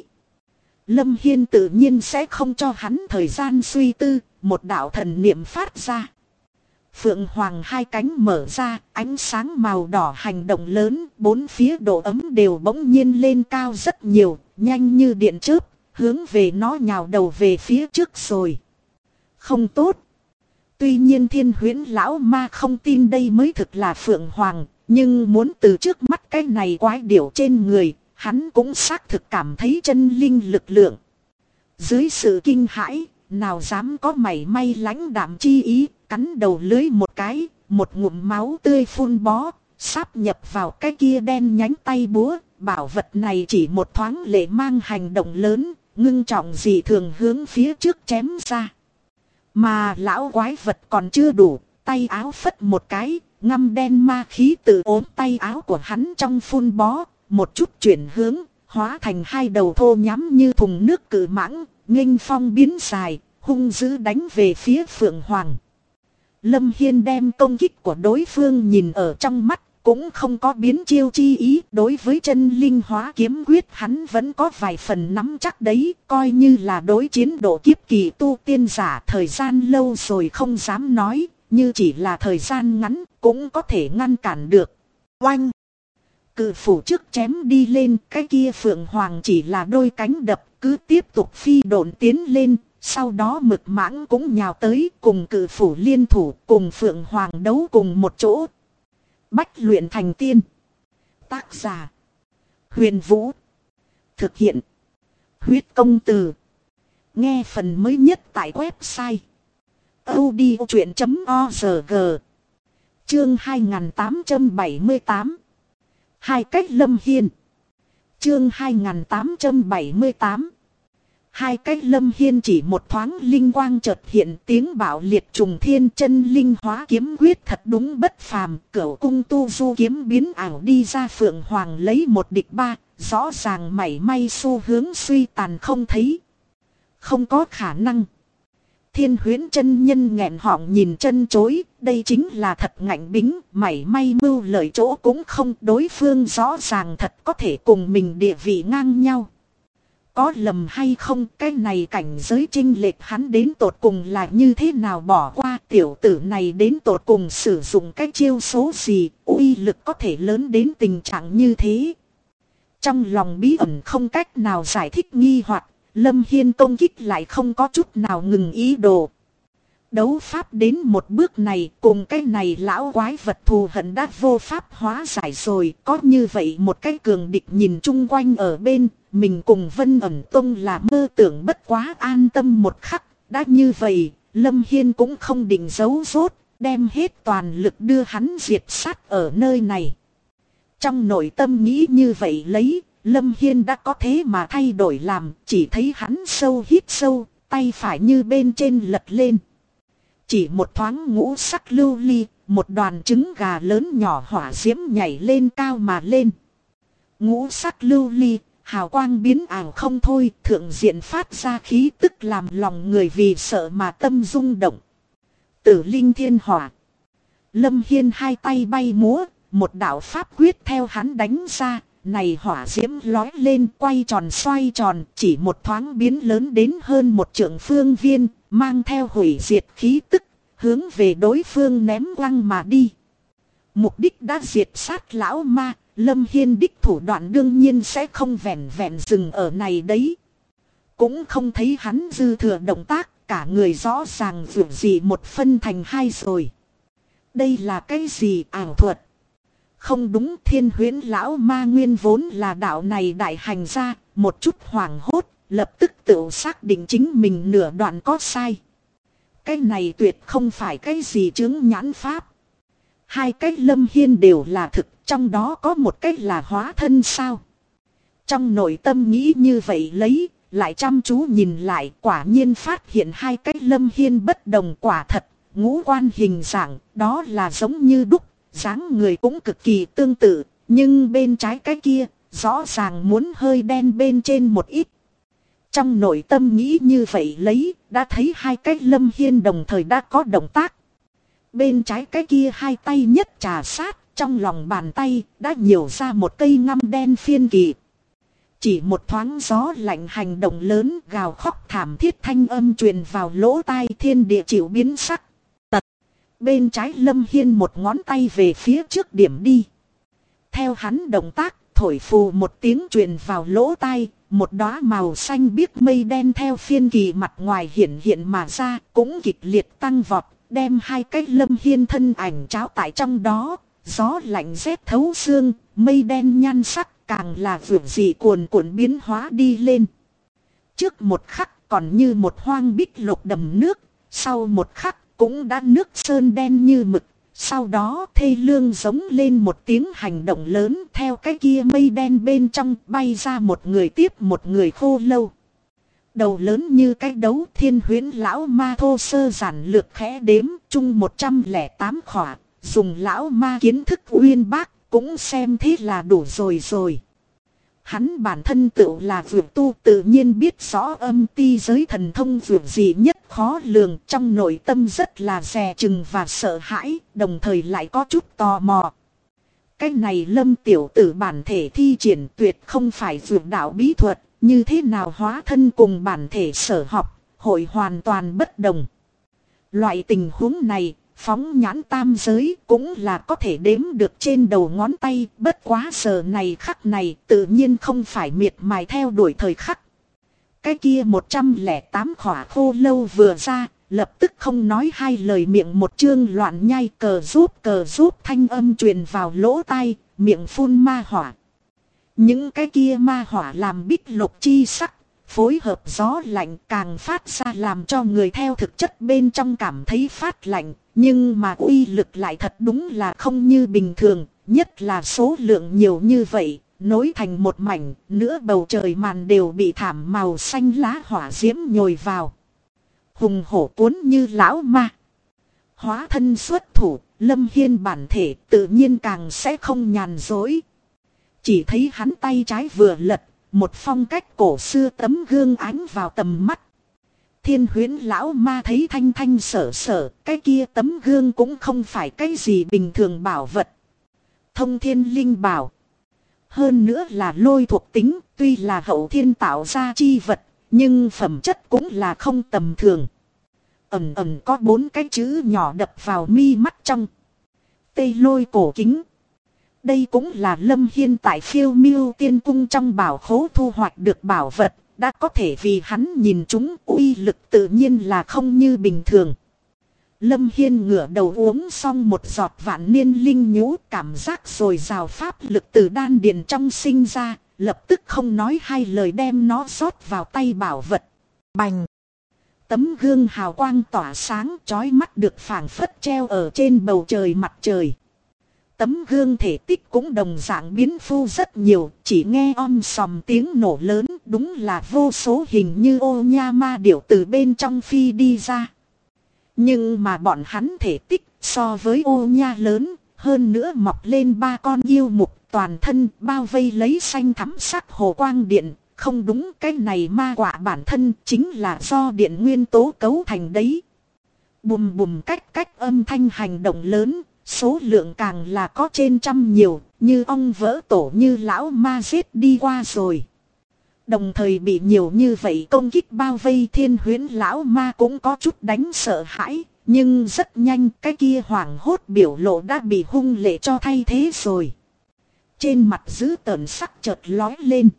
Lâm Hiên tự nhiên sẽ không cho hắn thời gian suy tư, một đạo thần niệm phát ra. Phượng Hoàng hai cánh mở ra, ánh sáng màu đỏ hành động lớn, bốn phía độ ấm đều bỗng nhiên lên cao rất nhiều, nhanh như điện chớp, hướng về nó nhào đầu về phía trước rồi. Không tốt. Tuy nhiên Thiên Huyễn lão ma không tin đây mới thực là Phượng Hoàng, nhưng muốn từ trước mắt cái này quái điểu trên người, hắn cũng xác thực cảm thấy chân linh lực lượng. Dưới sự kinh hãi, nào dám có mảy may lãnh đạm chi ý, cắn đầu lưới một cái, một ngụm máu tươi phun bó, sáp nhập vào cái kia đen nhánh tay búa. Bảo vật này chỉ một thoáng lệ mang hành động lớn, ngưng trọng dị thường hướng phía trước chém ra. Mà lão quái vật còn chưa đủ, tay áo phất một cái, ngăm đen ma khí từ ốm tay áo của hắn trong phun bó, một chút chuyển hướng, hóa thành hai đầu thô nhắm như thùng nước cự mãng, nghênh phong biến dài, hung dữ đánh về phía Phượng Hoàng. Lâm Hiên đem công kích của đối phương nhìn ở trong mắt, cũng không có biến chiêu chi ý. Đối với chân linh hóa kiếm quyết hắn vẫn có vài phần nắm chắc đấy, coi như là đối chiến độ kiếp kỳ tu tiên giả thời gian lâu rồi không dám nói, như chỉ là thời gian ngắn cũng có thể ngăn cản được. Oanh! Cự phủ trước chém đi lên, cái kia Phượng Hoàng chỉ là đôi cánh đập, cứ tiếp tục phi độn tiến lên. Sau đó mực mãng cũng nhào tới, cùng cự phủ liên thủ, cùng Phượng Hoàng đấu cùng một chỗ. Bách luyện thành tiên. Tác giả: Huyền Vũ. Thực hiện: Huyết Công Từ. Nghe phần mới nhất tại website audiochuyện.org. Chương 2878. Hai cách Lâm Hiên. Chương 2878. Hai cách Lâm Hiên chỉ một thoáng linh quang chợt hiện, tiếng bạo liệt trùng thiên, chân linh hóa kiếm quyết thật đúng bất phàm. Cửu cung tu du kiếm biến ảo đi ra, Phượng Hoàng lấy một địch ba, rõ ràng mảy may xu hướng suy tàn không thấy. Không có khả năng. Thiên Huyễn chân nhân nghẹn họng nhìn chân chối, đây chính là thật ngạnh bính, mảy may mưu lợi chỗ cũng không, đối phương rõ ràng thật có thể cùng mình địa vị ngang nhau. Có lầm hay không, cái này cảnh giới chênh lệch hắn đến tột cùng là như thế nào, bỏ qua tiểu tử này đến tột cùng sử dụng cái chiêu số gì, uy lực có thể lớn đến tình trạng như thế. Trong lòng bí ẩn không cách nào giải thích nghi hoặc, Lâm Hiên công kích lại không có chút nào ngừng ý đồ. Đấu pháp đến một bước này, cùng cái này lão quái vật thù hận đã vô pháp hóa giải rồi. Có như vậy một cái cường địch nhìn chung quanh ở bên, mình cùng Vân Ẩn Tông là mơ tưởng bất quá an tâm một khắc. Đã như vậy, Lâm Hiên cũng không định giấu rốt, đem hết toàn lực đưa hắn diệt sát ở nơi này. Trong nội tâm nghĩ như vậy lấy, Lâm Hiên đã có thế mà thay đổi làm, chỉ thấy hắn sâu hít sâu, tay phải như bên trên lật lên. Chỉ một thoáng ngũ sắc lưu ly, một đoàn trứng gà lớn nhỏ hỏa diễm nhảy lên cao mà lên. Ngũ sắc lưu ly, hào quang biến ảo không thôi, thượng diện phát ra khí tức làm lòng người vì sợ mà tâm rung động. Tử linh thiên hỏa. Lâm Hiên hai tay bay múa, một đạo pháp quyết theo hắn đánh ra. Này hỏa diễm lói lên quay tròn xoay tròn, chỉ một thoáng biến lớn đến hơn một trượng phương viên, mang theo hủy diệt khí tức, hướng về đối phương ném quăng mà đi. Mục đích đã diệt sát lão ma, Lâm Hiên đích thủ đoạn đương nhiên sẽ không vẹn vẹn dừng ở này đấy. Cũng không thấy hắn dư thừa động tác, cả người rõ ràng vượt gì một phân thành hai rồi. Đây là cái gì, ảo thuật? Không đúng, Thiên Huyễn lão ma nguyên vốn là đạo này đại hành ra, một chút hoảng hốt, lập tức tự xác định chính mình nửa đoạn có sai. Cái này tuyệt không phải cái gì chứng nhãn pháp. Hai cái Lâm Hiên đều là thực, trong đó có một cái là hóa thân sao. Trong nội tâm nghĩ như vậy lấy, lại chăm chú nhìn lại, quả nhiên phát hiện hai cái Lâm Hiên bất đồng, quả thật, ngũ quan hình dạng, đó là giống như đúc. Dáng người cũng cực kỳ tương tự, nhưng bên trái cái kia, rõ ràng muốn hơi đen bên trên một ít. Trong nội tâm nghĩ như vậy lấy, đã thấy hai cái Lâm Hiên đồng thời đã có động tác. Bên trái cái kia hai tay nhất trà sát, trong lòng bàn tay, đã nhiều ra một cây ngăm đen phiên kỳ. Chỉ một thoáng gió lạnh hành động lớn, gào khóc thảm thiết thanh âm truyền vào lỗ tai, thiên địa chịu biến sắc. Bên trái Lâm Hiên một ngón tay về phía trước điểm đi. Theo hắn động tác, thổi phù một tiếng truyền vào lỗ tai, một đóa màu xanh biếc mây đen theo phiên kỳ mặt ngoài hiện hiện mà ra, cũng kịch liệt tăng vọt, đem hai cái Lâm Hiên thân ảnh tráo tại trong đó. Gió lạnh rét thấu xương, mây đen nhan sắc càng là vượt dị cuồn cuộn biến hóa đi lên. Trước một khắc còn như một hoang bích lục đầm nước, sau một khắc cũng đã nước sơn đen như mực, sau đó thê lương giống lên một tiếng hành động lớn, theo cái kia mây đen bên trong bay ra một người tiếp một người khô lâu. Đầu lớn như cái đấu, Thiên Huyễn lão ma thô sơ giản lược khẽ đếm, chung 108 khỏa, dùng lão ma kiến thức uyên bác, cũng xem thế là đủ rồi. Hắn bản thân tựu là vượt tu, tự nhiên biết rõ âm ti giới thần thông vượt gì nhất khó lường, trong nội tâm rất là dè chừng và sợ hãi, đồng thời lại có chút tò mò. Cái này Lâm tiểu tử bản thể thi triển tuyệt không phải vượt đạo bí thuật, như thế nào hóa thân cùng bản thể sở học, hội hoàn toàn bất đồng. Loại tình huống này, phóng nhãn tam giới cũng là có thể đếm được trên đầu ngón tay, bất quá giờ này khắc này tự nhiên không phải miệt mài theo đuổi thời khắc. Cái kia 108 khỏa khô lâu vừa ra, lập tức không nói hai lời, miệng một chương loạn nhai, cờ rút thanh âm truyền vào lỗ tai, miệng phun ma hỏa. Những cái kia ma hỏa làm bích lục chi sắc, phối hợp gió lạnh càng phát ra làm cho người theo thực chất bên trong cảm thấy phát lạnh, nhưng mà uy lực lại thật đúng là không như bình thường, nhất là số lượng nhiều như vậy, nối thành một mảnh, nữa bầu trời màn đều bị thảm màu xanh lá hỏa diễm nhồi vào. Hùng hổ cuốn như lão ma. Hóa thân xuất thủ, Lâm Hiên bản thể tự nhiên càng sẽ không nhàn dối. Chỉ thấy hắn tay trái vừa lật, một phong cách cổ xưa tấm gương ánh vào tầm mắt. Thiên Huyễn lão ma thấy thanh thanh sở sở, cái kia tấm gương cũng không phải cái gì bình thường bảo vật. Thông thiên linh bảo. Hơn nữa là lôi thuộc tính, tuy là hậu thiên tạo ra chi vật, nhưng phẩm chất cũng là không tầm thường. Ẩn ẩn có 4 cái chữ nhỏ đập vào mi mắt trong. Tây lôi cổ kính. Đây cũng là Lâm Hiên tại Phiêu Miêu Tiên Cung trong bảo khố thu hoạch được bảo vật, đã có thể vì hắn nhìn chúng uy lực tự nhiên là không như bình thường. Lâm Hiên ngửa đầu uống xong một giọt vạn niên linh nhũ, cảm giác rồi rào pháp lực từ đan điền trong sinh ra, lập tức không nói hai lời đem nó rót vào tay bảo vật. Bành! Tấm gương hào quang tỏa sáng chói mắt được phảng phất treo ở trên bầu trời mặt trời. Tấm gương thể tích cũng đồng dạng biến phu rất nhiều, chỉ nghe om sòm tiếng nổ lớn, đúng là vô số hình như ô nha ma điểu từ bên trong phi đi ra. Nhưng mà bọn hắn thể tích so với ô nha lớn, hơn nữa mọc lên 3 con yêu mục toàn thân bao vây lấy xanh thắm sắc hồ quang điện. Không đúng, cái này ma quạ bản thân chính là do điện nguyên tố cấu thành đấy. Bùm bùm cách cách âm thanh hành động lớn, số lượng càng là có trên trăm nhiều, như ong vỡ tổ như lão ma giết đi qua rồi. Đồng thời bị nhiều như vậy công kích bao vây, Thiên Huyễn lão ma cũng có chút đánh sợ hãi, nhưng rất nhanh cái kia hoảng hốt biểu lộ đã bị hung lệ cho thay thế rồi. Trên mặt dữ tợn sắc chợt lói lên.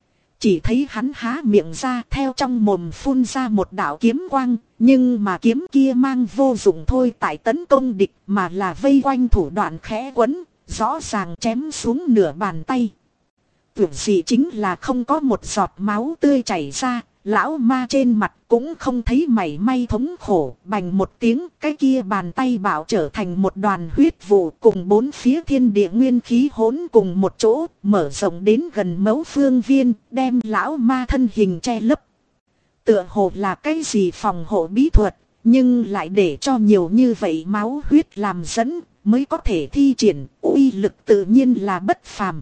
Chỉ thấy hắn há miệng ra, theo trong mồm phun ra một đạo kiếm quang, nhưng mà kiếm kia mang vô dụng thôi tại tấn công địch, mà là vây quanh thủ đoạn khẽ quấn, rõ ràng chém xuống nửa bàn tay. Tưởng gì chính là không có một giọt máu tươi chảy ra, lão ma trên mặt cũng không thấy mảy may thống khổ, bành một tiếng, cái kia bàn tay bảo trở thành một đoàn huyết vụ, cùng 4 phía thiên địa nguyên khí hỗn cùng một chỗ, mở rộng đến gần mẫu phương viên, đem lão ma thân hình che lấp. Tựa hồ là cái gì phòng hộ bí thuật, nhưng lại để cho nhiều như vậy máu huyết làm dẫn, mới có thể thi triển, uy lực tự nhiên là bất phàm.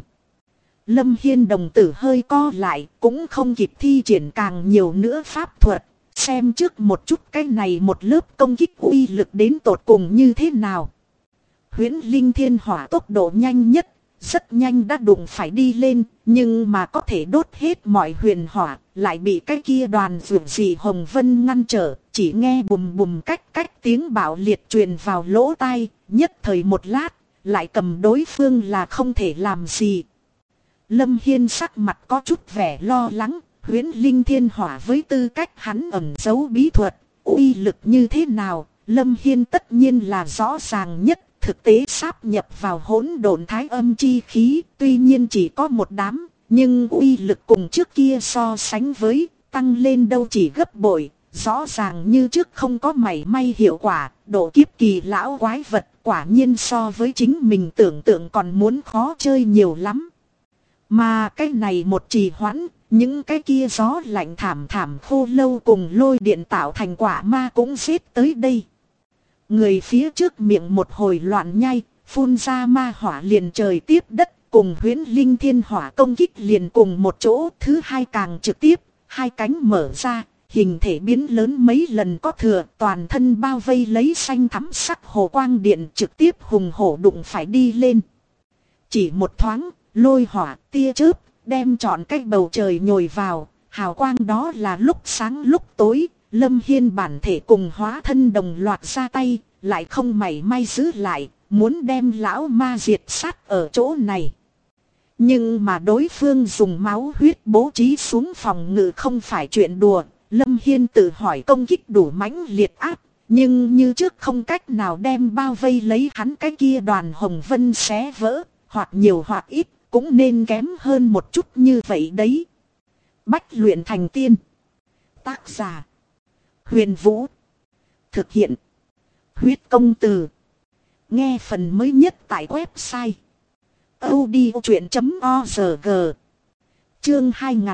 Lâm Hiên đồng tử hơi co lại, cũng không kịp thi triển càng nhiều nữa pháp thuật, xem trước một chút cái này một lớp công kích uy lực đến tột cùng như thế nào. Huyễn linh thiên hỏa tốc độ nhanh nhất, rất nhanh đã đụng phải đi lên, nhưng mà có thể đốt hết mọi huyền hỏa, lại bị cái kia đoàn vượt dị hồng vân ngăn trở, chỉ nghe bùm bùm cách cách tiếng bạo liệt truyền vào lỗ tai, nhất thời một lát, lại cầm đối phương là không thể làm gì. Lâm Hiên sắc mặt có chút vẻ lo lắng, huyễn linh thiên hỏa với tư cách hắn ẩn giấu bí thuật, uy lực như thế nào, Lâm Hiên tất nhiên là rõ ràng nhất, thực tế sáp nhập vào hỗn độn thái âm chi khí, tuy nhiên chỉ có một đám, nhưng uy lực cùng trước kia so sánh với, tăng lên đâu chỉ gấp bội, rõ ràng như trước không có mảy may hiệu quả, độ kiếp kỳ lão quái vật quả nhiên so với chính mình tưởng tượng còn muốn khó chơi nhiều lắm. Mà cái này một trì hoãn, những cái kia gió lạnh thảm thảm khô lâu cùng lôi điện tạo thành quả ma cũng giết tới đây. Người phía trước miệng một hồi loạn nhai, phun ra ma hỏa liền trời tiếp đất, cùng huyễn linh thiên hỏa công kích liền cùng một chỗ. Thứ hai càng trực tiếp, hai cánh mở ra, hình thể biến lớn mấy lần có thừa, toàn thân bao vây lấy xanh thắm sắc hồ quang điện, trực tiếp hùng hổ đụng phải đi lên. Chỉ một thoáng, lôi hỏa tia chớp đem trọn cái bầu trời nhồi vào, hào quang đó là lúc sáng lúc tối. Lâm Hiên bản thể cùng hóa thân đồng loạt ra tay, lại không mảy may giữ lại, muốn đem lão ma diệt sát ở chỗ này. Nhưng mà đối phương dùng máu huyết bố trí xuống phòng ngự không phải chuyện đùa. Lâm Hiên tự hỏi công kích đủ mãnh liệt áp, nhưng như trước không cách nào đem bao vây lấy hắn cái kia đoàn hồng vân xé vỡ, hoặc nhiều hoặc ít cũng nên kém hơn một chút như vậy đấy. Bách luyện thành tiên. Tác giả Huyền Vũ. Thực hiện Huyết Công Từ. Nghe phần mới nhất tại website audiochuyện.org. Chương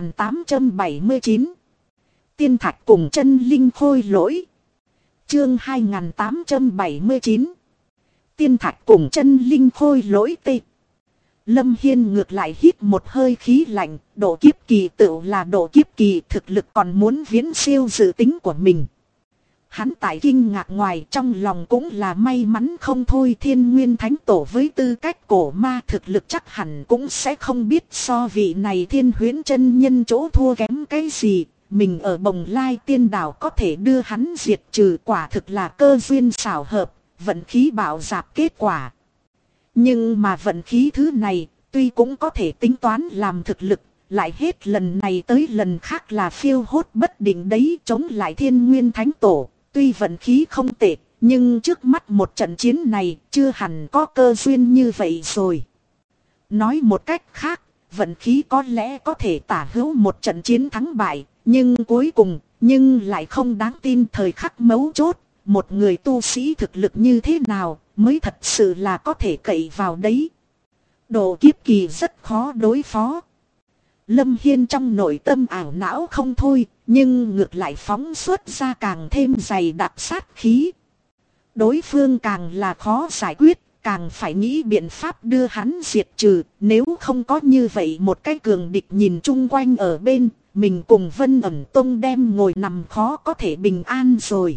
2879. Tiên thạch cùng chân linh khôi lỗi. Chương 2879. Tiên thạch cùng chân linh khôi lỗi tê. Lâm Hiên ngược lại hít một hơi khí lạnh, độ kiếp kỳ tựu là độ kiếp kỳ, thực lực còn muốn viễn siêu dự tính của mình. Hắn tại kinh ngạc ngoài, trong lòng cũng là may mắn không thôi. Thiên Nguyên Thánh Tổ với tư cách cổ ma thực lực chắc hẳn cũng sẽ không biết so vị này Thiên Huyễn chân nhân chỗ thua kém cái gì. Mình ở Bồng Lai Tiên Đảo có thể đưa hắn diệt trừ, quả thực là cơ duyên xảo hợp, vận khí bảo dạp kết quả. Nhưng mà vận khí thứ này, tuy cũng có thể tính toán làm thực lực, lại hết lần này tới lần khác là phiêu hốt bất định đấy. Chống lại Thiên Nguyên Thánh Tổ, tuy vận khí không tệ, nhưng trước mắt một trận chiến này chưa hẳn có cơ duyên như vậy rồi. Nói một cách khác, vận khí có lẽ có thể tả hữu một trận chiến thắng bại, nhưng cuối cùng, nhưng lại không đáng tin. Thời khắc mấu chốt, một người tu sĩ thực lực như thế nào mới thật sự là có thể cậy vào đấy. Độ kiếp kỳ rất khó đối phó. Lâm Hiên trong nội tâm ảo não không thôi, nhưng ngược lại phóng xuất ra càng thêm dày đặc sát khí. Đối phương càng là khó giải quyết, càng phải nghĩ biện pháp đưa hắn diệt trừ. Nếu không có như vậy một cái cường địch nhìn chung quanh ở bên, mình cùng Vân Ẩn Tông đem ngồi nằm khó có thể bình an rồi.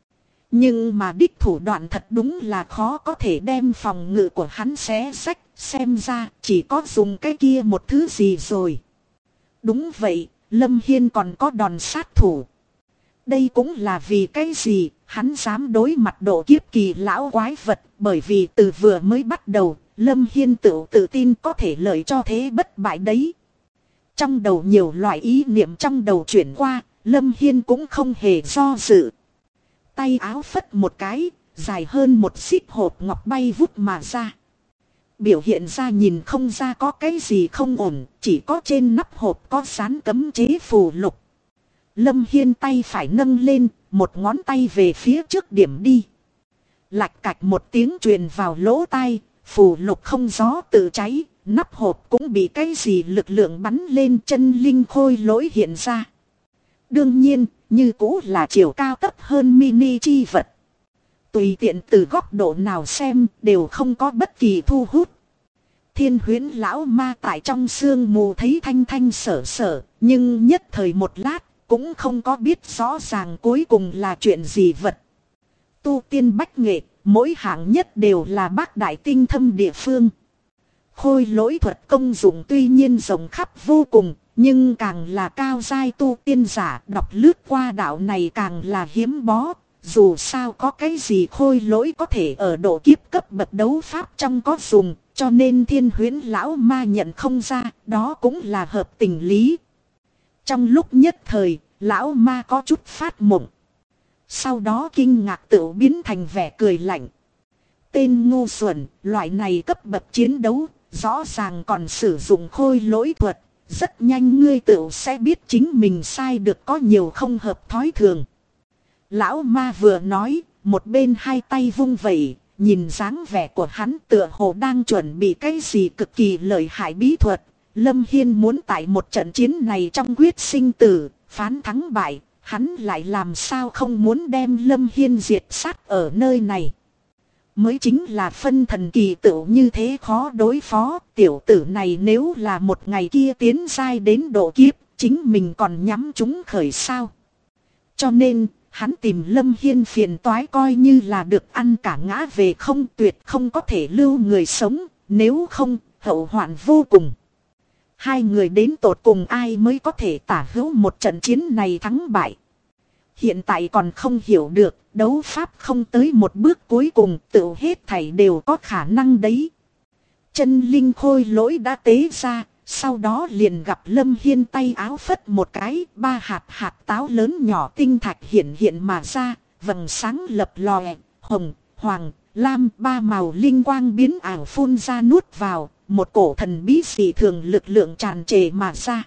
Nhưng mà đích thủ đoạn thật đúng là khó có thể đem phòng ngự của hắn xé rách, xem ra chỉ có dùng cái kia một thứ gì rồi. Đúng vậy, Lâm Hiên còn có đòn sát thủ. Đây cũng là vì cái gì hắn dám đối mặt độ kiếp kỳ lão quái vật, bởi vì từ vừa mới bắt đầu, Lâm Hiên tự tin có thể lợi cho thế bất bại đấy. Trong đầu nhiều loại ý niệm trong đầu chuyển qua, Lâm Hiên cũng không hề do dự. Tay áo phất một cái, dài hơn một xích hộp ngọc bay vút mà ra. Biểu hiện ra nhìn không ra có cái gì không ổn, chỉ có trên nắp hộp có dán cấm chế phù lục. Lâm Hiên tay phải nâng lên, một ngón tay về phía trước điểm đi. Lạch cạch một tiếng truyền vào lỗ tai, phù lục không gió tự cháy, nắp hộp cũng bị cái gì lực lượng bắn lên, chân linh khôi lỗi hiện ra. Đương nhiên, như cũ là chiều cao thấp hơn mini chi vật. Tùy tiện từ góc độ nào xem đều không có bất kỳ thu hút. Thiên Huyễn lão ma tại trong sương mù thấy thanh thanh sở sở, nhưng nhất thời một lát cũng không có biết rõ ràng cuối cùng là chuyện gì vật. Tu tiên bách nghệ, mỗi hạng nhất đều là bác đại tinh thâm địa phương. Khôi lỗi thuật công dụng tuy nhiên rộng khắp vô cùng, nhưng càng là cao giai tu tiên giả đọc lướt qua đạo này càng là hiếm bó. Dù sao có cái gì khôi lỗi có thể ở độ kiếp cấp bậc đấu pháp trong có dùng, cho nên Thiên Huyễn lão ma nhận không ra, đó cũng là hợp tình lý. Trong lúc nhất thời, lão ma có chút phát mộng. Sau đó kinh ngạc tự biến thành vẻ cười lạnh. Tên ngu xuẩn, loại này cấp bậc chiến đấu, rõ ràng còn sử dụng khôi lỗi thuật. Rất nhanh ngươi tự sẽ biết chính mình sai được có nhiều không hợp thói thường. Lão ma vừa nói, một bên hai tay vung vẩy, nhìn dáng vẻ của hắn tựa hồ đang chuẩn bị cái gì cực kỳ lợi hại bí thuật. Lâm Hiên muốn tại một trận chiến này trong quyết sinh tử, phán thắng bại, hắn lại làm sao không muốn đem Lâm Hiên diệt sát ở nơi này. Mới chính là phân thần kỳ tựu như thế khó đối phó, tiểu tử này nếu là một ngày kia tiến giai đến độ kiếp, chính mình còn nhắm chúng khởi sao. Cho nên, hắn tìm Lâm Hiên phiền toái coi như là được ăn cả ngã về không, tuyệt không có thể lưu người sống, nếu không, hậu hoạn vô cùng. Hai người đến tột cùng ai mới có thể tả hữu một trận chiến này thắng bại. Hiện tại còn không hiểu được, đấu pháp không tới một bước cuối cùng tự hết thảy đều có khả năng đấy. Chân linh khôi lỗi đã tế ra, sau đó liền gặp Lâm Hiên tay áo phất một cái, ba hạt táo lớn nhỏ tinh thạch hiện mà ra, vầng sáng lập lòe, hồng, hoàng, lam, ba màu linh quang biến ảo phun ra nuốt vào, một cổ thần bí dị thường lực lượng tràn trề mà ra.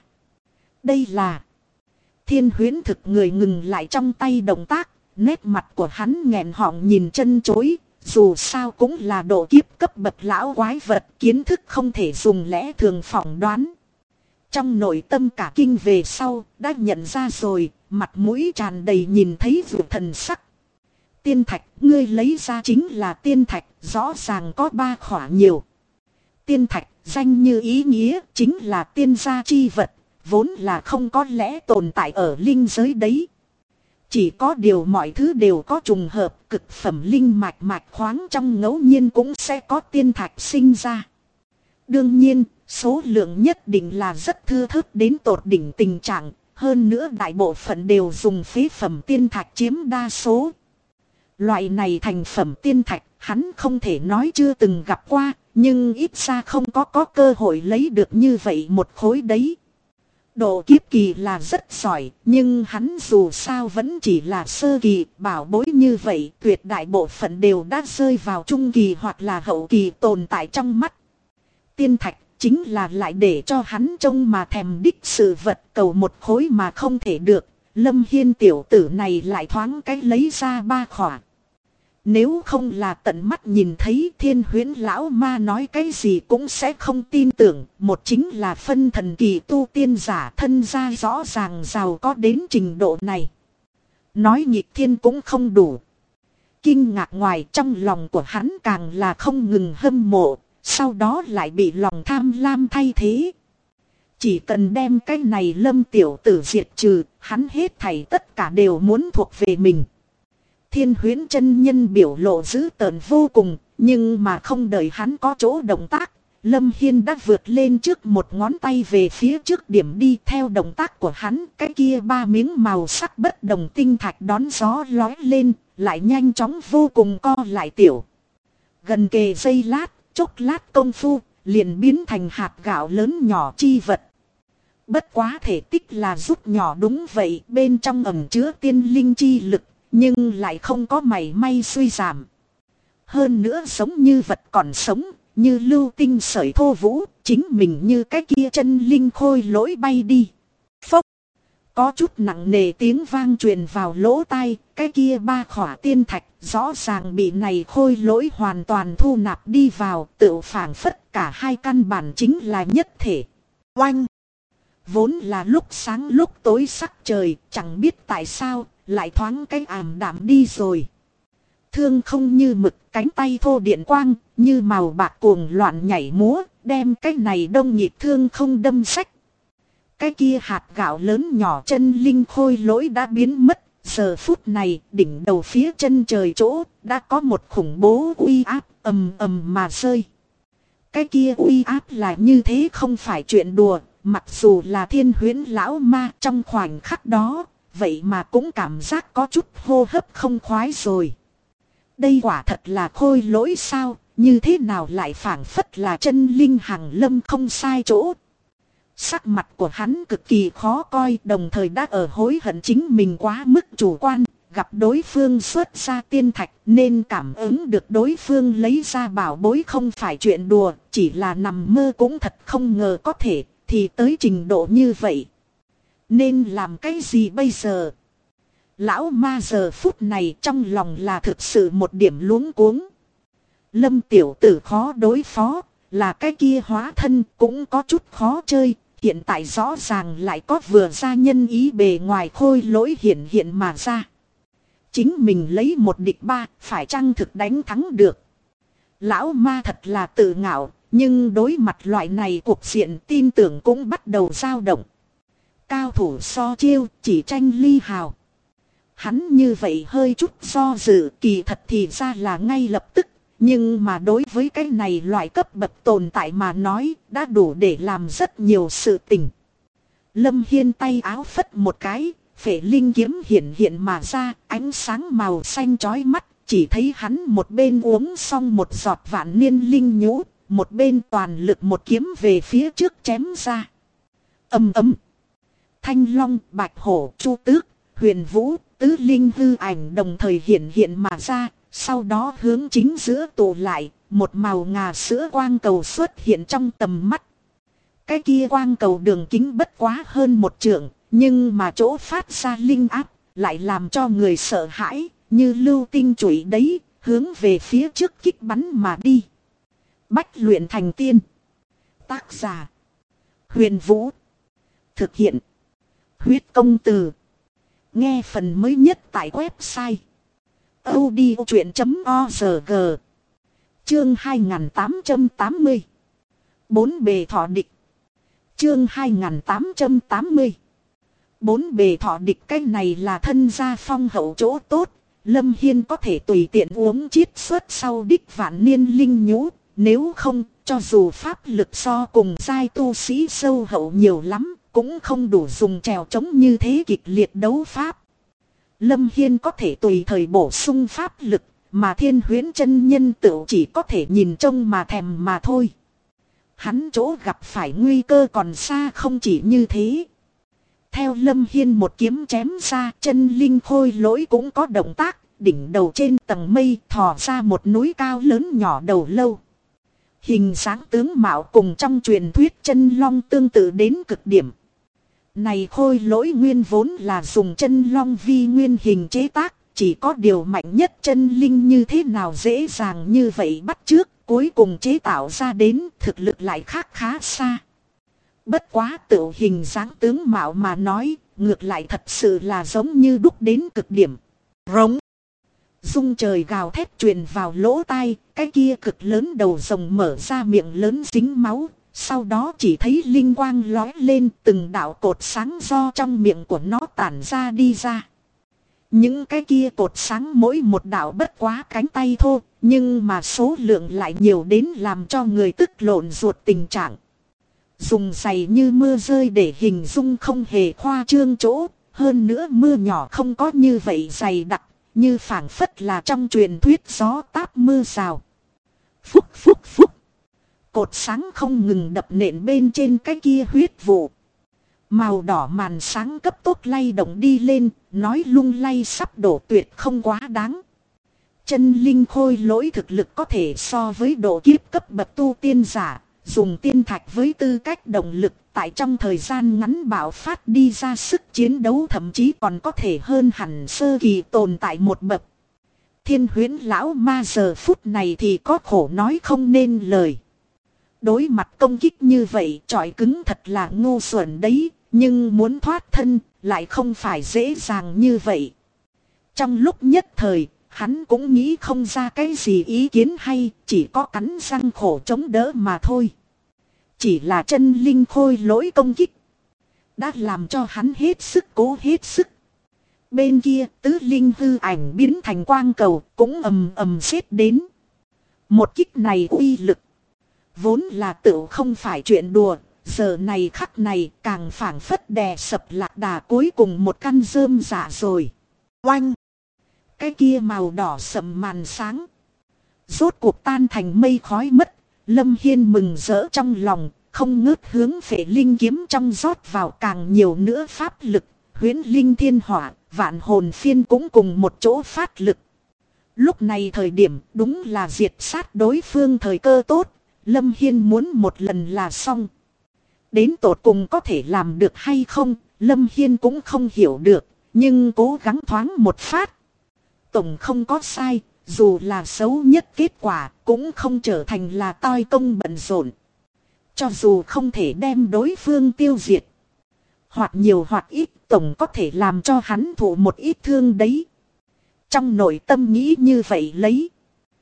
Đây là Thiên Huyễn thực người ngừng lại trong tay động tác, nét mặt của hắn nghẹn họng nhìn chân chối, dù sao cũng là độ kiếp cấp bậc lão quái vật, kiến thức không thể dùng lẽ thường phỏng đoán. Trong nội tâm cả kinh về sau, đã nhận ra rồi, mặt mũi tràn đầy nhìn thấy vụ thần sắc. Tiên thạch, ngươi lấy ra chính là tiên thạch, rõ ràng có 3 khỏa nhiều. tiên thạch, danh như ý nghĩa, chính là tiên gia chi vật, vốn là không có lẽ tồn tại ở linh giới đấy. Chỉ có điều mọi thứ đều có trùng hợp, cực phẩm linh mạch mạch khoáng trong ngẫu nhiên cũng sẽ có tiên thạch sinh ra. Đương nhiên, số lượng nhất định là rất thưa thớt đến tột đỉnh tình trạng, hơn nữa đại bộ phận đều dùng phế phẩm tiên thạch chiếm đa số. Loại này thành phẩm tiên thạch, hắn không thể nói chưa từng gặp qua, nhưng ít ra không có cơ hội lấy được như vậy một khối đấy. Độ kiếp kỳ là rất giỏi, nhưng hắn dù sao vẫn chỉ là sơ kỳ, bảo bối như vậy tuyệt đại bộ phận đều đã rơi vào trung kỳ hoặc là hậu kỳ tồn tại trong mắt. Tiên thạch chính là lại để cho hắn trông mà thèm đích sự vật, cầu một khối mà không thể được. Lâm Hiên tiểu tử này lại thoáng cái lấy ra 3 khỏa. Nếu không là tận mắt nhìn thấy, Thiên Huyễn lão ma nói cái gì cũng sẽ không tin tưởng. Một chính là phân thần kỳ tu tiên giả, thân gia rõ ràng giàu có đến trình độ này. Nói nghịch thiên cũng không đủ. Kinh ngạc ngoài, trong lòng của hắn càng là không ngừng hâm mộ, sau đó lại bị lòng tham lam thay thế. Chỉ cần đem cái này Lâm tiểu tử diệt trừ, hắn hết thảy tất cả đều muốn thuộc về mình. Thiên Huyễn chân nhân biểu lộ dữ tợn vô cùng, nhưng mà không đợi hắn có chỗ động tác, Lâm Hiên đã vượt lên trước một ngón tay về phía trước điểm đi. Theo động tác của hắn, cái kia 3 miếng màu sắc bất đồng tinh thạch đón gió lói lên, lại nhanh chóng vô cùng co lại tiểu. Gần kề giây lát, chốc lát công phu, liền biến thành hạt gạo lớn nhỏ chi vật. Bất quá thể tích là rút nhỏ đúng vậy, bên trong ẩn chứa tiên linh chi lực, nhưng lại không có mảy may suy giảm. Hơn nữa giống như vật còn sống, như lưu tinh sợi thô vũ, chính mình như cái kia chân linh khôi lỗi bay đi. Phốc! Có chút nặng nề tiếng vang truyền vào lỗ tai, cái kia 3 khỏa tiên thạch rõ ràng bị này khôi lỗi hoàn toàn thu nạp đi vào, tự phảng phất cả hai căn bản chính là nhất thể. Oanh! Vốn là lúc sáng lúc tối sắc trời, chẳng biết tại sao, lại thoáng cái ảm đạm đi rồi. Thương không như mực, cánh tay thô điện quang, như màu bạc cuồng loạn nhảy múa, đem cái này đông nhịp thương không đâm sách. Cái kia hạt gạo lớn nhỏ chân linh khôi lỗi đã biến mất, giờ phút này đỉnh đầu phía chân trời chỗ, đã có một khủng bố uy áp ầm ầm mà rơi. Cái kia uy áp là như thế không phải chuyện đùa, mặc dù là Thiên Huyễn lão ma trong khoảnh khắc đó, vậy mà cũng cảm giác có chút hô hấp không khoái rồi. Đây quả thật là khôi lỗi sao, như thế nào lại phảng phất là chân linh hàng lâm không sai chỗ. Sắc mặt của hắn cực kỳ khó coi, đồng thời đã ở hối hận chính mình quá mức chủ quan, gặp đối phương xuất ra tiên thạch nên cảm ứng được đối phương lấy ra bảo bối không phải chuyện đùa, chỉ là nằm mơ cũng thật không ngờ có thể, thì tới trình độ như vậy. Nên làm cái gì bây giờ? Lão ma giờ phút này trong lòng là thực sự một điểm luống cuống. Lâm tiểu tử khó đối phó, là cái kia hóa thân cũng có chút khó chơi. Hiện tại rõ ràng lại có vừa ra nhân ý bề ngoài khôi lỗi hiện mà ra. Chính mình lấy 1 địch 3, phải chăng thực đánh thắng được? Lão ma thật là tự ngạo, nhưng đối mặt loại này cuộc diện tin tưởng cũng bắt đầu dao động. Cao thủ so chiêu, chỉ tranh ly hào. Hắn như vậy hơi chút do dự, kỳ thật thì ra là ngay lập tức. Nhưng mà đối với cái này loại cấp bậc tồn tại mà nói, đã đủ để làm rất nhiều sự tình. Lâm Hiên tay áo phất một cái, phệ linh kiếm hiện mà ra, ánh sáng màu xanh chói mắt. Chỉ thấy hắn một bên uống xong một giọt vạn niên linh nhũ, một bên toàn lực một kiếm về phía trước chém ra. Ầm ầm. Thanh long, bạch hổ, chu tước, huyền vũ, tứ linh hư ảnh đồng thời hiện mà ra. Sau đó hướng chính giữa tụ lại, một màu ngà sữa quang cầu xuất hiện trong tầm mắt. Cái kia quang cầu đường kính bất quá hơn 1 trượng, nhưng mà chỗ phát ra linh áp lại làm cho người sợ hãi, như lưu tinh chủy đấy, hướng về phía trước kích bắn mà đi. Bách luyện thành tiên. Tác giả: Huyền Vũ. Thực hiện: Huyết Công Từ. Nghe phần mới nhất tại website audiochuyện.org. Chương 2880. Bốn bề thọ địch. Chương 2880. Bốn bề thọ địch, cái này là thân gia phong hậu chỗ tốt. Lâm Hiên có thể tùy tiện uống chiết xuất sau đích vạn niên linh nhũ. Nếu không, cho dù pháp lực so cùng giai tu sĩ sâu hậu nhiều lắm, cũng không đủ dùng trèo chống như thế kịch liệt đấu pháp. Lâm Hiên có thể tùy thời bổ sung pháp lực, mà Thiên Huyễn chân nhân tựu chỉ có thể nhìn trông mà thèm mà thôi. Hắn chỗ gặp phải nguy cơ còn xa không chỉ như thế. Theo Lâm Hiên một kiếm chém ra, chân linh khôi lỗi cũng có động tác, đỉnh đầu trên tầng mây thò ra một núi cao lớn nhỏ đầu lâu. Hình dáng tướng mạo cùng trong truyền thuyết chân long tương tự đến cực điểm. Này khôi lỗi nguyên vốn là dùng chân long vi nguyên hình chế tác, chỉ có điều mạnh nhất chân linh như thế nào dễ dàng như vậy bắt chước, cuối cùng chế tạo ra đến thực lực lại khác khá xa. Bất quá tự hình dáng tướng mạo mà nói, ngược lại thật sự là giống như đúc đến cực điểm. Rống. Rung trời gào thét truyền vào lỗ tai, cái kia cực lớn đầu rồng mở ra miệng lớn dính máu. Sau đó chỉ thấy linh quang lói lên, từng đạo cột sáng do trong miệng của nó tản ra đi ra. Những cái kia cột sáng mỗi một đạo bất quá cánh tay thô, nhưng mà số lượng lại nhiều đến làm cho người tức lộn ruột tình trạng. Dùng giày như mưa rơi để hình dung không hề khoa trương chỗ, hơn nữa mưa nhỏ không có như vậy dày đặc, như phảng phất là trong truyền thuyết gió táp mưa rào. Phúc phúc phúc. Cột sáng không ngừng đập nện bên trên cái kia huyết vụ. Màu đỏ màn sáng cấp tốc lay động đi lên, nói lung lay sắp đổ tuyệt không quá đáng. Chân linh khôi lỗi thực lực có thể so với độ kiếp cấp bậc tu tiên giả, dùng tiên thạch với tư cách động lực, tại trong thời gian ngắn bạo phát đi ra sức chiến đấu, thậm chí còn có thể hơn hẳn sơ kỳ tồn tại một bậc. Thiên Huyễn lão ma giờ phút này thì có khổ nói không nên lời. Đối mặt công kích như vậy trọi cứng thật là ngu xuẩn đấy, nhưng muốn thoát thân lại không phải dễ dàng như vậy. Trong lúc nhất thời, hắn cũng nghĩ không ra cái gì ý kiến hay, chỉ có cắn răng khổ chống đỡ mà thôi. Chỉ là chân linh khôi lỗi công kích đã làm cho hắn hết sức cố hết sức. Bên kia tứ linh hư ảnh biến thành quang cầu cũng ầm ầm xếp đến. Một kích này uy lực vốn là tự không phải chuyện đùa, giờ này khắc này càng phảng phất đè sập lạc đà cuối cùng một căn rơm dạ rồi. Oanh! Cái kia màu đỏ sậm màn sáng rốt cuộc tan thành mây khói mất. Lâm Hiên mừng rỡ trong lòng, không ngớt hướng phệ linh kiếm trong rót vào càng nhiều nữa pháp lực. Huyễn linh thiên hỏa, vạn hồn phiên cũng cùng một chỗ phát lực. Lúc này thời điểm đúng là diệt sát đối phương thời cơ tốt. Lâm Hiên muốn một lần là xong. Đến tột cùng có thể làm được hay không, Lâm Hiên cũng không hiểu được, nhưng cố gắng thoáng một phát. Tổng không có sai, dù là xấu nhất kết quả cũng không trở thành là toi công bận rộn. Cho dù không thể đem đối phương tiêu diệt, hoặc nhiều hoặc ít tổng có thể làm cho hắn thụ một ít thương đấy. Trong nội tâm nghĩ như vậy lấy,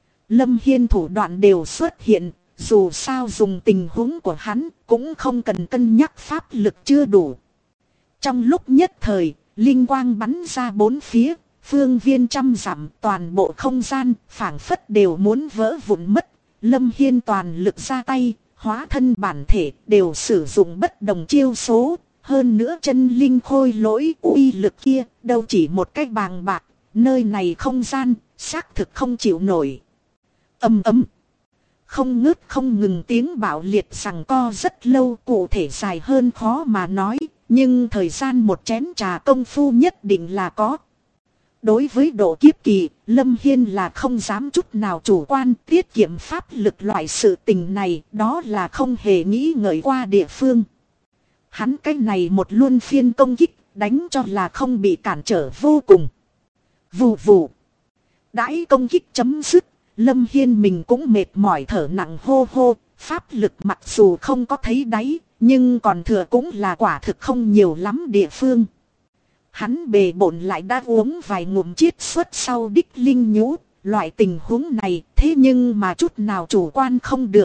Lâm Hiên thủ đoạn đều xuất hiện. Dù sao dùng tình huống của hắn cũng không cần cân nhắc pháp lực chưa đủ. Trong lúc nhất thời, linh quang bắn ra bốn phía, phương viên trăm dặm, toàn bộ không gian phảng phất đều muốn vỡ vụn mất. Lâm Hiên toàn lực ra tay, hóa thân bản thể đều sử dụng bất đồng chiêu số. Hơn nữa chân linh khôi lỗi uy lực kia đâu chỉ một cách bàng bạc, nơi này không gian xác thực không chịu nổi. Ầm ầm. Không ngớt không ngừng tiếng bạo liệt giằng co rất lâu, cụ thể dài hơn khó mà nói, nhưng thời gian một chén trà công phu nhất định là có. Đối với độ kiếp kỳ, Lâm Hiên là không dám chút nào chủ quan, tiết kiệm pháp lực loại sự tình này, đó là không hề nghĩ ngợi qua địa phương. Hắn cái này một luân phiên công kích, đánh cho là không bị cản trở vô cùng. Vù vù. Đãi công kích chấm dứt. Lâm Hiên mình cũng mệt mỏi thở nặng hô hô, pháp lực mặc dù không có thấy đáy, nhưng còn thừa cũng là quả thực không nhiều lắm địa phương. Hắn bề bộn lại đã uống vài ngụm chiết xuất sau đích linh nhũ, loại tình huống này thế nhưng mà chút nào chủ quan không được,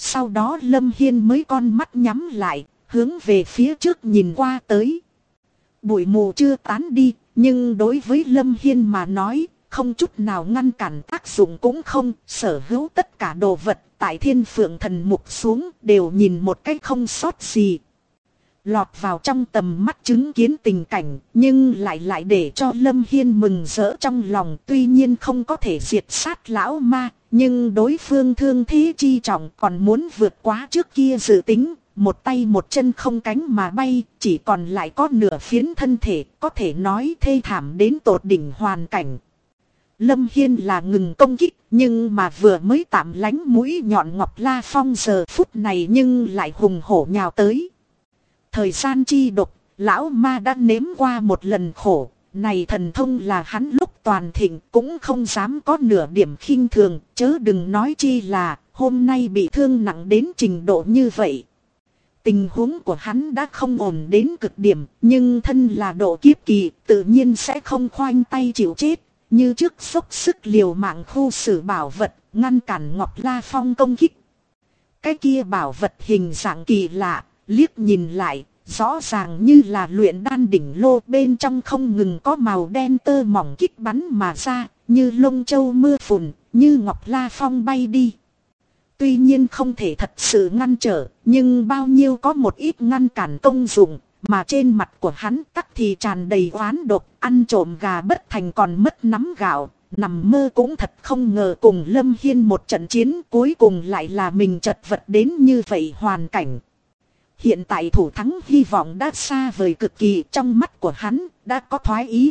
Sau đó Lâm Hiên mới con mắt nhắm lại, hướng về phía trước nhìn qua tới. Bụi mù chưa tán đi, nhưng đối với Lâm Hiên mà nói, không chút nào ngăn cản tác dụng cũng không. Sở hữu tất cả đồ vật tại Thiên Phượng Thần Mục xuống đều nhìn một cách không sót gì. Lọt vào trong tầm mắt chứng kiến tình cảnh, nhưng lại để cho Lâm Hiên mừng rỡ trong lòng. Tuy nhiên không có thể diệt sát lão ma, nhưng đối phương thương thế chi trọng, còn muốn vượt quá trước kia dự tính. Một tay một chân không cánh mà bay, chỉ còn lại có nửa phiến thân thể, có thể nói thê thảm đến tột đỉnh hoàn cảnh. Lâm Hiên là ngừng công kích, nhưng mà vừa mới tạm lánh mũi nhọn Ngọc La Phong giờ phút này nhưng lại hùng hổ nhào tới. Thời gian chi độc, lão ma đã nếm qua một lần khổ, này thần thông là hắn lúc toàn thịnh cũng không dám có nửa điểm khinh thường, chớ đừng nói chi là hôm nay bị thương nặng đến trình độ như vậy. Tình huống của hắn đã không ổn đến cực điểm, nhưng thân là độ kiếp kỳ, tự nhiên sẽ không khoanh tay chịu chết. Như trước dốc sức liều mạng khu xử bảo vật, ngăn cản Ngọc La Phong công kích. Cái kia bảo vật hình dạng kỳ lạ, liếc nhìn lại, rõ ràng như là luyện đan đỉnh lô, bên trong không ngừng có màu đen tơ mỏng kích bắn mà ra, như lông châu mưa phùn, như Ngọc La Phong bay đi. Tuy nhiên không thể thật sự ngăn trở, nhưng bao nhiêu có một ít ngăn cản công dụng, mà trên mặt của hắn tắc thì tràn đầy oán độc, ăn trộm gà bất thành còn mất nắm gạo, nằm mơ cũng thật không ngờ cùng Lâm Hiên một trận chiến cuối cùng lại là mình chật vật đến như vậy hoàn cảnh. Hiện tại thủ thắng hy vọng đã xa vời cực kỳ, trong mắt của hắn đã có thoái ý.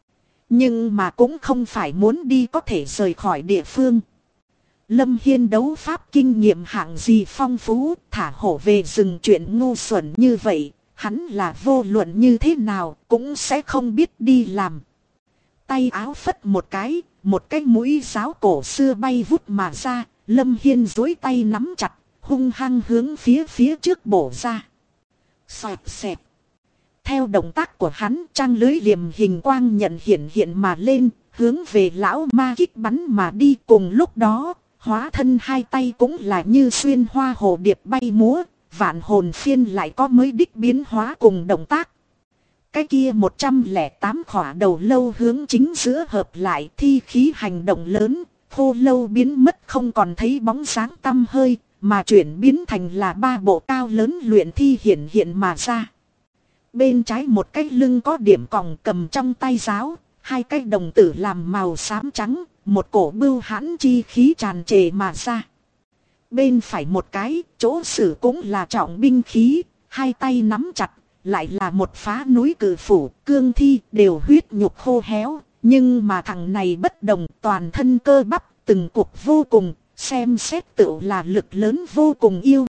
Nhưng mà cũng không phải muốn đi có thể rời khỏi địa phương. Lâm Hiên đấu pháp kinh nghiệm hạng gì phong phú, thả hổ về rừng chuyện ngu xuẩn như vậy, hắn là vô luận như thế nào cũng sẽ không biết đi làm. Tay áo phất một cái mũi giáo cổ xưa bay vút mà ra, Lâm Hiên duỗi tay nắm chặt, hung hăng hướng phía trước bổ ra. Xoẹt xẹt. Theo động tác của hắn, trang lưới liềm hình quang nhận hiện mà lên, hướng về lão ma kích bắn mà đi. Cùng lúc đó, hóa thân hai tay cũng là như xuyên hoa hồ điệp bay múa, vạn hồn phiên lại có mới đích biến hóa cùng động tác. Cái kia 108 khỏa đầu lâu hướng chính giữa hợp lại, thi khí hành động lớn, khô lâu biến mất không còn thấy bóng dáng tăm hơi, mà chuyển biến thành là 3 bộ cao lớn luyện thi hiện mà ra. Bên trái một cái lưng có điểm còng cầm trong tay giáo, hai cái đồng tử làm màu xám trắng, một cổ bưu hãn chi khí tràn trề mà ra. Bên phải một cái, chỗ sử cũng là trọng binh khí, hai tay nắm chặt, lại là một phá núi cử phủ, cương thi đều huyết nhục khô héo, nhưng mà thằng này bất đồng, toàn thân cơ bắp, từng cục vô cùng, xem xét tựu là lực lớn vô cùng yêu